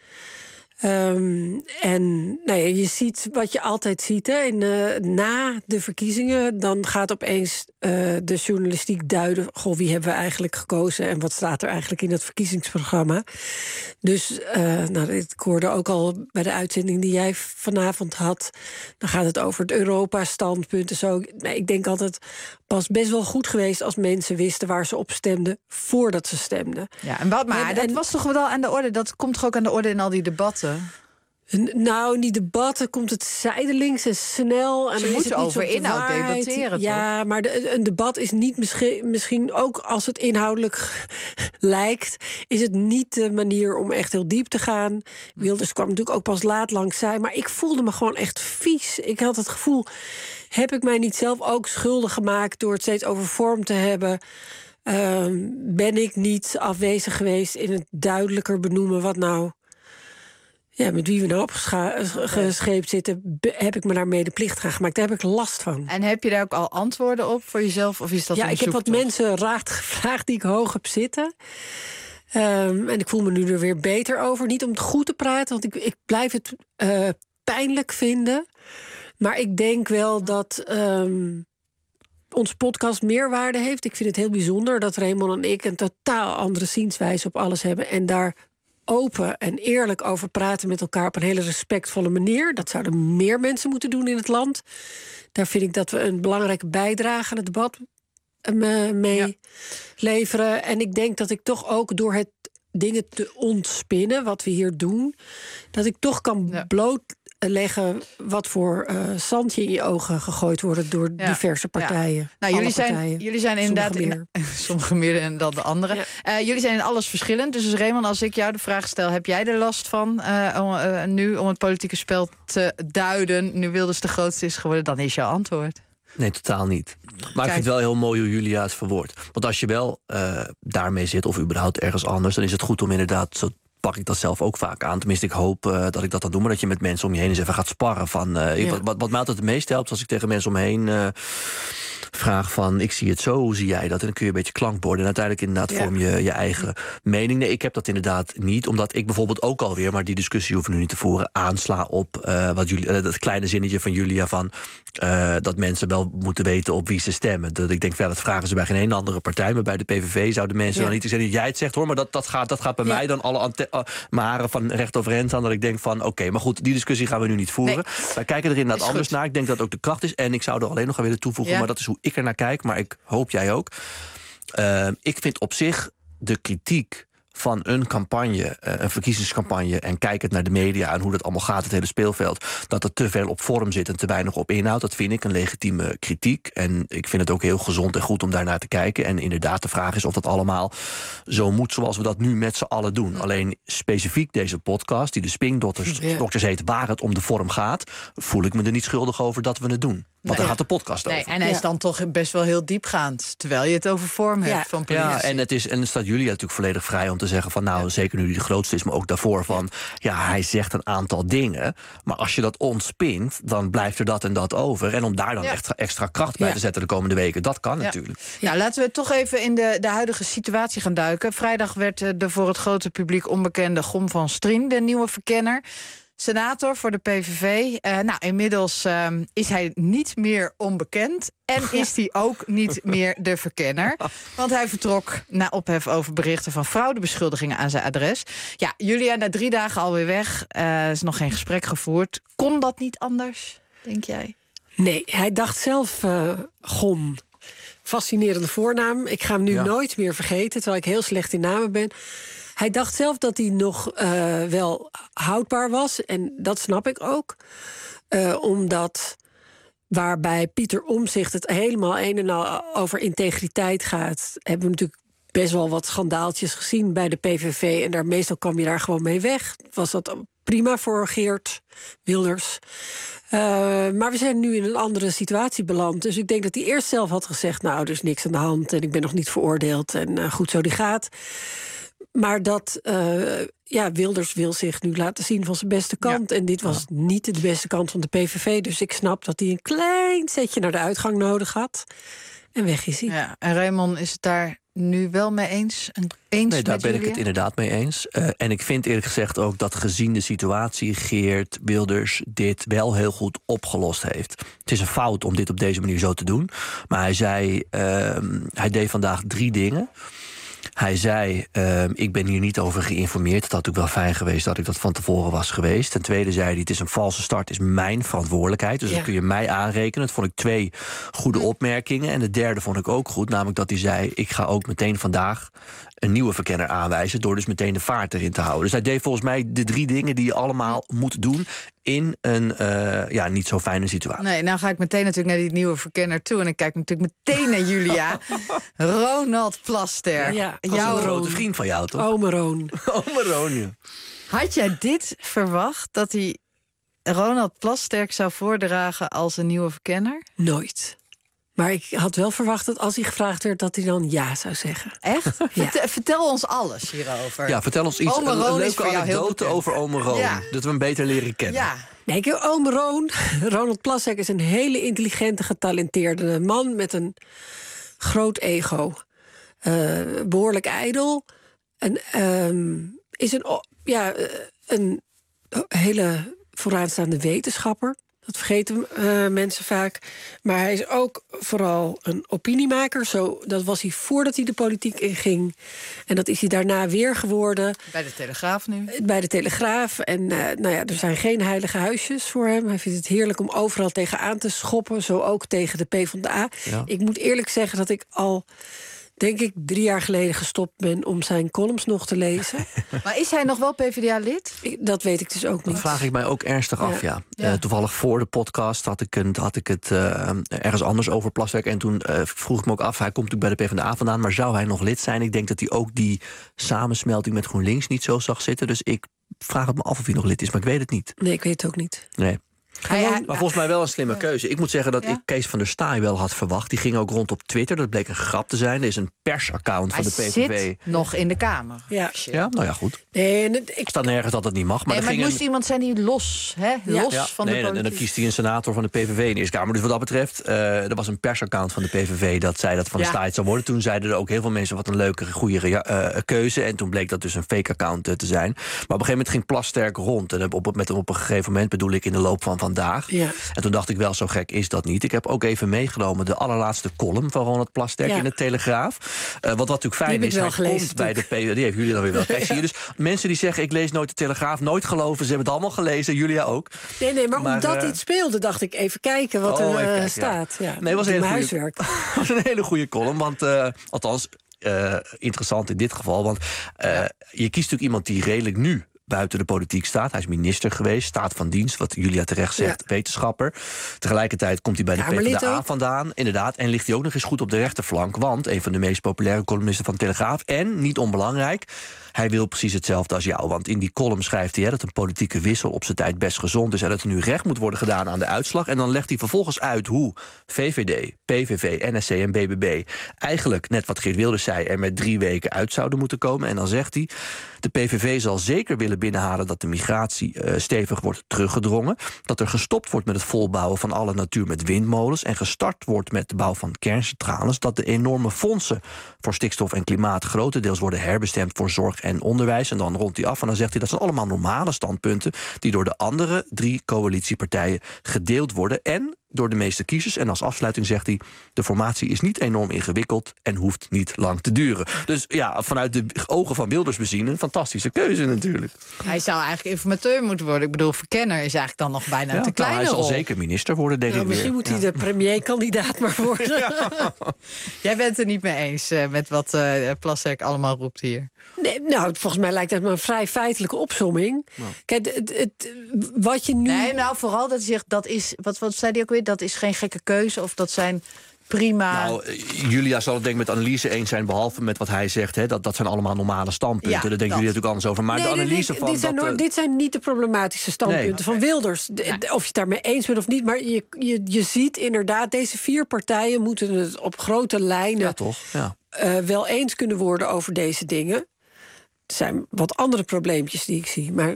Um, en nou ja, je ziet wat je altijd ziet. Hè, in, uh, na de verkiezingen, dan gaat opeens uh, de journalistiek duiden... goh, wie hebben we eigenlijk gekozen en wat staat er eigenlijk in dat verkiezingsprogramma. Dus uh, nou, ik hoorde ook al bij de uitzending die jij vanavond had... dan gaat het over het Europa-standpunt en zo. Nee, ik denk altijd, pas best wel goed geweest als mensen wisten waar ze op stemden voordat ze stemden. Ja, en wat, maar en, dat en, was toch wel aan de orde? Dat komt toch ook aan de orde in al die debatten? Nou, in die debatten komt het zijdelings en snel. En ze moeten over inhoud debatteren. Ja, toch? Maar de, een debat is niet misschien, misschien ook als het inhoudelijk lijkt, is het niet de manier om echt heel diep te gaan. Wilders kwam natuurlijk ook pas laat langs zij, maar ik voelde me gewoon echt vies. Ik had het gevoel, heb ik mij niet zelf ook schuldig gemaakt door het steeds over vorm te hebben? Uh, ben ik niet afwezig geweest in het duidelijker benoemen wat nou... Ja, met wie we nou opgescheept zitten, heb ik me daar medeplichtig aan gemaakt. Daar heb ik last van. En heb je daar ook al antwoorden op voor jezelf? Of is dat ja, ik heb wat mensen raad gevraagd die ik hoog heb zitten. Um, en ik voel me nu er weer beter over. Niet om het goed te praten, want ik, ik blijf het uh, pijnlijk vinden. Maar ik denk wel dat um, onze podcast meerwaarde heeft. Ik vind het heel bijzonder dat Raymond en ik een totaal andere zienswijze op alles hebben. En daar open en eerlijk over praten met elkaar op een hele respectvolle manier. Dat zouden meer mensen moeten doen in het land. Daar vind ik dat we een belangrijke bijdrage aan het debat mee ja. leveren. En ik denk dat ik toch ook door het dingen te ontspinnen, wat we hier doen, dat ik toch kan ja. bloot leggen wat voor uh, zand je in je ogen gegooid wordt door ja. diverse partijen. Ja. Nou, jullie zijn, partijen. jullie zijn inderdaad sommige meer, in, sommige meer dan de andere. Ja. Uh, jullie zijn in alles verschillend. Dus Raymond, als ik jou de vraag stel, heb jij er last van uh, om, uh, nu om het politieke spel te duiden, nu Wilders de grootste is geworden, dan is jouw antwoord. Nee, totaal niet. Maar Kijk. ik vind het wel heel mooi hoe Julia het verwoordt. Want als je wel uh, daarmee zit, of überhaupt ergens anders, dan is het goed om inderdaad, zo pak ik dat zelf ook vaak aan. Tenminste, ik hoop uh, dat ik dat dan doe, maar dat je met mensen om je heen eens even gaat sparren. Van, uh, ja. wat, wat, wat mij altijd het meest helpt, als ik tegen mensen om me heen uh, vraag van, ik zie het zo, hoe zie jij dat? En dan kun je een beetje klankborden. En uiteindelijk inderdaad ja. vorm je je eigen mening. Nee, ik heb dat inderdaad niet, omdat ik bijvoorbeeld ook alweer, maar die discussie hoeven we nu niet te voeren, aansla op uh, wat jullie, uh, dat kleine zinnetje van Julia van uh, dat mensen wel moeten weten op wie ze stemmen. Dat ik denk, wel, dat vragen ze bij geen ene andere partij, maar bij de P V V zouden mensen ja. dan niet zeggen, jij het zegt hoor, maar dat, dat, gaat, dat gaat bij ja. mij dan alle ante- uh, mijn haren van recht overeind aan, dat ik denk van, oké, okay, maar goed, die discussie gaan we nu niet voeren. Nee. Wij kijken er inderdaad anders naar. Ik denk dat ook de kracht is. En ik zou er alleen nog aan willen toevoegen, ja. maar dat is hoe ik er naar kijk. Maar ik hoop jij ook. Uh, ik vind op zich de kritiek van een campagne, uh, een verkiezingscampagne, en kijkend naar de media en hoe dat allemaal gaat, het hele speelveld, dat er te veel op vorm zit en te weinig op inhoud, dat vind ik een legitieme kritiek. En ik vind het ook heel gezond en goed om daarnaar te kijken. En inderdaad, de vraag is of dat allemaal zo moet zoals we dat nu met z'n allen doen. Alleen specifiek deze podcast, die de Spinkdokters ja. dokters heet, waar het om de vorm gaat, voel ik me er niet schuldig over dat we het doen. Want nee. daar gaat de podcast nee, over. En hij is dan toch best wel heel diepgaand, terwijl je het over vorm hebt ja. van politici. Ja, en het is en het staat Julia natuurlijk volledig vrij om te zeggen van, nou, ja. zeker nu hij de grootste is, maar ook daarvoor van, ja, hij zegt een aantal dingen, maar als je dat ontspint, dan blijft er dat en dat over. En om daar dan ja. extra, extra kracht bij ja. te zetten de komende weken, dat kan ja. natuurlijk. Nou, laten we toch even in de, de huidige situatie gaan duiken. Vrijdag werd de voor het grote publiek onbekende Gom van Strien de nieuwe verkenner. Senator voor de P V V. Uh, nou, inmiddels uh, is hij niet meer onbekend. En is hij ook niet meer de verkenner. Want hij vertrok na ophef over berichten van fraudebeschuldigingen aan zijn adres. Ja, Julia, na drie dagen alweer weg. Er uh, is nog geen gesprek gevoerd. Kon dat niet anders, denk jij? Nee, hij dacht zelf, uh, Gom, fascinerende voornaam. Ik ga hem nu ja. nooit meer vergeten, terwijl ik heel slecht in namen ben. Hij dacht zelf dat hij nog uh, wel houdbaar was. En dat snap ik ook. Uh, omdat waarbij Pieter Omtzigt het helemaal een en al over integriteit gaat, hebben we natuurlijk best wel wat schandaaltjes gezien bij de P V V. En daar, meestal kwam je daar gewoon mee weg. Was dat prima voor Geert Wilders. Uh, maar we zijn nu in een andere situatie beland. Dus ik denk dat hij eerst zelf had gezegd, nou, er is niks aan de hand en ik ben nog niet veroordeeld en uh, goed zo die gaat. Maar dat uh, ja, Wilders wil zich nu laten zien van zijn beste kant. Ja. En dit was ja. niet de beste kant van de P V V. Dus ik snap dat hij een klein zetje naar de uitgang nodig had. En weg is hij. Ja, en Raymond is het daar nu wel mee eens? eens nee, daar ben Julia? ik het inderdaad mee eens. Uh, en ik vind eerlijk gezegd ook dat gezien de situatie Geert Wilders dit wel heel goed opgelost heeft. Het is een fout om dit op deze manier zo te doen. Maar hij zei, uh, hij deed vandaag drie dingen. Hij zei, uh, ik ben hier niet over geïnformeerd. Het had natuurlijk wel fijn geweest dat ik dat van tevoren was geweest. Ten tweede zei hij, het is een valse start, het is mijn verantwoordelijkheid. Dus ja. dat kun je mij aanrekenen. Dat vond ik twee goede opmerkingen. En de derde vond ik ook goed, namelijk dat hij zei, ik ga ook meteen vandaag een nieuwe verkenner aanwijzen, door dus meteen de vaart erin te houden. Dus hij deed volgens mij de drie dingen die je allemaal moet doen in een uh, ja, niet zo fijne situatie. Nee, nou ga ik meteen natuurlijk naar die nieuwe verkenner toe. En ik kijk natuurlijk meteen naar Julia. Ronald Plasterk. Ja, jouw een grote vriend van jou, toch? Ome Roon. Ome Roon, ja. Had jij dit verwacht, dat hij Ronald Plasterk zou voordragen als een nieuwe verkenner? Nooit. Maar ik had wel verwacht dat als hij gevraagd werd, dat hij dan ja zou zeggen. Echt? Ja. Vertel, vertel ons alles hierover. Ja, vertel ons iets, Ome een, Roon een leuke anekdote over Ome Roon. Ja. Dat we hem beter leren kennen. Ja. Nee, ik, Ome Roon, Ronald Plasterk is een hele intelligente, getalenteerde man met een groot ego. Uh, behoorlijk ijdel. En um, is een, ja, een hele vooraanstaande wetenschapper. Dat vergeten uh, mensen vaak. Maar hij is ook vooral een opiniemaker. Zo, dat was hij voordat hij de politiek inging. En dat is hij daarna weer geworden. Bij de Telegraaf nu? Bij de Telegraaf. En uh, nou ja, er zijn geen heilige huisjes voor hem. Hij vindt het heerlijk om overal tegenaan te schoppen. Zo ook tegen de PvdA. Ja. Ik moet eerlijk zeggen dat ik al denk ik, drie jaar geleden gestopt ben om zijn columns nog te lezen. Maar is hij nog wel PvdA-lid? Dat weet ik dus ook niet. Dat vraag ik mij ook ernstig Ja. af, ja. Ja. Uh, toevallig voor de podcast had ik, een, had ik het uh, ergens anders over Plasterk. En toen uh, vroeg ik me ook af, hij komt natuurlijk bij de PvdA vandaan, maar zou hij nog lid zijn? Ik denk dat hij ook die samensmelting met GroenLinks niet zo zag zitten. Dus ik vraag het me af of hij nog lid is, maar ik weet het niet. Nee, ik weet het ook niet. Nee. Hij, hij, Maar volgens mij wel een slimme keuze. Ik moet zeggen dat Ja? ik Kees van der Staaij wel had verwacht. Die ging ook rond op Twitter. Dat bleek een grap te zijn. Er is een persaccount van hij de P V V. zit nog in de Kamer. Ja, Ja, nou ja, goed. nee, en het- ik Er staat nergens dat het niet mag. Maar, Nee, er maar het ging moest een... iemand zijn die los, hè? los Ja, van nee, de en- en politiek. dan kiest hij een senator van de P V V in de Eerste Kamer. Dus wat dat betreft, uh, er was een persaccount van de P V V... dat zei dat Van der Ja. Staaij het zou worden. Toen zeiden er ook heel veel mensen, wat een leuke, goede rea- uh, keuze. En toen bleek dat dus een fake-account uh, te zijn. Maar op een gegeven moment ging Plasterk rond. En op, met, op een gegeven moment bedoel ik in de loop van vandaag. Ja. En toen dacht ik wel, zo gek is dat niet. Ik heb ook even meegenomen de allerlaatste column van Ronald Plasterk Ja. in de Telegraaf. Uh, wat, wat natuurlijk fijn Die heb is, ik wel hij gelezen, komt bij de P V V. Die heeft jullie dan weer wel. Kijk, zie je dus mensen die zeggen, ik lees nooit de Telegraaf, nooit geloven. Ze hebben het allemaal gelezen, Julia ook. Nee, nee, maar, Maar, omdat uh, dit speelde, dacht ik even kijken wat Oh, er even uh, kijken, staat. Ja. Nee, was een Doe hele mijn goede, huiswerk. was een hele goede column. Want, uh, althans, uh, interessant in dit geval. Want uh, je kiest natuurlijk iemand die redelijk nu buiten de politiek staat. Hij is minister geweest, staat van dienst, wat Julia terecht zegt, Ja. wetenschapper. Tegelijkertijd komt hij bij de Kamerlid PvdA ook. vandaan, inderdaad. En ligt hij ook nog eens goed op de rechterflank. Want een van de meest populaire columnisten van de Telegraaf. En, niet onbelangrijk, hij wil precies hetzelfde als jou. Want in die column schrijft hij hè, dat een politieke wissel op zijn tijd best gezond is. En dat er nu recht moet worden gedaan aan de uitslag. En dan legt hij vervolgens uit hoe V V D, P V V, N S C en B B B... eigenlijk, net wat Geert Wilders zei, er met drie weken uit zouden moeten komen. En dan zegt hij, de P V V zal zeker willen binnenhalen dat de migratie uh, stevig wordt teruggedrongen. Dat er gestopt wordt met het volbouwen van alle natuur met windmolens. En gestart wordt met de bouw van kerncentrales. Dat de enorme fondsen voor stikstof en klimaat grotendeels worden herbestemd voor zorg en onderwijs. En dan rondt hij af en dan zegt hij dat zijn allemaal normale standpunten die door de andere drie coalitiepartijen gedeeld worden en door de meeste kiezers. En als afsluiting zegt hij, de formatie is niet enorm ingewikkeld en hoeft niet lang te duren. Dus ja, vanuit de ogen van Wilders bezien een fantastische keuze natuurlijk. Hij zou eigenlijk informateur moeten worden. Ik bedoel, verkenner is eigenlijk dan nog bijna Ja, te nou, kleine hij zal rol. zeker minister worden, denk Nou, ik misschien weer. moet hij de premierkandidaat maar worden. Jij bent het niet mee eens uh, met wat uh, Plasterk allemaal roept hier. Nee, nou, volgens mij lijkt dat me een vrij feitelijke opsomming. Nou. Kijk, het, het, wat je nu... Nee, nou vooral dat hij zegt, dat is, wat, wat zei hij ook weer? Dat is geen gekke keuze of dat zijn prima... Nou, Julia zal het denk ik met Anneliese eens zijn, behalve met wat hij zegt. Hè, dat, dat zijn allemaal normale standpunten. Ja, Daar denken dat. jullie natuurlijk anders over. Maar Nee, de nee, analyse nee, van dit, zijn, dat, nooit- uh, dit zijn niet de problematische standpunten Nee. van Wilders. De- de- Of je het daarmee eens bent of niet. Maar je, je, je ziet inderdaad, deze vier partijen moeten het op grote lijnen ja, toch? Ja. uh, wel eens kunnen worden over deze dingen. Er zijn wat andere probleempjes die ik zie. Maar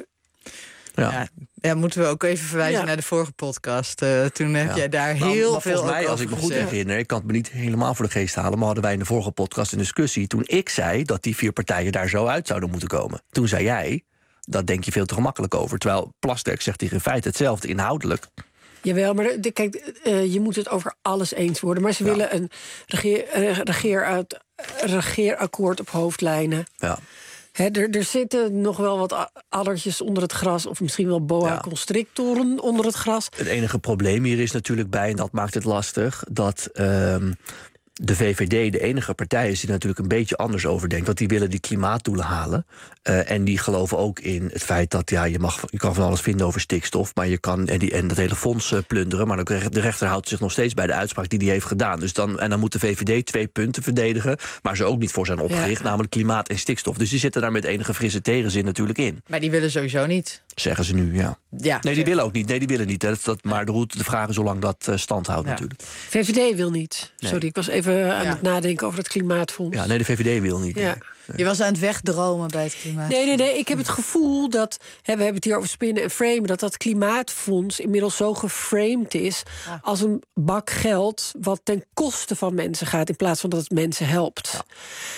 Ja. Ja, ja, moeten we ook even verwijzen Ja. naar de vorige podcast. Uh, toen heb Ja. jij daar Nou, heel maar veel volgens mij, ook als ik over me goed gezegd. herinner, ik kan het me niet helemaal voor de geest halen, maar hadden wij in de vorige podcast een discussie toen ik zei dat die vier partijen daar zo uit zouden moeten komen. Toen zei jij, dat denk je veel te gemakkelijk over. Terwijl Plasterk zegt hier in feite hetzelfde inhoudelijk. jawel, maar de, de- kijk, uh, je moet het over alles eens worden. Maar ze Ja. willen een regeer, uh, regeeruit, regeerakkoord op hoofdlijnen. Ja. Hè, er, er zitten nog wel wat a- addertjes onder het gras, of misschien wel boa Ja. constrictoren onder het gras. Het enige probleem hier is natuurlijk bij, en dat maakt het lastig, dat ehm, de V V D de enige partij is die natuurlijk een beetje anders over denkt. Want die willen die klimaatdoelen halen. Uh, en die geloven ook in het feit dat ja, je, mag, je kan van alles vinden over stikstof, maar je kan en, die, en dat hele fonds uh, plunderen. Maar de, de rechter houdt zich nog steeds bij de uitspraak die hij heeft gedaan. Dus dan, en dan moet de V V D twee punten verdedigen, waar ze ook niet voor zijn opgericht, Ja. namelijk klimaat en stikstof. Dus die zitten daar met enige frisse tegenzin natuurlijk in. Maar die willen sowieso niet. Zeggen ze nu, ja. Ja, Nee, die willen ook niet. Nee, die willen niet. Hè. Dat, dat, maar de, route, de vraag is zolang dat uh, stand houdt Ja. natuurlijk. V V D wil niet. Nee. Sorry, ik was even aan Ja. het nadenken over het klimaatfonds. Ja, nee, de V V D wil niet. Ja. Je was aan het wegdromen bij het klimaat. Nee, nee, nee. Ik heb het gevoel dat, hè, we hebben het hier over spinnen en framen, dat dat klimaatfonds inmiddels zo geframed is Ja. als een bak geld wat ten koste van mensen gaat in plaats van dat het mensen helpt. Ja.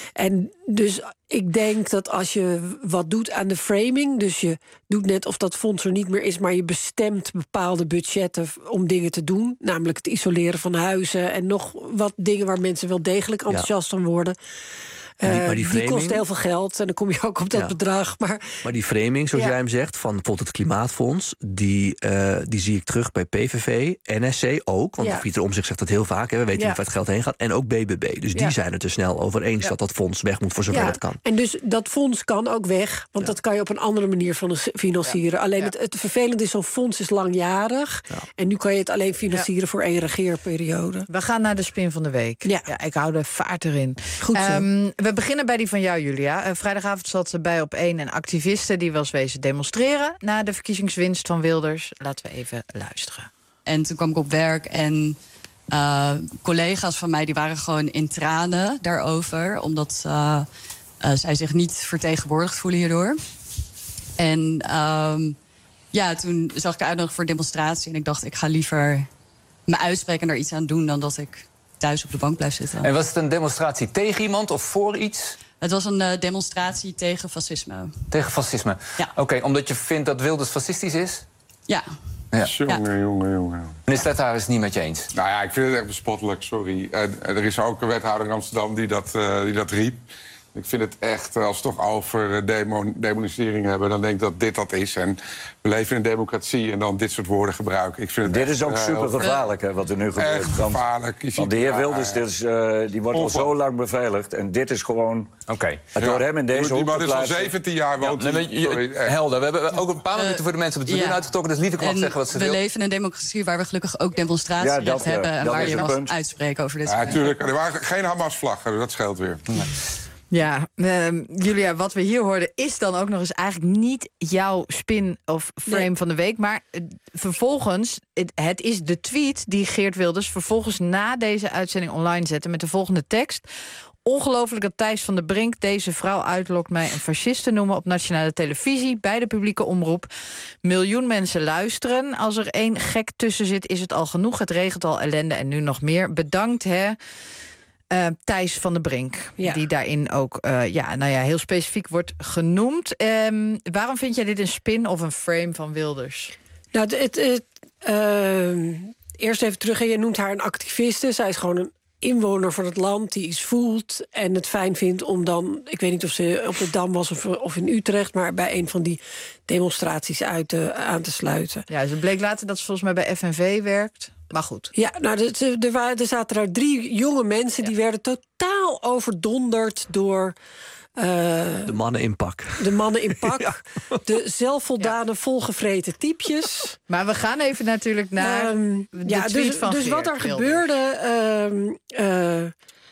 En dus ik denk dat als je wat doet aan de framing, dus je doet net of dat fonds er niet meer is, maar je bestemt bepaalde budgetten om dingen te doen, namelijk het isoleren van huizen en nog wat dingen waar mensen wel degelijk enthousiast van worden. die, maar die, die framing, kost heel veel geld en dan kom je ook op dat ja. bedrag. Maar, maar die framing, zoals ja. jij hem zegt, van bijvoorbeeld het Klimaatfonds, die, uh, die zie ik terug bij P V V, N S C ook. Want ja. Pieter Omtzigt zegt dat heel vaak. Hè, we weten ja. niet waar het geld heen gaat. En ook B B B. Dus die ja. zijn het er snel over eens ja. dat dat fonds weg moet voor zover ja. het kan. En dus dat fonds kan ook weg, want ja. dat kan je op een andere manier financieren. Ja. Alleen ja. het, het vervelende is, zo'n fonds is langjarig. Ja. En nu kan je het alleen financieren ja. voor één regeerperiode. We gaan naar de spin van de week. Ja, ja ik hou de vaart erin. Goed zo. Um, we beginnen bij die van jou, Julia. Uh, vrijdagavond zat ze bij op één en activisten die was wezen demonstreren na de verkiezingswinst van Wilders. Laten we even luisteren. En toen kwam ik op werk en uh, collega's van mij die waren gewoon in tranen daarover, omdat uh, uh, zij zich niet vertegenwoordigd voelen hierdoor. En um, ja, toen zag ik uitnodiging voor demonstratie en ik dacht, ik ga liever me uitspreken en er iets aan doen dan dat ik thuis op de bank blijf zitten. En was het een demonstratie tegen iemand of voor iets? Het was een uh, demonstratie tegen fascisme. Tegen fascisme? Ja. Oké, okay, omdat je vindt dat Wilders fascistisch is? Ja. Ja. Jongen, ja. jongen, jongen. Meneer Stedthaar is het niet met je eens? Nou ja, ik vind het echt bespottelijk, sorry. En, en er is ook een wethouder in Amsterdam die dat, uh, die dat riep. Ik vind het echt, als we het toch over demo, demonisering hebben, dan denk ik dat dit dat is. En we leven in een democratie en dan dit soort woorden gebruiken. Ik vind het dit echt, is ook uh, super gevaarlijk, hè, wat er nu gebeurt. Echt gevaarlijk. Want, want de heer Wilders, dus, uh, die wordt al zo lang beveiligd. En dit is gewoon... Oké. Okay. Door ja. hem in deze hoek te is al zeventien jaar woont. Ja, nee, je, helder. We hebben ook een paar minuten uh, voor de mensen op het tribune ja. uitgetrokken. Dus Lieve mag zeggen wat ze we wil. We leven in een democratie waar we gelukkig ook demonstratierecht ja, hebben. En waar je mag punt. uitspreken over dit. Ja, natuurlijk. Er waren geen Hamas-vlaggen, dat scheelt weer. Ja. Ja, uh, Julia, wat we hier hoorden is dan ook nog eens eigenlijk niet jouw spin of frame nee. van de week. Maar uh, vervolgens, het, het is de tweet die Geert Wilders vervolgens na deze uitzending online zette met de volgende tekst. Ongelooflijk dat Thijs van der Brink deze vrouw uitlokt mij een fascist te noemen op nationale televisie bij de publieke omroep. Miljoen mensen luisteren. Als er één gek tussen zit, is het al genoeg. Het regent al ellende en nu nog meer. Bedankt, hè. Uh, Thijs van der Brink, ja. die daarin ook uh, ja, nou ja, heel specifiek wordt genoemd. Um, waarom vind jij dit een spin of een frame van Wilders? Nou, het, het, het, uh, eerst even terug. Je noemt haar een activiste. Zij is gewoon een inwoner van het land die iets voelt en het fijn vindt om dan, ik weet niet of ze op de Dam was of, of in Utrecht, maar bij een van die demonstraties uit te, aan te sluiten. Ja, ze bleek later dat ze volgens mij bij F N V werkt. Maar goed. Ja, nou, er, er, waren, er zaten daar drie jonge mensen ja. die werden totaal overdonderd door Uh, de mannen in pak. De mannen in pak. Ja. De zelfvoldane, ja. volgevreten typjes. Maar we gaan even natuurlijk naar um, de ja, tweet dus, van Dus Geert wat er Wilders. gebeurde um, uh,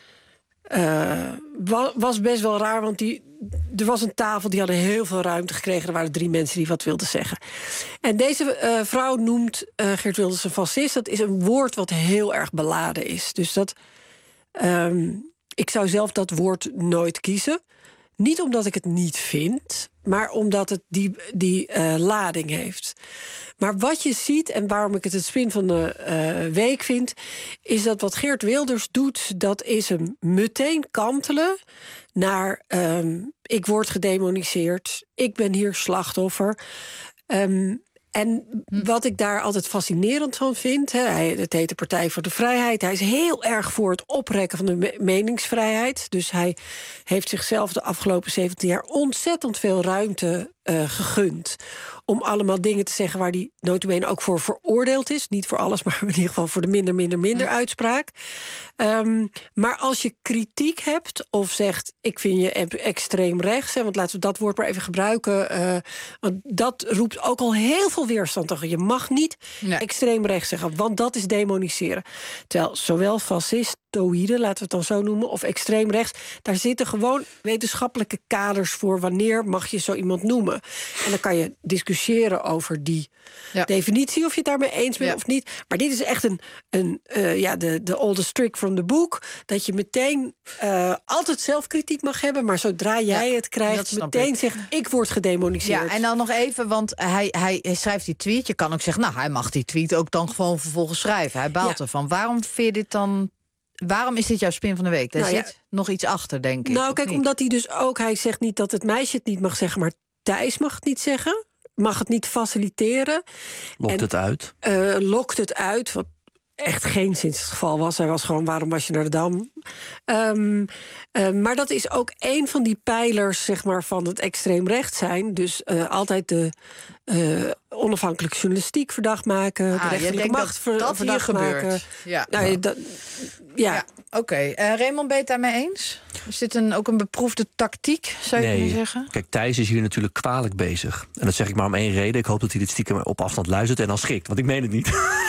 uh, was best wel raar. Want die, er was een tafel, die hadden heel veel ruimte gekregen. Er waren drie mensen die wat wilden zeggen. En deze uh, vrouw noemt uh, Geert Wilders een fascist. Dat is een woord wat heel erg beladen is. Dus dat... Um, ik zou zelf dat woord nooit kiezen. Niet omdat ik het niet vind, maar omdat het die, die uh, lading heeft. Maar wat je ziet, en waarom ik het het spin van de uh, week vind, is dat wat Geert Wilders doet, dat is hem meteen kantelen naar um, ik word gedemoniseerd, ik ben hier slachtoffer. Um, En wat ik daar altijd fascinerend van vind... Hè, hij, het heet de Partij voor de Vrijheid. Hij is heel erg voor het oprekken van de me- meningsvrijheid. Dus hij heeft zichzelf de afgelopen zeventien jaar... ontzettend veel ruimte uh, gegund... om allemaal dingen te zeggen waar hij nota bene ook voor veroordeeld is. Niet voor alles, maar in ieder geval voor de minder, minder, minder ja. uitspraak. Um, maar als je kritiek hebt of zegt... ik vind je extreem rechts, hè, want laten we dat woord maar even gebruiken... Uh, want dat roept ook al heel veel weerstand tegen. Je mag niet nee. extreem rechts zeggen, want dat is demoniseren. Terwijl zowel fascistoïde, laten we het dan zo noemen... of extreem rechts, daar zitten gewoon wetenschappelijke kaders voor... wanneer mag je zo iemand noemen. En dan kan je discussiëren over die ja. definitie... of je het daarmee eens bent ja. of niet. Maar dit is echt een, een uh, ja, de, de oldest trick from the book... dat je meteen uh, altijd zelfkritiek mag hebben... maar zodra jij ja, het krijgt, meteen ik. zegt... ik word gedemoniseerd. Ja, en dan nog even, want hij, hij, hij schrijft die tweet. Je kan ook zeggen, nou, hij mag die tweet ook dan gewoon vervolgens schrijven. Hij baalt ja. ervan. Waarom vind je dit dan... Waarom is dit jouw spin van de week? Daar nou, zit ja. nog iets achter, denk ik. Nou, kijk, omdat hij dus ook... hij zegt niet dat het meisje het niet mag zeggen... maar Thijs mag het niet zeggen. Mag het niet faciliteren. Lokt en, het uit? Uh, lokt het uit, wat echt geen sinds het geval was. Hij was gewoon, waarom was je naar de Dam? Um, uh, maar dat is ook een van die pijlers, zeg maar, van het extreem recht zijn. Dus uh, altijd de uh, onafhankelijke journalistiek verdacht maken. Ah, de rechterlijke macht dat, ver, dat verdacht hier maken. gebeurt. Ja, nou, ja. Dat, ja. ja Oké, okay. uh, Raymond, ben je het daarmee eens? Is dit een, ook een beproefde tactiek, zou je nee. kunnen zeggen? Kijk, Thijs is hier natuurlijk kwalijk bezig. En dat zeg ik maar om één reden. Ik hoop dat hij dit stiekem op afstand luistert en dan schikt. Want ik meen het niet.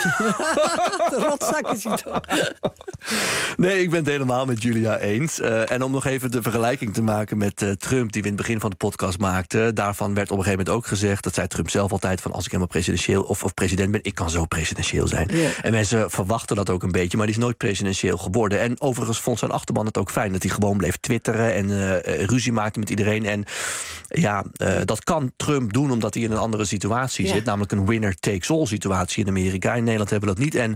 De rotzak is hij toch. Nee, ik ben het helemaal met Julia eens. Uh, en om nog even de vergelijking te maken met uh, Trump... die we in het begin van de podcast maakten... daarvan werd op een gegeven moment ook gezegd... dat zei Trump zelf altijd van als ik helemaal presidentieel of, of president ben... ik kan zo presidentieel zijn. Yeah. En mensen verwachten dat ook een beetje... maar die is nooit presidentieel geworden. En overigens vond zijn achterban het ook fijn... dat hij gewoon bleef twitteren en uh, ruzie maakte met iedereen. En ja, uh, dat kan Trump doen omdat hij in een andere situatie yeah. zit. Namelijk een winner-takes-all situatie in Amerika. In Nederland hebben we dat niet. En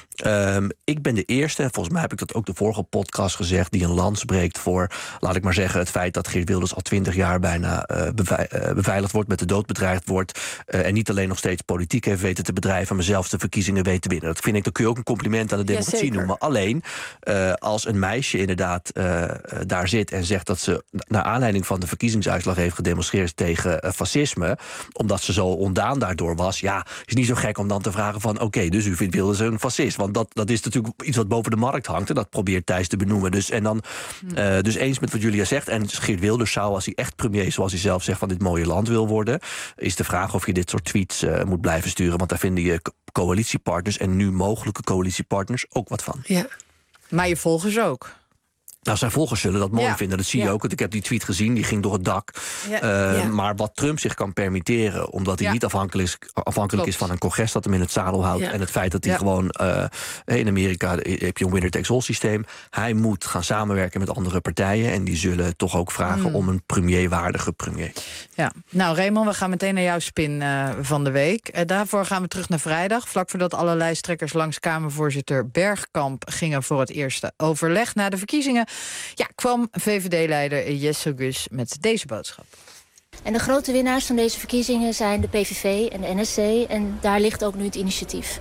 Um, ik ben de eerste, en volgens mij heb ik dat ook de vorige podcast gezegd... die een lans breekt voor, laat ik maar zeggen... het feit dat Geert Wilders al twintig jaar bijna uh, bevei- uh, beveiligd wordt... met de dood bedreigd wordt... Uh, en niet alleen nog steeds politiek heeft weten te bedrijven... maar zelfs de verkiezingen weet te winnen. Dat vind ik, dan kun je ook een compliment aan de democratie ja, noemen. Alleen, uh, als een meisje inderdaad uh, daar zit en zegt... dat ze naar aanleiding van de verkiezingsuitslag heeft gedemonstreerd... tegen uh, fascisme, omdat ze zo ondaan daardoor was... ja, is niet zo gek om dan te vragen van... oké, okay, dus u vindt Wilders een fascist... Want dat, dat is natuurlijk iets wat boven de markt hangt. En dat probeert Thijs te benoemen. Dus, en dan, uh, dus eens met wat Julia zegt. En Geert Wilders zou, als hij echt premier, zoals hij zelf zegt... van dit mooie land wil worden... is de vraag of je dit soort tweets uh, moet blijven sturen. Want daar vinden je co- coalitiepartners... en nu mogelijke coalitiepartners ook wat van. Ja. Maar je volgers ook. Nou, zijn volgers zullen dat mooi ja. vinden. Dat zie je ja. ook. Want ik heb die tweet gezien, die ging door het dak. Ja. Uh, Ja. Maar wat Trump zich kan permitteren... omdat hij Ja. niet afhankelijk, is, afhankelijk is van een congres... dat hem in het zadel houdt. Ja. En het feit dat hij Ja. gewoon... Uh, in Amerika heb je een winner-takes-all systeem. Hij moet gaan samenwerken met andere partijen... en die zullen toch ook vragen Mm. om een premierwaardige premier. Ja. Nou, Raymond, we gaan meteen naar jouw spin uh, van de week. Uh, daarvoor gaan we terug naar vrijdag. Vlak voordat alle lijsttrekkers langs Kamervoorzitter Bergkamp... gingen voor het eerste overleg na de verkiezingen... Ja, kwam V V D-leider Jesse Gus met deze boodschap. En de grote winnaars van deze verkiezingen zijn de P V V en de N S C. En daar ligt ook nu het initiatief.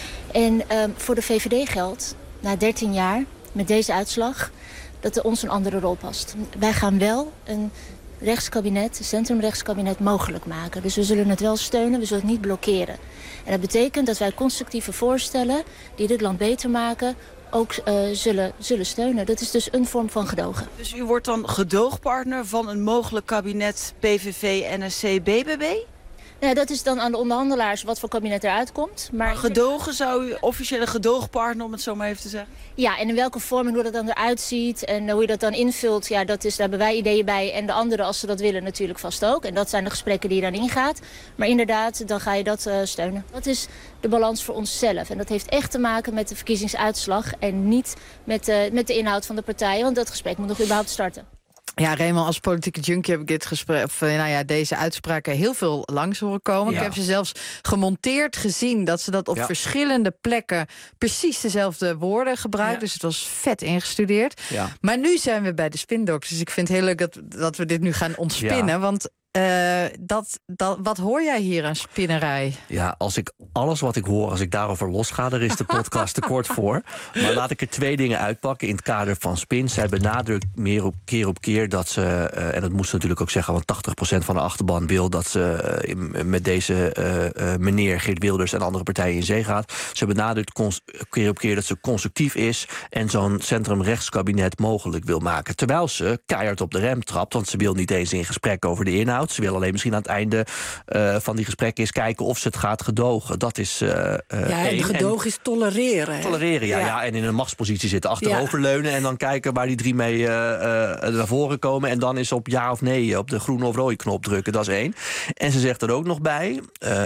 En uh, voor de V V D geldt, na dertien jaar, met deze uitslag... dat er ons een andere rol past. Wij gaan wel een rechtskabinet, een centrumrechtskabinet, mogelijk maken. Dus we zullen het wel steunen, we zullen het niet blokkeren. En dat betekent dat wij constructieve voorstellen... die dit land beter maken... ook uh, zullen, zullen steunen. Dat is dus een vorm van gedogen. Dus u wordt dan gedoogpartner van een mogelijk kabinet P V V, N S C, B B B? Nou, dat is dan aan de onderhandelaars wat voor kabinet eruit komt. Maar, maar gedogen, zou u officiële gedoogpartner, om het zo maar even te zeggen? Ja, en in welke vorm en hoe dat dan eruit ziet en hoe je dat dan invult... Ja, dat is, daar hebben wij ideeën bij. En de anderen, als ze dat willen, natuurlijk vast ook. En dat zijn de gesprekken die je dan ingaat. Maar inderdaad, dan ga je dat uh, steunen. Dat is de balans voor onszelf. En dat heeft echt te maken met de verkiezingsuitslag... en niet met, uh, met de inhoud van de partijen. Want dat gesprek moet nog überhaupt starten. Ja, Raymond, als politieke junkie heb ik dit gesprek, of, nou ja, deze uitspraken heel veel langs horen komen. Ja. Ik heb ze zelfs gemonteerd gezien dat ze dat op ja. verschillende plekken precies dezelfde woorden gebruiken. Ja. Dus het was vet ingestudeerd. Ja. Maar nu zijn we bij de spindokters. Dus ik vind het heel leuk dat, dat we dit nu gaan ontspinnen. Ja. Want Uh, dat, dat, wat hoor jij hier aan spinnerij? Ja, als ik alles wat ik hoor, als ik daarover losga... daar is de podcast te kort voor. Maar laat ik er twee dingen uitpakken in het kader van spin. Zij benadrukt meer op keer op keer dat ze... Uh, en dat moest ze natuurlijk ook zeggen... want tachtig procent van de achterban wil dat ze uh, met deze uh, uh, meneer Geert Wilders... en andere partijen in zee gaat. Ze benadrukt cons- keer op keer dat ze constructief is... en zo'n centrumrechtskabinet mogelijk wil maken. Terwijl ze keihard op de rem trapt... want ze wil niet eens in gesprek over de inhoud. Ze wil alleen misschien aan het einde uh, van die gesprekken eens kijken of ze het gaat gedogen. Dat is uh, uh, ja, en gedoog is tolereren. Tolereren, ja, ja. ja. En in een machtspositie zitten, achteroverleunen... Ja. En dan kijken waar die drie mee uh, uh, naar voren komen... en dan is op ja of nee op de groene of rode knop drukken. Dat is één. En ze zegt er ook nog bij... Uh,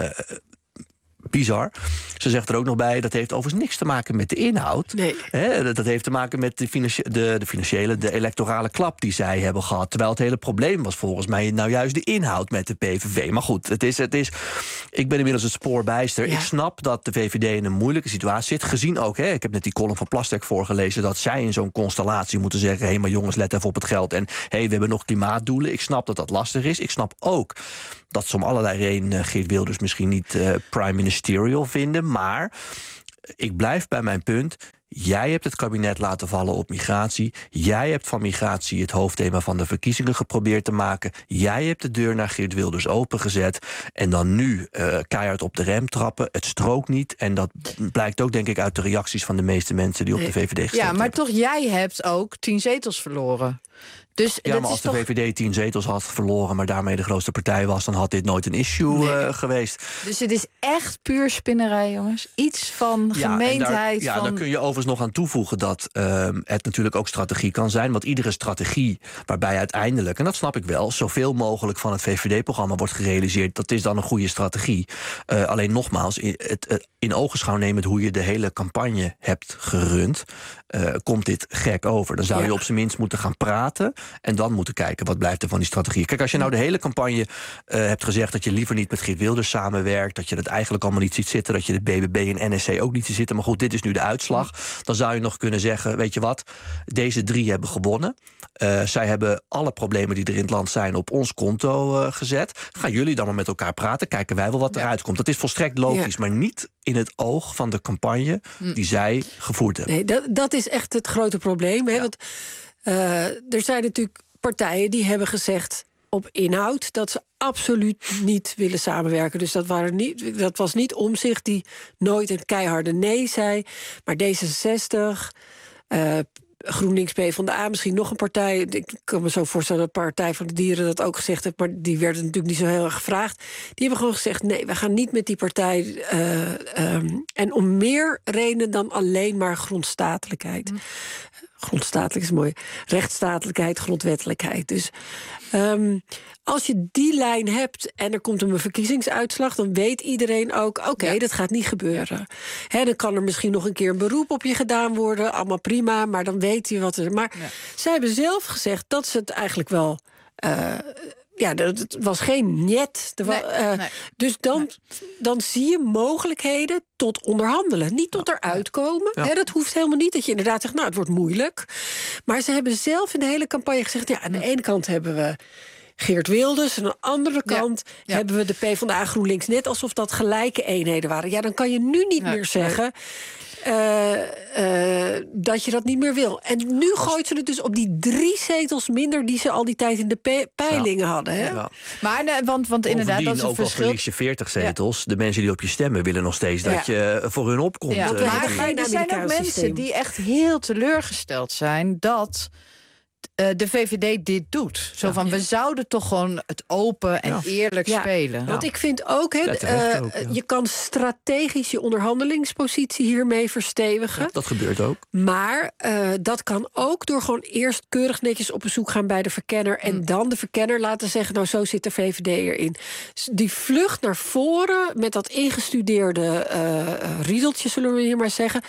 bizar. Ze zegt er ook nog bij, dat heeft overigens niks te maken met de inhoud. Nee. He, dat, dat heeft te maken met de, financi- de, de financiële, de electorale klap die zij hebben gehad. Terwijl het hele probleem was volgens mij nou juist de inhoud met de P V V. Maar goed, het is, het is, ik ben inmiddels het spoor bijster. Ja. Ik snap dat de V V D in een moeilijke situatie zit. Gezien ook, he, ik heb net die column van Plasterk voorgelezen... dat zij in zo'n constellatie moeten zeggen... hé, hey, maar jongens, let even op het geld. En hé, hey, we hebben nog klimaatdoelen. Ik snap dat dat lastig is. Ik snap ook dat ze om allerlei redenen Geert Wilders misschien niet uh, prime ministerial vinden. Maar ik blijf bij mijn punt. Jij hebt het kabinet laten vallen op migratie. Jij hebt van migratie het hoofdthema van de verkiezingen geprobeerd te maken. Jij hebt de deur naar Geert Wilders opengezet. En dan nu uh, keihard op de rem trappen. Het strookt niet. En dat blijkt ook, denk ik, uit de reacties van de meeste mensen die op de V V D gestemd hebben. Ja, maar toch, jij hebt ook tien zetels verloren. Dus ja, dat maar is als de toch... V V D tien zetels had verloren, maar daarmee de grootste partij was, dan had dit nooit een issue nee. uh, geweest. Dus het is echt puur spinnerij, jongens. Iets van ja, gemeendheid. Daar, ja, van... daar kun je overigens nog aan toevoegen dat uh, het natuurlijk ook strategie kan zijn. Want iedere strategie waarbij uiteindelijk, en dat snap ik wel, zoveel mogelijk van het V V D-programma wordt gerealiseerd, dat is dan een goede strategie. Uh, alleen nogmaals, in, het, het, in ogenschouw nemen hoe je de hele campagne hebt gerund, uh, komt dit gek over. Dan zou ja. je op zijn minst moeten gaan praten en dan moeten kijken wat blijft er van die strategie. Kijk, als je nou de hele campagne uh, hebt gezegd dat je liever niet met Geert Wilders samenwerkt, dat je dat eigenlijk allemaal niet ziet zitten, dat je de B B B en N S C ook niet ziet zitten, maar goed, dit is nu de uitslag. Dan zou je nog kunnen zeggen, weet je wat, deze drie hebben gewonnen. Uh, zij hebben alle problemen die er in het land zijn op ons konto uh, gezet. Gaan jullie dan maar met elkaar praten, kijken wij wel wat ja. eruit komt. Dat is volstrekt logisch, ja. maar niet in het oog van de campagne die zij gevoerd hebben. Nee, dat, dat is echt het grote probleem. Hè? Ja. Want uh, er zijn natuurlijk partijen die hebben gezegd op inhoud dat ze absoluut niet willen samenwerken. Dus dat, waren niet, dat was niet Omtzigt die nooit een keiharde nee zei. Maar D zesenzestig, uh, GroenLinks, PvdA, misschien nog een partij. Ik kan me zo voorstellen dat de Partij van de Dieren dat ook gezegd heeft, maar die werden natuurlijk niet zo heel erg gevraagd. Die hebben gewoon gezegd, nee, we gaan niet met die partij. Uh, um, en om meer redenen dan alleen maar grondstatelijkheid. Mm. Grondstatelijk is mooi. Rechtsstatelijkheid, grondwettelijkheid. Dus um, als je die lijn hebt en er komt een verkiezingsuitslag, dan weet iedereen ook, oké, okay, ja. dat gaat niet gebeuren. He, dan kan er misschien nog een keer een beroep op je gedaan worden. Allemaal prima, maar dan weet je wat er... Maar ja. zij hebben zelf gezegd dat ze het eigenlijk wel... Uh, Ja, het was geen net. Nee, uh, nee. Dus dan, nee. dan zie je mogelijkheden tot onderhandelen. Niet tot eruit komen. Ja. Hè, dat hoeft helemaal niet. Dat je inderdaad zegt, nou, het wordt moeilijk. Maar ze hebben zelf in de hele campagne gezegd, ja, aan de ene kant hebben we Geert Wilders, en aan de andere kant ja. Ja. hebben we de PvdA GroenLinks. Net alsof dat gelijke eenheden waren. Ja, dan kan je nu niet nee. meer zeggen Uh, uh, dat je dat niet meer wil. En nu Als... gooit ze het dus op die drie zetels minder die ze al die tijd in de pe- peilingen ja. hadden. Hè? Ja. Maar uh, want, want inderdaad, dat is een ook verschil. Al verlies je veertig zetels. Ja. De mensen die op je stemmen willen nog steeds ja. dat je voor hun opkomt. Ja. Uh, maar er zijn ook mensen systeem. die echt heel teleurgesteld zijn dat Uh, de V V D dit doet. Zo van, ja. we zouden toch gewoon het open en ja. eerlijk ja. spelen. Ja. Want ik vind ook, he, uh, ook ja. je kan strategisch je onderhandelingspositie hiermee verstevigen. Ja, dat gebeurt ook. Maar uh, dat kan ook door gewoon eerst keurig netjes op bezoek gaan bij de verkenner en mm. dan de verkenner laten zeggen, nou, zo zit de V V D erin. Die vlucht naar voren met dat ingestudeerde uh, riedeltje, zullen we hier maar zeggen,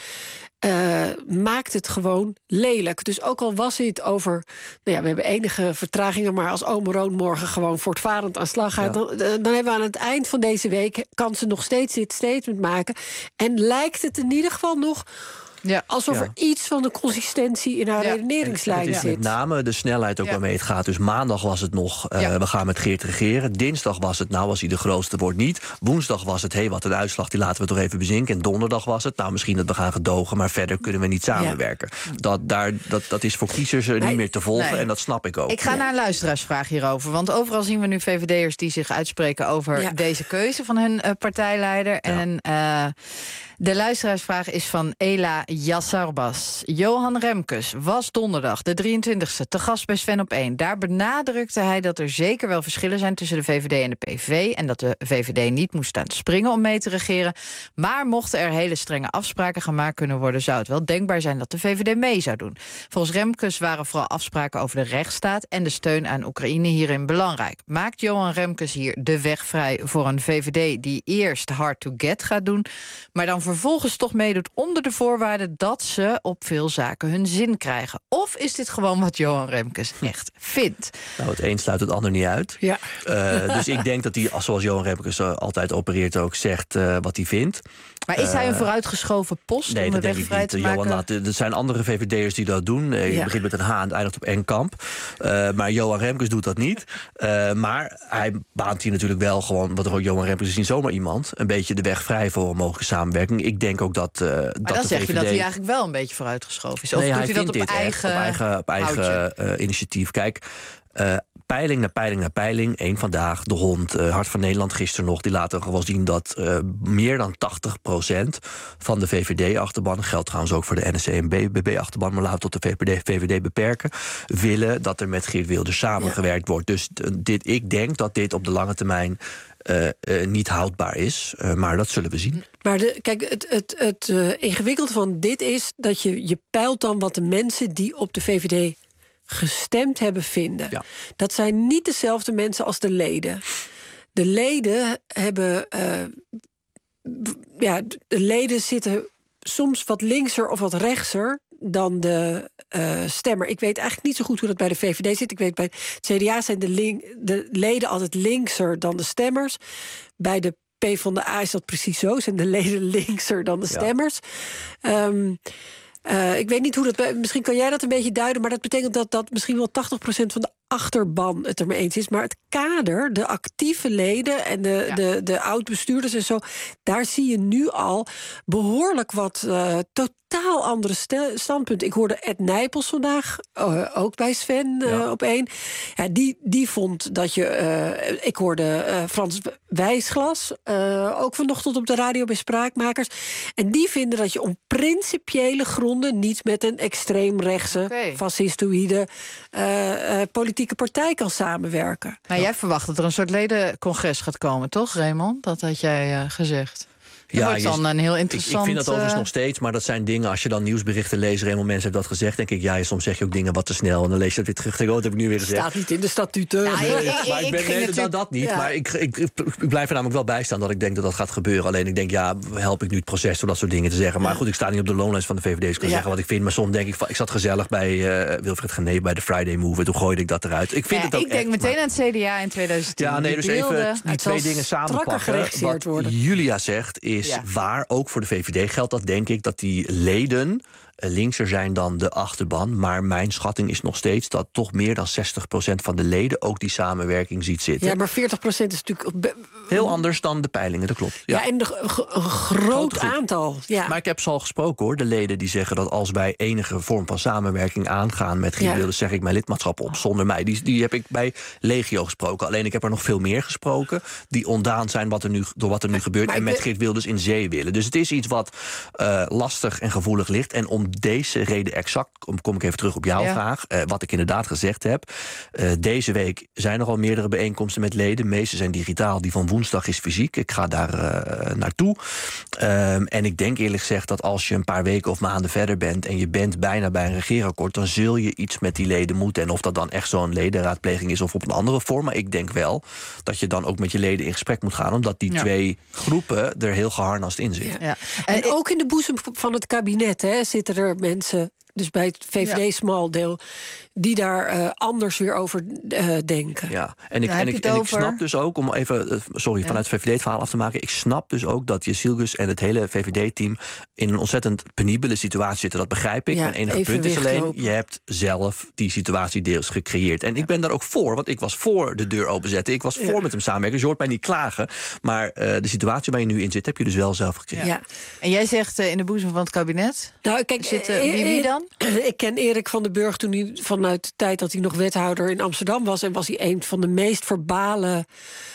Uh, maakt het gewoon lelijk. Dus ook al was het over, nou ja, we hebben enige vertragingen, maar als Oom Roon morgen gewoon voortvarend aan slag gaat, ja. dan, dan hebben we aan het eind van deze week, kan ze nog steeds dit statement maken. En lijkt het in ieder geval nog ja. alsof ja. er iets van de consistentie in haar ja. redeneringslijn zit. Het is met name de snelheid ook ja. waarmee het gaat. Dus maandag was het nog, uh, ja. we gaan met Geert regeren. Dinsdag was het, nou, als hij de grootste wordt niet. Woensdag was het, hé, hey, wat een uitslag, die laten we toch even bezinken. En donderdag was het, nou, misschien dat we gaan gedogen, maar verder kunnen we niet samenwerken. Ja. Dat, daar, dat, dat is voor kiezers uh, nee. niet meer te volgen nee. en dat snap ik ook. Ik ga ja. naar een luisteraarsvraag hierover. Want overal zien we nu V V D'ers die zich uitspreken over ja. deze keuze van hun uh, partijleider. Ja. En uh, de luisteraarsvraag is van Ela Yassarbas. Johan Remkes was donderdag, de drieëntwintigste, te gast bij Sven op één. Daar benadrukte hij dat er zeker wel verschillen zijn tussen de V V D en de P V V. En dat de V V D niet moest staan springen om mee te regeren. Maar mochten er hele strenge afspraken gemaakt kunnen worden, zou het wel denkbaar zijn dat de V V D mee zou doen. Volgens Remkes waren vooral afspraken over de rechtsstaat en de steun aan Oekraïne hierin belangrijk. Maakt Johan Remkes hier de weg vrij voor een V V D die eerst hard to get gaat doen, maar dan vervolgens toch meedoet onder de voorwaarde dat ze op veel zaken hun zin krijgen? Of is dit gewoon wat Johan Remkes echt vindt? Nou, het een sluit het ander niet uit. Ja. Uh, dus ik denk dat hij, zoals Johan Remkes uh, altijd opereert, ook zegt uh, wat hij vindt. Maar is hij een vooruitgeschoven post Nee, om de dat denk weg ik vrij niet. te Johan, maken? laat, er zijn andere V V D'ers die dat doen. Uh, je Ja. begint met een H en het eindigt op Enkamp. Uh, maar Johan Remkes doet dat niet. Uh, maar hij baant hier natuurlijk wel gewoon... want Johan Remkes is niet zomaar iemand... een beetje de weg vrij voor een mogelijke samenwerking. Ik denk ook dat, uh, Maar dat dan de zeg V V D... je dat hij eigenlijk wel een beetje vooruitgeschoven is. Of nee, doet hij hij dat vindt op dit eigen, echt op eigen, op eigen uh, initiatief. Kijk... Uh, Peiling na peiling na peiling. Eén vandaag, De Hond, uh, Hart van Nederland gisteren nog... die laten gewoon zien dat uh, meer dan tachtig procent van de V V D-achterban... geldt trouwens ook voor de N S C en B B B-achterban... maar laten we tot de V V D beperken... willen dat er met Geert Wilders samengewerkt wordt. Dus uh, dit, ik denk dat dit op de lange termijn... Uh, uh, niet houdbaar is, uh, maar dat zullen we zien. Maar de, kijk, het, het, het uh, ingewikkelde van dit is... dat je, je peilt dan wat de mensen die op de V V D... gestemd hebben vinden. Ja. Dat zijn niet dezelfde mensen als de leden. De leden hebben... Uh, ja, de leden zitten soms wat linkser of wat rechtser dan de uh, stemmer. Ik weet eigenlijk niet zo goed hoe dat bij de V V D zit. Ik weet bij het C D A zijn de, link, de leden altijd linkser dan de stemmers. Bij de PvdA is dat precies zo. Zijn de leden linkser dan de stemmers. Ja. Um, Uh, ik weet niet hoe dat... Misschien kan jij dat een beetje duiden... maar dat betekent dat, dat misschien wel tachtig procent van de achterban het ermee eens is. Maar het kader, de actieve leden en de, ja. de, de oud-bestuurders en zo... daar zie je nu al behoorlijk wat uh, totaal andere standpunten. Ik hoorde Ed Nijpels vandaag, uh, ook bij Sven uh, ja. op één. Ja, die, die vond dat je... Uh, ik hoorde uh, Frans Wijsglas, uh, ook vanochtend op de radio bij Spraakmakers. En die vinden dat je om principiële gronden... niet met een extreemrechtse, okay. fascistoïde uh, uh, politieke partij kan samenwerken. Maar jij verwacht dat er een soort ledencongres gaat komen, toch, Raymond? Dat had jij uh, gezegd. Dat ja, wordt dan je, een heel interessant... Ik, ik vind dat overigens uh... nog steeds, maar dat zijn dingen... als je dan nieuwsberichten leest, Raymond, mensen hebben dat gezegd... denk ik, ja, soms zeg je ook dingen wat te snel... en dan lees je dat weer terug. Oh, dat heb ik nu weer gezegd. Staat niet in de statuten. Ja, nee, ik, ik, maar ik, ben, nee, dat, dat niet. Ja. Maar ik, ik, ik, ik blijf er namelijk wel bij staan dat ik denk dat dat gaat gebeuren. Alleen ik denk, ja, help ik nu het proces door dat soort dingen te zeggen. Maar goed, ik sta niet op de loonlijst van de V V D. Dus ik kan ja. zeggen wat ik vind. Maar soms denk ik, van, ik zat gezellig bij uh, Wilfred Genee... bij de Friday Move, en toen gooide ik dat eruit. Ik, vind ja, het ook ik denk echt, meteen maar... aan het C D A in tweeduizend tien. Ja, nee, dus even die twee dingen samenpakken. Wat worden. Julia zegt is ja. waar, ook voor de V V D geldt dat, denk ik, dat die leden linkser zijn dan de achterban. Maar mijn schatting is nog steeds dat toch meer dan zestig procent van de leden ook die samenwerking ziet zitten. Ja, maar veertig procent is natuurlijk... heel anders dan de peilingen, dat klopt. Ja, ja en de, een groot aantal. Ja. Maar ik heb ze al gesproken, hoor. De leden die zeggen dat als wij enige vorm van samenwerking aangaan met Geert Wilders, ja. zeg ik mijn lidmaatschap op zonder mij. Die, die heb ik bij Legio gesproken. Alleen ik heb er nog veel meer gesproken die ontdaan zijn wat er nu, door wat er nu gebeurt maar en met Geert Wilders in zee willen. Dus het is iets wat uh, lastig en gevoelig ligt. En om deze reden exact, kom, kom ik even terug op jouw ja. vraag, uh, wat ik inderdaad gezegd heb. Uh, deze week zijn er al meerdere bijeenkomsten met leden. De meeste zijn digitaal, die van woensdag is fysiek. Ik ga daar uh, naartoe. Um, en ik denk eerlijk gezegd dat als je een paar weken of maanden verder bent en je bent bijna bij een regeerakkoord, dan zul je iets met die leden moeten. En of dat dan echt zo'n ledenraadpleging is of op een andere vorm. Maar ik denk wel dat je dan ook met je leden in gesprek moet gaan, omdat die ja. twee groepen er heel geharnast in zitten. Ja. Ja. En ook in de boezem van het kabinet hè, zitten er mensen, dus bij het V V D-smaldeel, die daar uh, anders weer over uh, denken. Ja, en ik, en ik, en ik snap dus ook, om even, uh, sorry, ja. vanuit het V V D het verhaal af te maken, ik snap dus ook dat Jezilgus en het hele V V D-team in een ontzettend penibele situatie zitten. Dat begrijp ik. Ja, Mijn enige punt is alleen, ook. je hebt zelf die situatie deels gecreëerd. En ja. ik ben daar ook voor, want ik was voor de deur openzetten. Ik was voor ja. met hem samenwerken. Dus je hoort mij niet klagen. Maar uh, de situatie waar je nu in zit, heb je dus wel zelf gecreëerd. Ja. En jij zegt uh, in de boezem van het kabinet? Nou, kijk, zit, uh, wie, wie dan? Ik ken Erik van den Burg toen hij vanuit de tijd dat hij nog wethouder in Amsterdam was, en was hij een van de meest verbale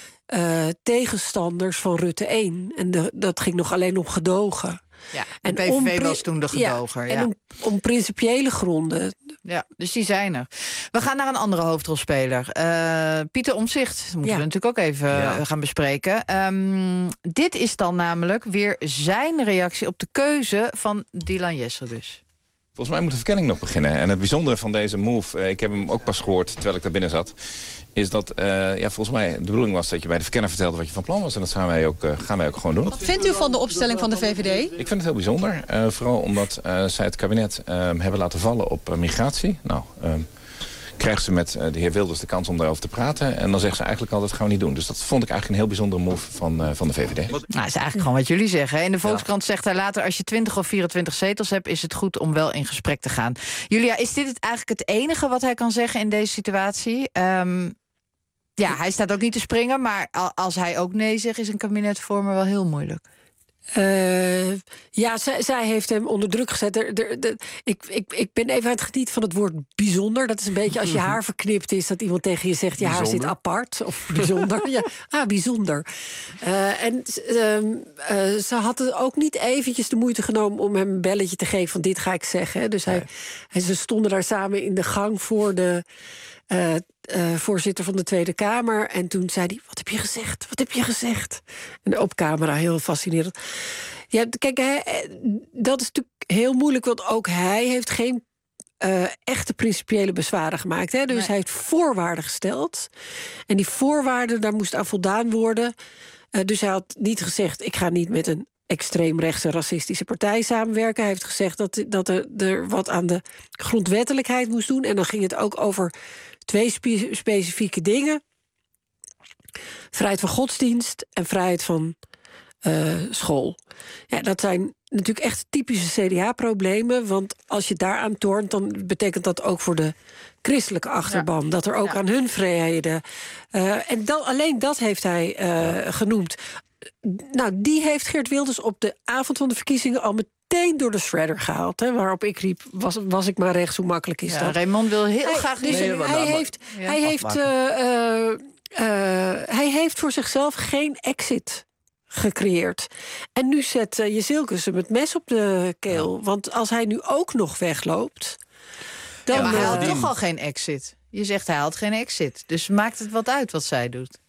uh, tegenstanders van Rutte één. En de, dat ging nog alleen om gedogen. Ja, de P V V was toen de gedoger. Ja, ja. En om, om principiële gronden. Ja, dus die zijn er. We gaan naar een andere hoofdrolspeler. Uh, Pieter Omtzigt, dat moeten ja. we natuurlijk ook even ja. gaan bespreken. Um, dit is dan namelijk weer zijn reactie op de keuze van Dylan Jezelgus. Volgens mij moet de verkenning nog beginnen. En het bijzondere van deze move, ik heb hem ook pas gehoord terwijl ik daar binnen zat, is dat uh, ja, volgens mij de bedoeling was dat je bij de verkenner vertelde wat je van plan was. En dat gaan wij ook, uh, gaan wij ook gewoon doen. Wat vindt u van de opstelling van de V V D? Ik vind het heel bijzonder. Uh, vooral omdat uh, zij het kabinet uh, hebben laten vallen op uh, migratie. Nou, uh, krijgt ze met uh, de heer Wilders de kans om daarover te praten. En dan zegt ze eigenlijk al, dat gaan we niet doen. Dus dat vond ik eigenlijk een heel bijzondere move van, uh, van de V V D. Nou, dat is eigenlijk gewoon wat jullie zeggen. In de Volkskrant zegt hij later, als je twintig of vierentwintig zetels hebt, is het goed om wel in gesprek te gaan. Julia, is dit het eigenlijk het enige wat hij kan zeggen in deze situatie? Um, ja, hij staat ook niet te springen, maar als hij ook nee zegt, is een kabinet vormen wel heel moeilijk. Uh, ja, zij, zij heeft hem onder druk gezet. Er, er, er, ik, ik, ik ben even aan het genieten van het woord bijzonder. Dat is een beetje als je haar verknipt is, dat iemand tegen je zegt, je haar zit apart. Of bijzonder. Ja, ah, bijzonder. Uh, en uh, uh, ze had ook niet eventjes de moeite genomen om hem een belletje te geven van dit ga ik zeggen. Dus hij, hij, ze stonden daar samen in de gang voor de Uh, uh, voorzitter van de Tweede Kamer. En toen zei hij, wat heb je gezegd? Wat heb je gezegd? En op camera, heel fascinerend. Ja, kijk, hij, dat is natuurlijk heel moeilijk, want ook hij heeft geen uh, echte principiële bezwaren gemaakt. Hè? Dus nee. Hij heeft voorwaarden gesteld. En die voorwaarden, daar moest aan voldaan worden. Uh, dus hij had niet gezegd, ik ga niet met een extreemrechtse racistische partij samenwerken. Hij heeft gezegd dat, dat er, er wat aan de grondwettelijkheid moest doen. En dan ging het ook over twee spe- specifieke dingen. Vrijheid van godsdienst en vrijheid van uh, school. Ja, dat zijn natuurlijk echt typische C D A-problemen. Want als je daaraan tornt, dan betekent dat ook voor de christelijke achterban. Ja. Dat er ook ja. aan hun vrijheden. Uh, en dan, alleen dat heeft hij uh, ja. genoemd. Nou, die heeft Geert Wilders op de avond van de verkiezingen al meteen door de shredder gehaald. Hè, waarop ik riep, was, was ik maar rechts, hoe makkelijk is ja, dat? Raymond wil heel hij, graag... Dus nee, hij, hij, heeft, ja. hij, heeft, uh, uh, uh, hij heeft voor zichzelf geen exit gecreëerd. En nu zet uh, Jezielkes hem het mes op de keel. Ja. Want als hij nu ook nog wegloopt, dan... Ja, maar hij had uh, toch al geen exit. Je zegt hij had geen exit. Dus maakt het wat uit wat zij doet?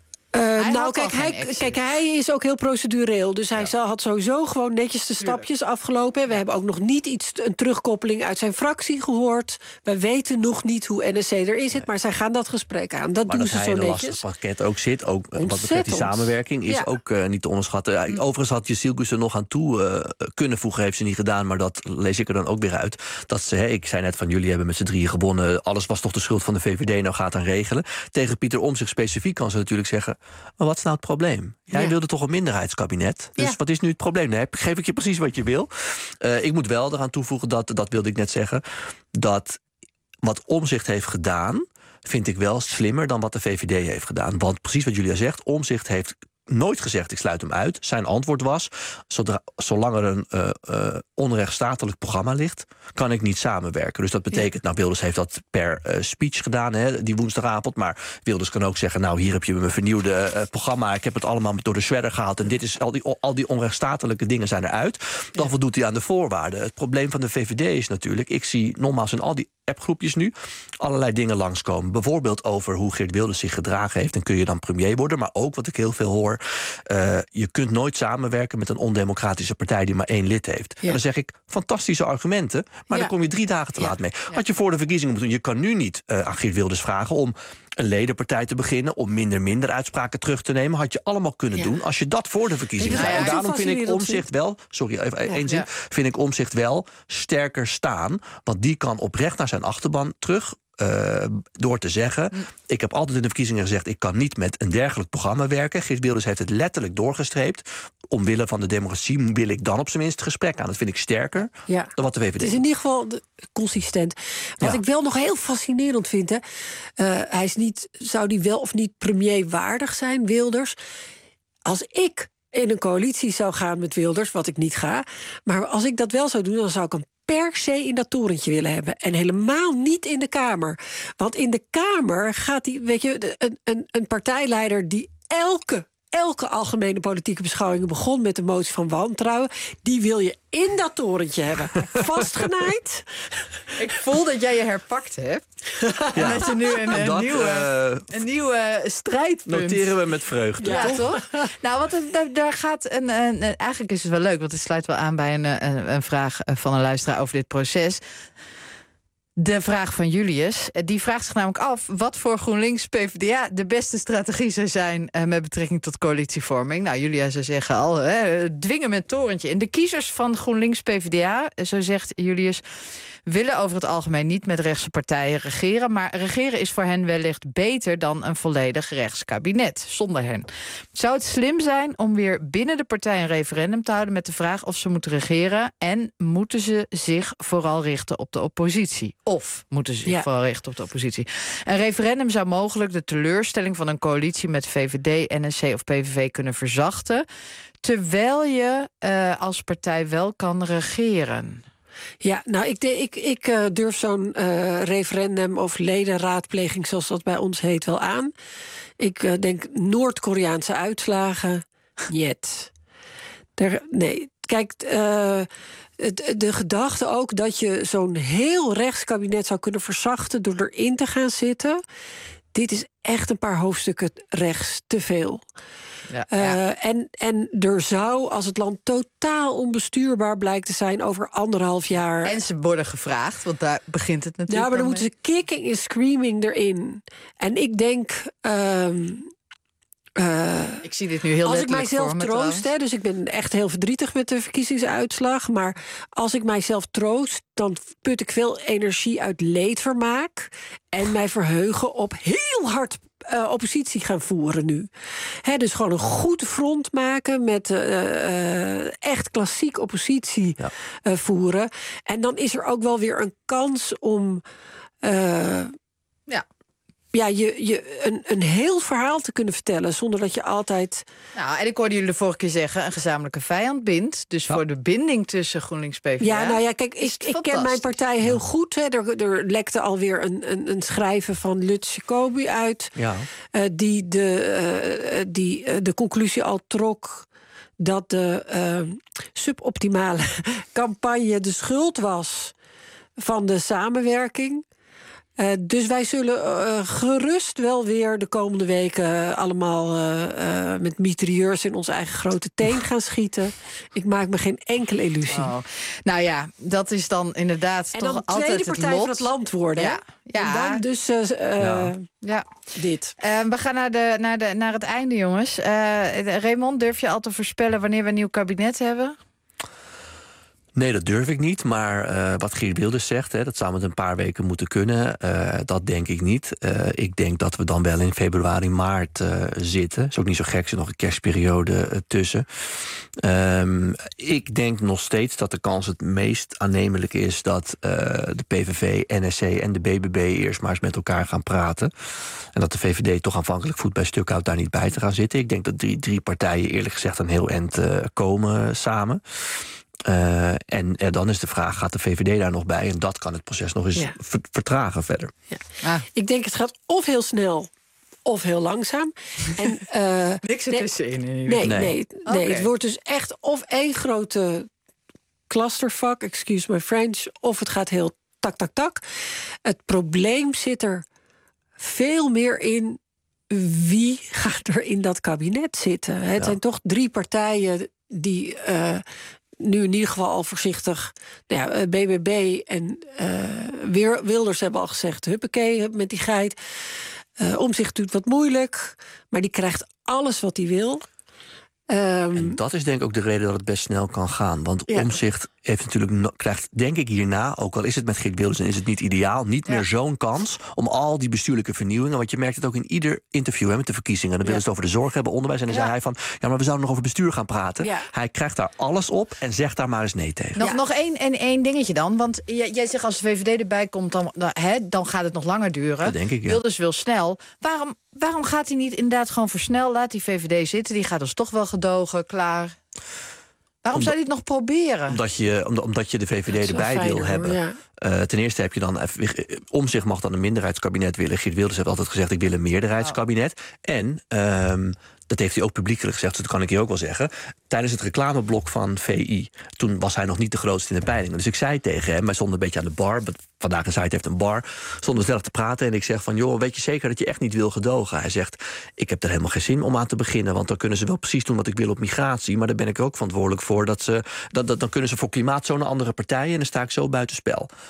Uh, nou, kijk hij, kijk, hij is ook heel procedureel. Dus hij ja. had sowieso gewoon netjes de stapjes Tuurlijk. afgelopen. We hebben ook nog niet iets, een terugkoppeling uit zijn fractie gehoord. We weten nog niet hoe N S C erin zit, maar zij gaan dat gesprek aan. Dat maar doen dat ze hij zo in een netjes. lastig pakket ook zit, ook Ontzettend. wat betreft die samenwerking, is ja. ook uh, niet te onderschatten. Mm. Overigens had Jezielkes er nog aan toe uh, kunnen voegen, heeft ze niet gedaan, maar dat lees ik er dan ook weer uit. Dat ze, hè, ik zei net van, jullie hebben met z'n drieën gewonnen, alles was toch de schuld van de V V D, nou gaat dan regelen. Tegen Pieter Omtzigt specifiek kan ze natuurlijk zeggen, maar wat is nou het probleem? Jij ja. wilde toch een minderheidskabinet? Dus ja. wat is nu het probleem? Dan geef ik je precies wat je wil. Uh, ik moet wel eraan toevoegen, dat, dat wilde ik net zeggen, dat wat Omtzigt heeft gedaan, vind ik wel slimmer dan wat de V V D heeft gedaan. Want precies wat Julia zegt, Omtzigt heeft nooit gezegd, ik sluit hem uit. Zijn antwoord was, zodra, zolang er een uh, uh, onrechtstatelijk programma ligt, kan ik niet samenwerken. Dus dat betekent, ja. nou, Wilders heeft dat per uh, speech gedaan, hè, die woensdagavond. Maar Wilders kan ook zeggen, nou, hier heb je mijn vernieuwde uh, programma. Ik heb het allemaal door de shredder gehaald. En dit is, al, die, al die onrechtstatelijke dingen zijn eruit. Dan ja. voldoet hij aan de voorwaarden. Het probleem van de V V D is natuurlijk, ik zie nogmaals in al die appgroepjes nu allerlei dingen langskomen. Bijvoorbeeld over hoe Geert Wilders zich gedragen heeft. En kun je dan premier worden. Maar ook, wat ik heel veel hoor, Uh, je kunt nooit samenwerken met een ondemocratische partij die maar één lid heeft. Ja. En dan zeg ik, fantastische argumenten, maar ja. dan kom je drie dagen te ja. laat mee. Ja. Had je voor de verkiezingen moeten doen. Je kan nu niet uh, aan Geert Wilders vragen om een ledenpartij te beginnen, om minder minder uitspraken terug te nemen. Had je allemaal kunnen ja. doen als je dat voor de verkiezingen zei. Ja, en daarom vind ik Omtzigt wel, sorry, even één ja. zin, ja. vind ik Omtzigt wel sterker staan, want die kan oprecht naar zijn achterban terug. Uh, door te zeggen, mm. ik heb altijd in de verkiezingen gezegd, ik kan niet met een dergelijk programma werken. Geert Wilders heeft het letterlijk doorgestreept. Omwille van de democratie wil ik dan op zijn minst gesprek aan. Dat vind ik sterker ja. dan wat de V V D. Het is in ieder geval consistent. Wat ja. ik wel nog heel fascinerend vind, hè, uh, hij is niet, zou die wel of niet premier waardig zijn, Wilders? Als ik in een coalitie zou gaan met Wilders, wat ik niet ga, maar als ik dat wel zou doen, dan zou ik hem per se in dat torentje willen hebben. En helemaal niet in de Kamer. Want in de Kamer gaat hij, weet je, een, een, een partijleider die elke, elke algemene politieke beschouwing begon met de motie van wantrouwen, die wil je in dat torentje hebben. Vastgenaaid. Ik voel dat jij je herpakt hebt. Ja. En dat je nu een, een, dat, nieuwe, uh, een nieuwe strijdpunt noteren we met vreugde. Ja, toch? toch? Nou, want daar, daar gaat een, een, een... Eigenlijk is het wel leuk, want het sluit wel aan bij een, een, een vraag van een luisteraar over dit proces. De vraag van Julius, die vraagt zich namelijk af wat voor GroenLinks P v d A de beste strategie zou zijn uh, met betrekking tot coalitievorming. Nou, Julia zou zeggen al, hè, dwingen met torentje. En de kiezers van GroenLinks P v d A, zo zegt Julius, willen over het algemeen niet met rechtse partijen regeren, maar regeren is voor hen wellicht beter dan een volledig rechts kabinet, zonder hen. Zou het slim zijn om weer binnen de partij een referendum te houden met de vraag of ze moeten regeren en moeten ze zich vooral richten op de oppositie? Of moeten ze zich ja. vooral richten op de oppositie? Een referendum zou mogelijk de teleurstelling van een coalitie met V V D, N S C of P V V kunnen verzachten, terwijl je uh, als partij wel kan regeren. Ja, nou, ik, ik, ik uh, durf zo'n uh, referendum of ledenraadpleging, zoals dat bij ons heet, wel aan. Ik uh, denk Noord-Koreaanse uitslagen, jet. Der, nee, kijk, uh, de, de gedachte ook dat je zo'n heel rechtskabinet zou kunnen verzachten door erin te gaan zitten. Dit is echt een paar hoofdstukken rechts te veel. Ja, uh, ja. en, en er zou, als het land totaal onbestuurbaar blijkt te zijn over anderhalf jaar. En ze worden gevraagd, want daar begint het natuurlijk. Ja, maar dan moeten ze kicking en screaming erin. En ik denk. Um, Uh, ik zie dit nu heel als letterlijk ik mijzelf voor me, troost, hè, dus ik ben echt heel verdrietig met de verkiezingsuitslag, maar als ik mijzelf troost, dan put ik veel energie uit leedvermaak en mij verheugen op heel hard uh, oppositie gaan voeren nu. Hè, dus gewoon een goed front maken met uh, uh, echt klassiek oppositie ja. uh, voeren. En dan is er ook wel weer een kans om Uh, ja. Ja, je, je een, een heel verhaal te kunnen vertellen zonder dat je altijd. Nou, en ik hoorde jullie de vorige keer zeggen, een gezamenlijke vijand bindt. Dus ja. voor de binding tussen GroenLinks P v da. Ja, nou ja, kijk, ik, ik ken mijn partij heel goed. Hè. Er, er lekte alweer een, een, een schrijven van Lutz Jacobi uit. Ja. Uh, die, de, uh, die uh, de conclusie al trok dat de uh, suboptimale campagne de schuld was van de samenwerking. Uh, dus wij zullen uh, gerust wel weer de komende weken uh, allemaal uh, uh, met mitrailleurs in onze eigen grote teen gaan schieten. Ik maak me geen enkele illusie. Oh. Nou ja, dat is dan inderdaad en toch dan altijd tweede partij het lot van het land worden. Ja. Ja. En dan dus uh, ja. Ja. dit. Uh, we gaan naar, de, naar, de, naar het einde, jongens. Uh, Raymond, durf je al te voorspellen wanneer we een nieuw kabinet hebben? Nee, dat durf ik niet. Maar uh, wat Geert Wilders zegt, hè, dat zou met een paar weken moeten kunnen. Uh, dat denk ik niet. Uh, ik denk dat we dan wel in februari, maart uh, zitten. Is ook niet zo gek, er zit nog een kerstperiode uh, tussen. Um, ik denk nog steeds dat de kans het meest aannemelijk is dat uh, de P V V, N S C en de B B B eerst maar eens met elkaar gaan praten. En dat de V V D toch aanvankelijk voet bij stuk houdt daar niet bij te gaan zitten. Ik denk dat die drie partijen eerlijk gezegd een heel eind uh, komen samen. Uh, en uh, dan is de vraag, gaat de V V D daar nog bij? En dat kan het proces nog eens ja. vertragen verder. Ja. Ah. Ik denk het gaat of heel snel of heel langzaam. En, uh, Niks ertussenin. Nee, nee, nee, nee. Okay. Het wordt dus echt of één grote clusterfuck, excuse my French, of het gaat heel tak, tak, tak. Het probleem zit er veel meer in wie gaat er in dat kabinet zitten. Het ja. zijn toch drie partijen die Uh, nu in ieder geval al voorzichtig. Nou ja, B B B en uh, Wilders hebben al gezegd, huppakee, met die geit. Uh, Omtzigt doet wat moeilijk, maar die krijgt alles wat hij wil. Um, en dat is denk ik ook de reden dat het best snel kan gaan. Want ja. Omtzigt heeft natuurlijk no- krijgt, denk ik hierna, ook al is het met Geert Wilders en is het niet ideaal, niet ja. meer zo'n kans om al die bestuurlijke vernieuwingen. Want je merkt het ook in ieder interview hè, met de verkiezingen. Dan willen ze ja. het over de zorg hebben, onderwijs. En dan ja. zei hij van, ja, maar we zouden nog over bestuur gaan praten. Ja. Hij krijgt daar alles op en zegt daar maar eens nee tegen. Nog, ja. nog één, en één dingetje dan. Want jij, jij zegt als de V V D erbij komt, dan, dan, hè, dan gaat het nog langer duren. Dat denk ik, ja. Wilders wil snel. Waarom, waarom gaat hij niet inderdaad gewoon versnel? Laat die V V D zitten, die gaat ons toch wel gedogen, klaar. Waarom Omdat, zou je het nog proberen? Omdat je, omdat, omdat je de V V D erbij wil hoor, hebben. Ja. Uh, ten eerste heb je dan Omtzigt mag dan een minderheidskabinet willen. Geert Wilders heeft altijd gezegd, ik wil een meerderheidskabinet. Oh. En um, dat heeft hij ook publiekelijk gezegd, dus dat kan ik hier ook wel zeggen. Tijdens het reclameblok van V I, toen was hij nog niet de grootste in de peilingen. Dus ik zei tegen hem, hij stond een beetje aan de bar. Vandaag zei hij heeft een bar. Stonden we gezellig te praten en ik zeg van, joh, weet je zeker dat je echt niet wil gedogen? Hij zegt, ik heb er helemaal geen zin om aan te beginnen, want dan kunnen ze wel precies doen wat ik wil op migratie, maar daar ben ik ook verantwoordelijk voor. Dat ze, dat, dat, dan kunnen ze voor klimaat zo'n andere partijen en dan sta ik zo buitenspel.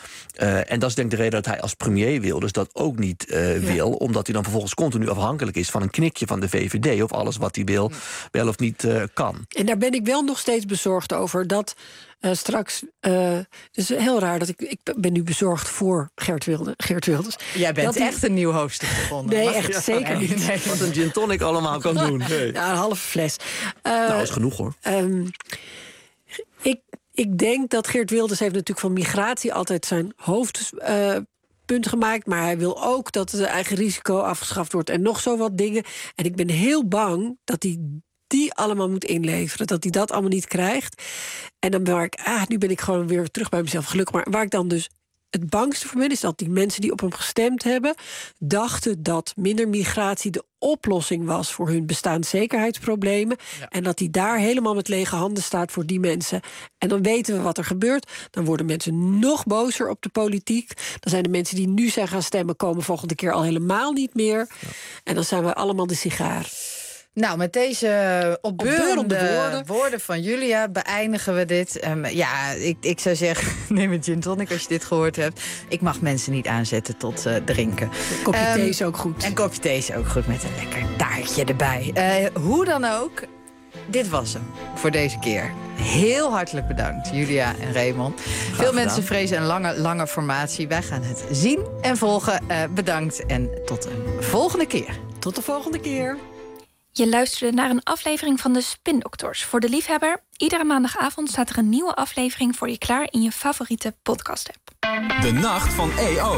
Uh, en dat is denk ik de reden dat hij als premier wil, dus dat ook niet uh, ja. wil, omdat hij dan vervolgens continu afhankelijk is van een knikje van de V V D of alles wat hij wil, ja. wel of niet uh, kan. En daar ben ik wel nog steeds bezorgd over dat uh, straks. Uh, het is heel raar dat ik. Ik ben nu bezorgd voor Geert, Wilde, Geert Wilders. Jij bent dat echt die, een nieuw hoofdstuk gevonden. Nee, Mag echt ja. zeker niet. Nee. Wat een gin tonic allemaal kan doen. Nee. Ja, een halve fles. Uh, nou, is genoeg hoor. Um, ik. Ik denk dat Geert Wilders heeft natuurlijk van migratie altijd zijn hoofdpunt uh, gemaakt. Maar hij wil ook dat het eigen risico afgeschaft wordt en nog zo wat dingen. En ik ben heel bang dat hij die allemaal moet inleveren. Dat hij dat allemaal niet krijgt. En dan waar ik, ah, nu ben ik gewoon weer terug bij mezelf gelukkig. Maar waar ik dan dus het bangste voor ben, is dat die mensen die op hem gestemd hebben dachten dat minder migratie de oplossing was voor hun bestaanszekerheidsproblemen. Ja. En dat hij daar helemaal met lege handen staat voor die mensen. En dan weten we wat er gebeurt. Dan worden mensen nog bozer op de politiek. Dan zijn de mensen die nu zijn gaan stemmen, komen volgende keer al helemaal niet meer. Ja. En dan zijn we allemaal de sigaar. Nou, met deze opbeurende woorden. woorden van Julia beëindigen we dit. Um, ja, ik, ik zou zeggen, neem een gin tonic als je dit gehoord hebt. Ik mag mensen niet aanzetten tot uh, drinken. Een kopje um, thee is ook goed. En kopje thee is ook goed met een lekker taartje erbij. Uh, hoe dan ook, dit was hem voor deze keer. Heel hartelijk bedankt, Julia en Raymond. Graag Veel gedaan. Mensen vrezen een lange, lange formatie. Wij gaan het zien en volgen. Uh, bedankt en tot een volgende keer. Tot de volgende keer. Je luisterde naar een aflevering van de Spindokters. Voor de liefhebber, iedere maandagavond staat er een nieuwe aflevering voor je klaar in je favoriete podcast-app. De Nacht van E O.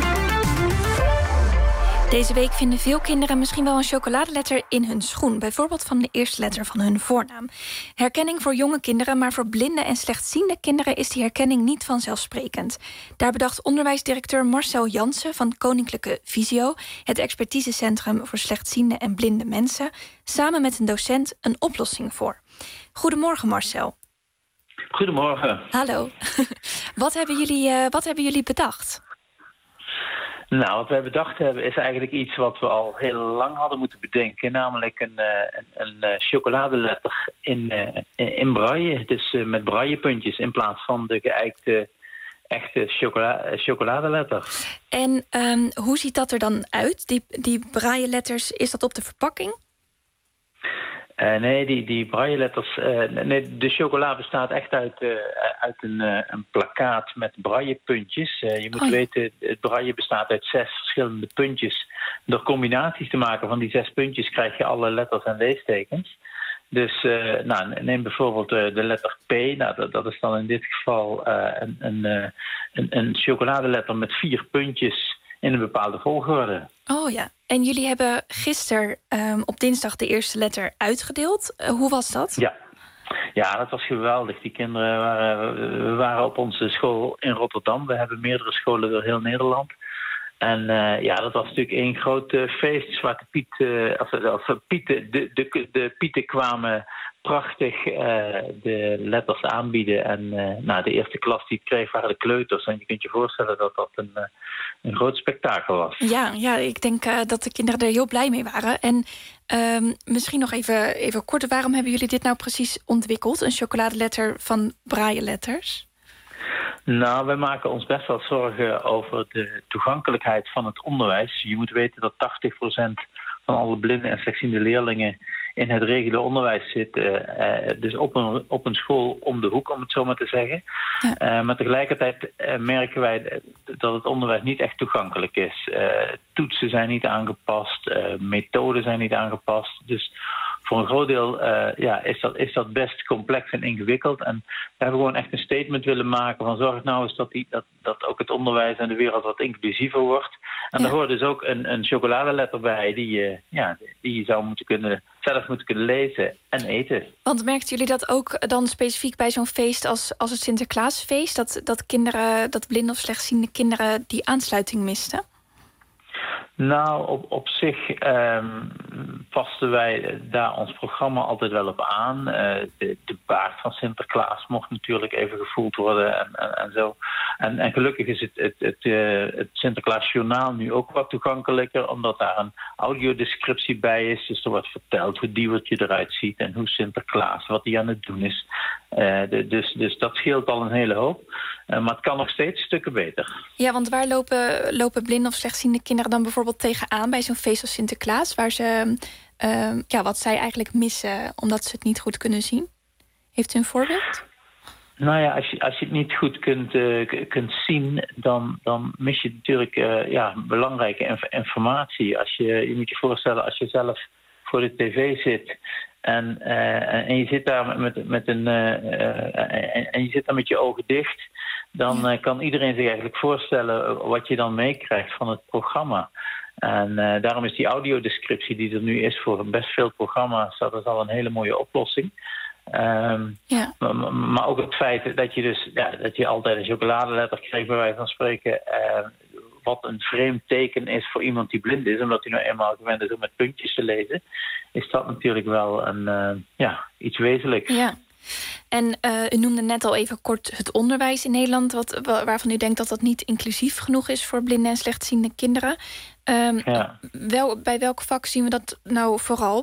Deze week vinden veel kinderen misschien wel een chocoladeletter in hun schoen. Bijvoorbeeld van de eerste letter van hun voornaam. Herkenning voor jonge kinderen, maar voor blinde en slechtziende kinderen is die herkenning niet vanzelfsprekend. Daar bedacht onderwijsdirecteur Marcel Jansen van Koninklijke Visio, het expertisecentrum voor slechtziende en blinde mensen, samen met een docent een oplossing voor. Goedemorgen Marcel. Goedemorgen. Hallo. Wat hebben jullie, uh, wat hebben jullie bedacht? Nou, wat wij bedacht hebben is eigenlijk iets wat we al heel lang hadden moeten bedenken. Namelijk een, een, een chocoladeletter in, in braille. Dus met braillepuntjes in plaats van de geëikte echte chocola, chocoladeletter. En um, hoe ziet dat er dan uit, die, die brailleletters? Is dat op de verpakking? Uh, nee, die, die brailleletters... Uh, nee, de chocola bestaat echt uit, uh, uit een, uh, een plakkaat met braillepuntjes. Uh, je moet oh. weten, het braille bestaat uit zes verschillende puntjes. Door combinaties te maken van die zes puntjes krijg je alle letters en leestekens. Dus uh, nou, neem bijvoorbeeld uh, de letter P. Nou, dat, dat is dan in dit geval uh, een, een, uh, een, een chocoladeletter met vier puntjes in een bepaalde volgorde. Oh ja, en jullie hebben gisteren um, op dinsdag de eerste letter uitgedeeld. Uh, hoe was dat? Ja. ja, dat was geweldig. Die kinderen waren, we waren op onze school in Rotterdam. We hebben meerdere scholen door heel Nederland. En uh, ja, dat was natuurlijk één groot uh, feest. Zwarte Piet, uh, of, of Pieten, de, de, de Pieten kwamen prachtig uh, de letters aanbieden. En uh, nou, de eerste klas die het kreeg waren de kleuters. En je kunt je voorstellen dat dat een, uh, een groot spektakel was. Ja, ja ik denk uh, dat de kinderen er heel blij mee waren. En um, misschien nog even, even kort, waarom hebben jullie dit nou precies ontwikkeld? Een chocoladeletter van brailleletters? Nou, wij maken ons best wel zorgen over de toegankelijkheid van het onderwijs. Je moet weten dat tachtig procent van alle blinde en slechtziende leerlingen in het reguliere onderwijs zit. Uh, uh, dus op een, op een school om de hoek, om het zo maar te zeggen. Ja. Uh, maar tegelijkertijd uh, merken wij dat het onderwijs niet echt toegankelijk is. Uh, toetsen zijn niet aangepast, uh, methoden zijn niet aangepast. Dus voor een groot deel uh, ja, is, dat, is dat best complex en ingewikkeld. En we hebben gewoon echt een statement willen maken van zorg nou eens dat, die, dat, dat ook het onderwijs en de wereld wat inclusiever wordt. En ja. daar hoort dus ook een, een chocoladeletter bij die je, ja, die je zou moeten kunnen, zelf moeten kunnen lezen en eten. Want merkten jullie dat ook dan specifiek bij zo'n feest als, als het Sinterklaasfeest? Dat, dat kinderen, dat blinde of slechtziende kinderen die aansluiting misten? Nou, op, op zich um, pasten wij daar ons programma altijd wel op aan. Uh, de, de baard van Sinterklaas mocht natuurlijk even gevoeld worden en, en, en zo. En, en gelukkig is het, het, het, uh, het Sinterklaasjournaal nu ook wat toegankelijker, omdat daar een audiodescriptie bij is. Dus er wordt verteld hoe Diewertje eruit ziet en hoe Sinterklaas, wat hij aan het doen is. Uh, de, dus, dus dat scheelt al een hele hoop. Uh, maar het kan nog steeds stukken beter. Ja, want waar lopen, lopen blinde of slechtziende kinderen dan bijvoorbeeld tegenaan bij zo'n feest als Sinterklaas, waar ze uh, ja, wat zij eigenlijk missen omdat ze het niet goed kunnen zien? Heeft u een voorbeeld? Nou ja, als je, als je het niet goed kunt, uh, kunt zien, dan, dan mis je natuurlijk uh, ja, belangrijke inf- informatie. Als je, je moet je voorstellen, als je zelf voor de tv zit en, uh, en je zit daar met, met een uh, uh, en, en je zit daar met je ogen dicht, dan uh, kan iedereen zich eigenlijk voorstellen wat je dan meekrijgt van het programma. En uh, daarom is die audiodescriptie die er nu is voor best veel programma's, dat is al een hele mooie oplossing. Um, ja. maar, maar ook het feit dat je dus ja, dat je altijd een chocoladeletter kreeg, bij wijze van spreken, uh, wat een vreemd teken is voor iemand die blind is, omdat hij nou eenmaal gewend is om met puntjes te lezen, is dat natuurlijk wel een, uh, ja, iets wezenlijks. Ja. En uh, u noemde net al even kort het onderwijs in Nederland, wat, waarvan u denkt dat dat niet inclusief genoeg is voor blinde en slechtziende kinderen. Um, ja. wel, bij welk vak zien we dat nou vooral?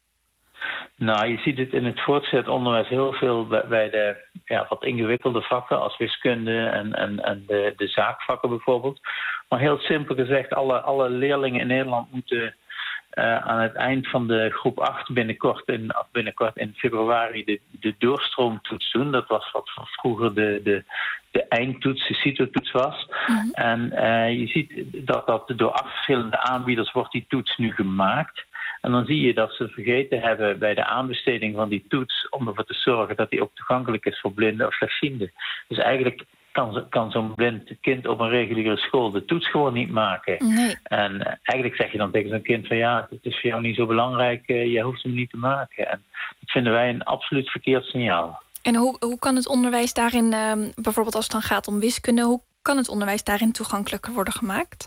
Nou, je ziet het in het voortgezet onderwijs heel veel bij, bij de ja, wat ingewikkelde vakken als wiskunde en, en, en de, de zaakvakken bijvoorbeeld. Maar heel simpel gezegd, alle, alle leerlingen in Nederland moeten Uh, aan het eind van de groep acht binnenkort in, binnenkort in februari de, de doorstroomtoets doen. Dat was wat van vroeger de, de, de eindtoets, de CITO-toets was. Mm-hmm. En uh, je ziet dat, dat door acht verschillende aanbieders wordt die toets nu gemaakt. En dan zie je dat ze vergeten hebben bij de aanbesteding van die toets om ervoor te zorgen dat die ook toegankelijk is voor blinden of slechtzienden. Dus eigenlijk kan, kan zo'n blind kind op een reguliere school de toets gewoon niet maken. Nee. En uh, eigenlijk zeg je dan tegen zo'n kind van ja, het is voor jou niet zo belangrijk, uh, je hoeft hem niet te maken. En dat vinden wij een absoluut verkeerd signaal. En hoe, hoe kan het onderwijs daarin, uh, bijvoorbeeld als het dan gaat om wiskunde, hoe kan het onderwijs daarin toegankelijker worden gemaakt?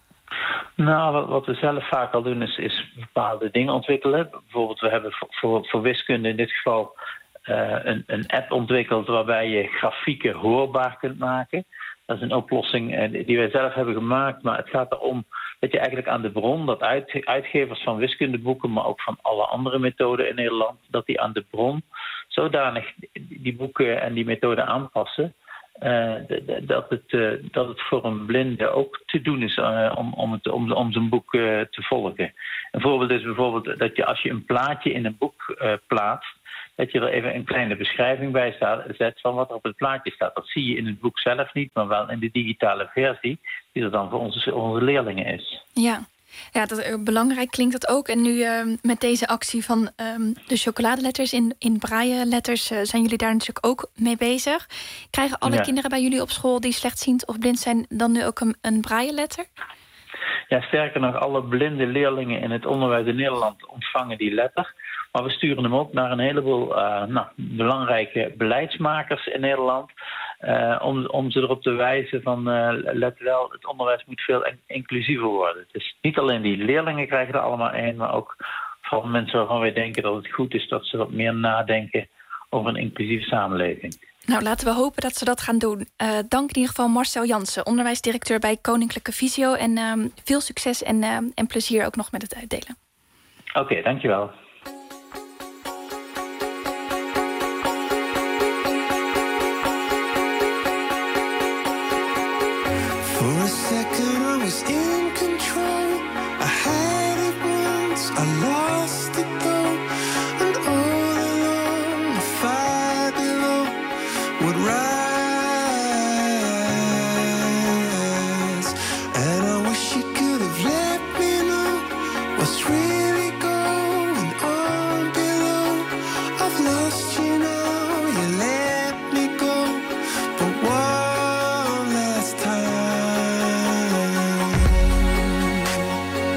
Nou, wat, wat we zelf vaak al doen is, is bepaalde dingen ontwikkelen. Bijvoorbeeld we hebben voor, voor, voor wiskunde in dit geval Uh, een, een app ontwikkeld waarbij je grafieken hoorbaar kunt maken. Dat is een oplossing uh, die wij zelf hebben gemaakt. Maar het gaat erom dat je eigenlijk aan de bron, dat uit, uitgevers van wiskundeboeken, maar ook van alle andere methoden in Nederland, dat die aan de bron zodanig die boeken en die methoden aanpassen, Uh, dat, het, uh, dat het voor een blinde ook te doen is uh, om, om, het, om, om zijn boek uh, te volgen. Een voorbeeld is bijvoorbeeld dat je als je een plaatje in een boek uh, plaatst, dat je er even een kleine beschrijving bij staat, zet van wat er op het plaatje staat. Dat zie je in het boek zelf niet, maar wel in de digitale versie die er dan voor onze, onze leerlingen is. Ja. Ja, dat, uh, belangrijk klinkt dat ook. En nu uh, met deze actie van um, de chocoladeletters in, in braille-letters Uh, zijn jullie daar natuurlijk ook mee bezig. Krijgen alle ja. kinderen bij jullie op school die slechtziend of blind zijn dan nu ook een, een braille-letter? Ja, sterker nog, alle blinde leerlingen in het onderwijs in Nederland ontvangen die letter. Maar we sturen hem ook naar een heleboel uh, nou, belangrijke beleidsmakers in Nederland. Uh, om, om ze erop te wijzen van uh, let wel, het onderwijs moet veel inclusiever worden. Dus niet alleen die leerlingen krijgen er allemaal een, maar ook van mensen waarvan wij denken dat het goed is dat ze wat meer nadenken over een inclusieve samenleving. Nou, laten we hopen dat ze dat gaan doen. Uh, dank in ieder geval Marcel Jansen, onderwijsdirecteur bij Koninklijke Visio. En uh, veel succes en, uh, en plezier ook nog met het uitdelen. Oké, okay, dankjewel. For a second I was in control. I had it once, I lost it though. And all along the fire below would rise. And I wish you could have let me know what's really going on below. I've lost you now, you let me go. But one last time.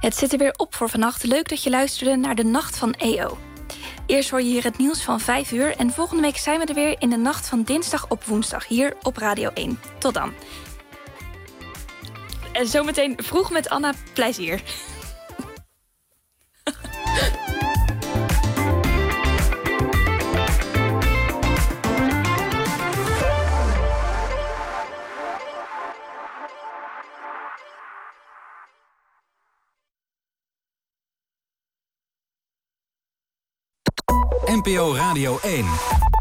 Het zit er weer op voor vannacht. Leuk dat je luisterde naar de Nacht van E O. Eerst hoor je hier het nieuws van vijf uur... en volgende week zijn we er weer in de nacht van dinsdag op woensdag... hier op Radio één. Tot dan. En zometeen vroeg met Anna, plezier. N P O Radio één.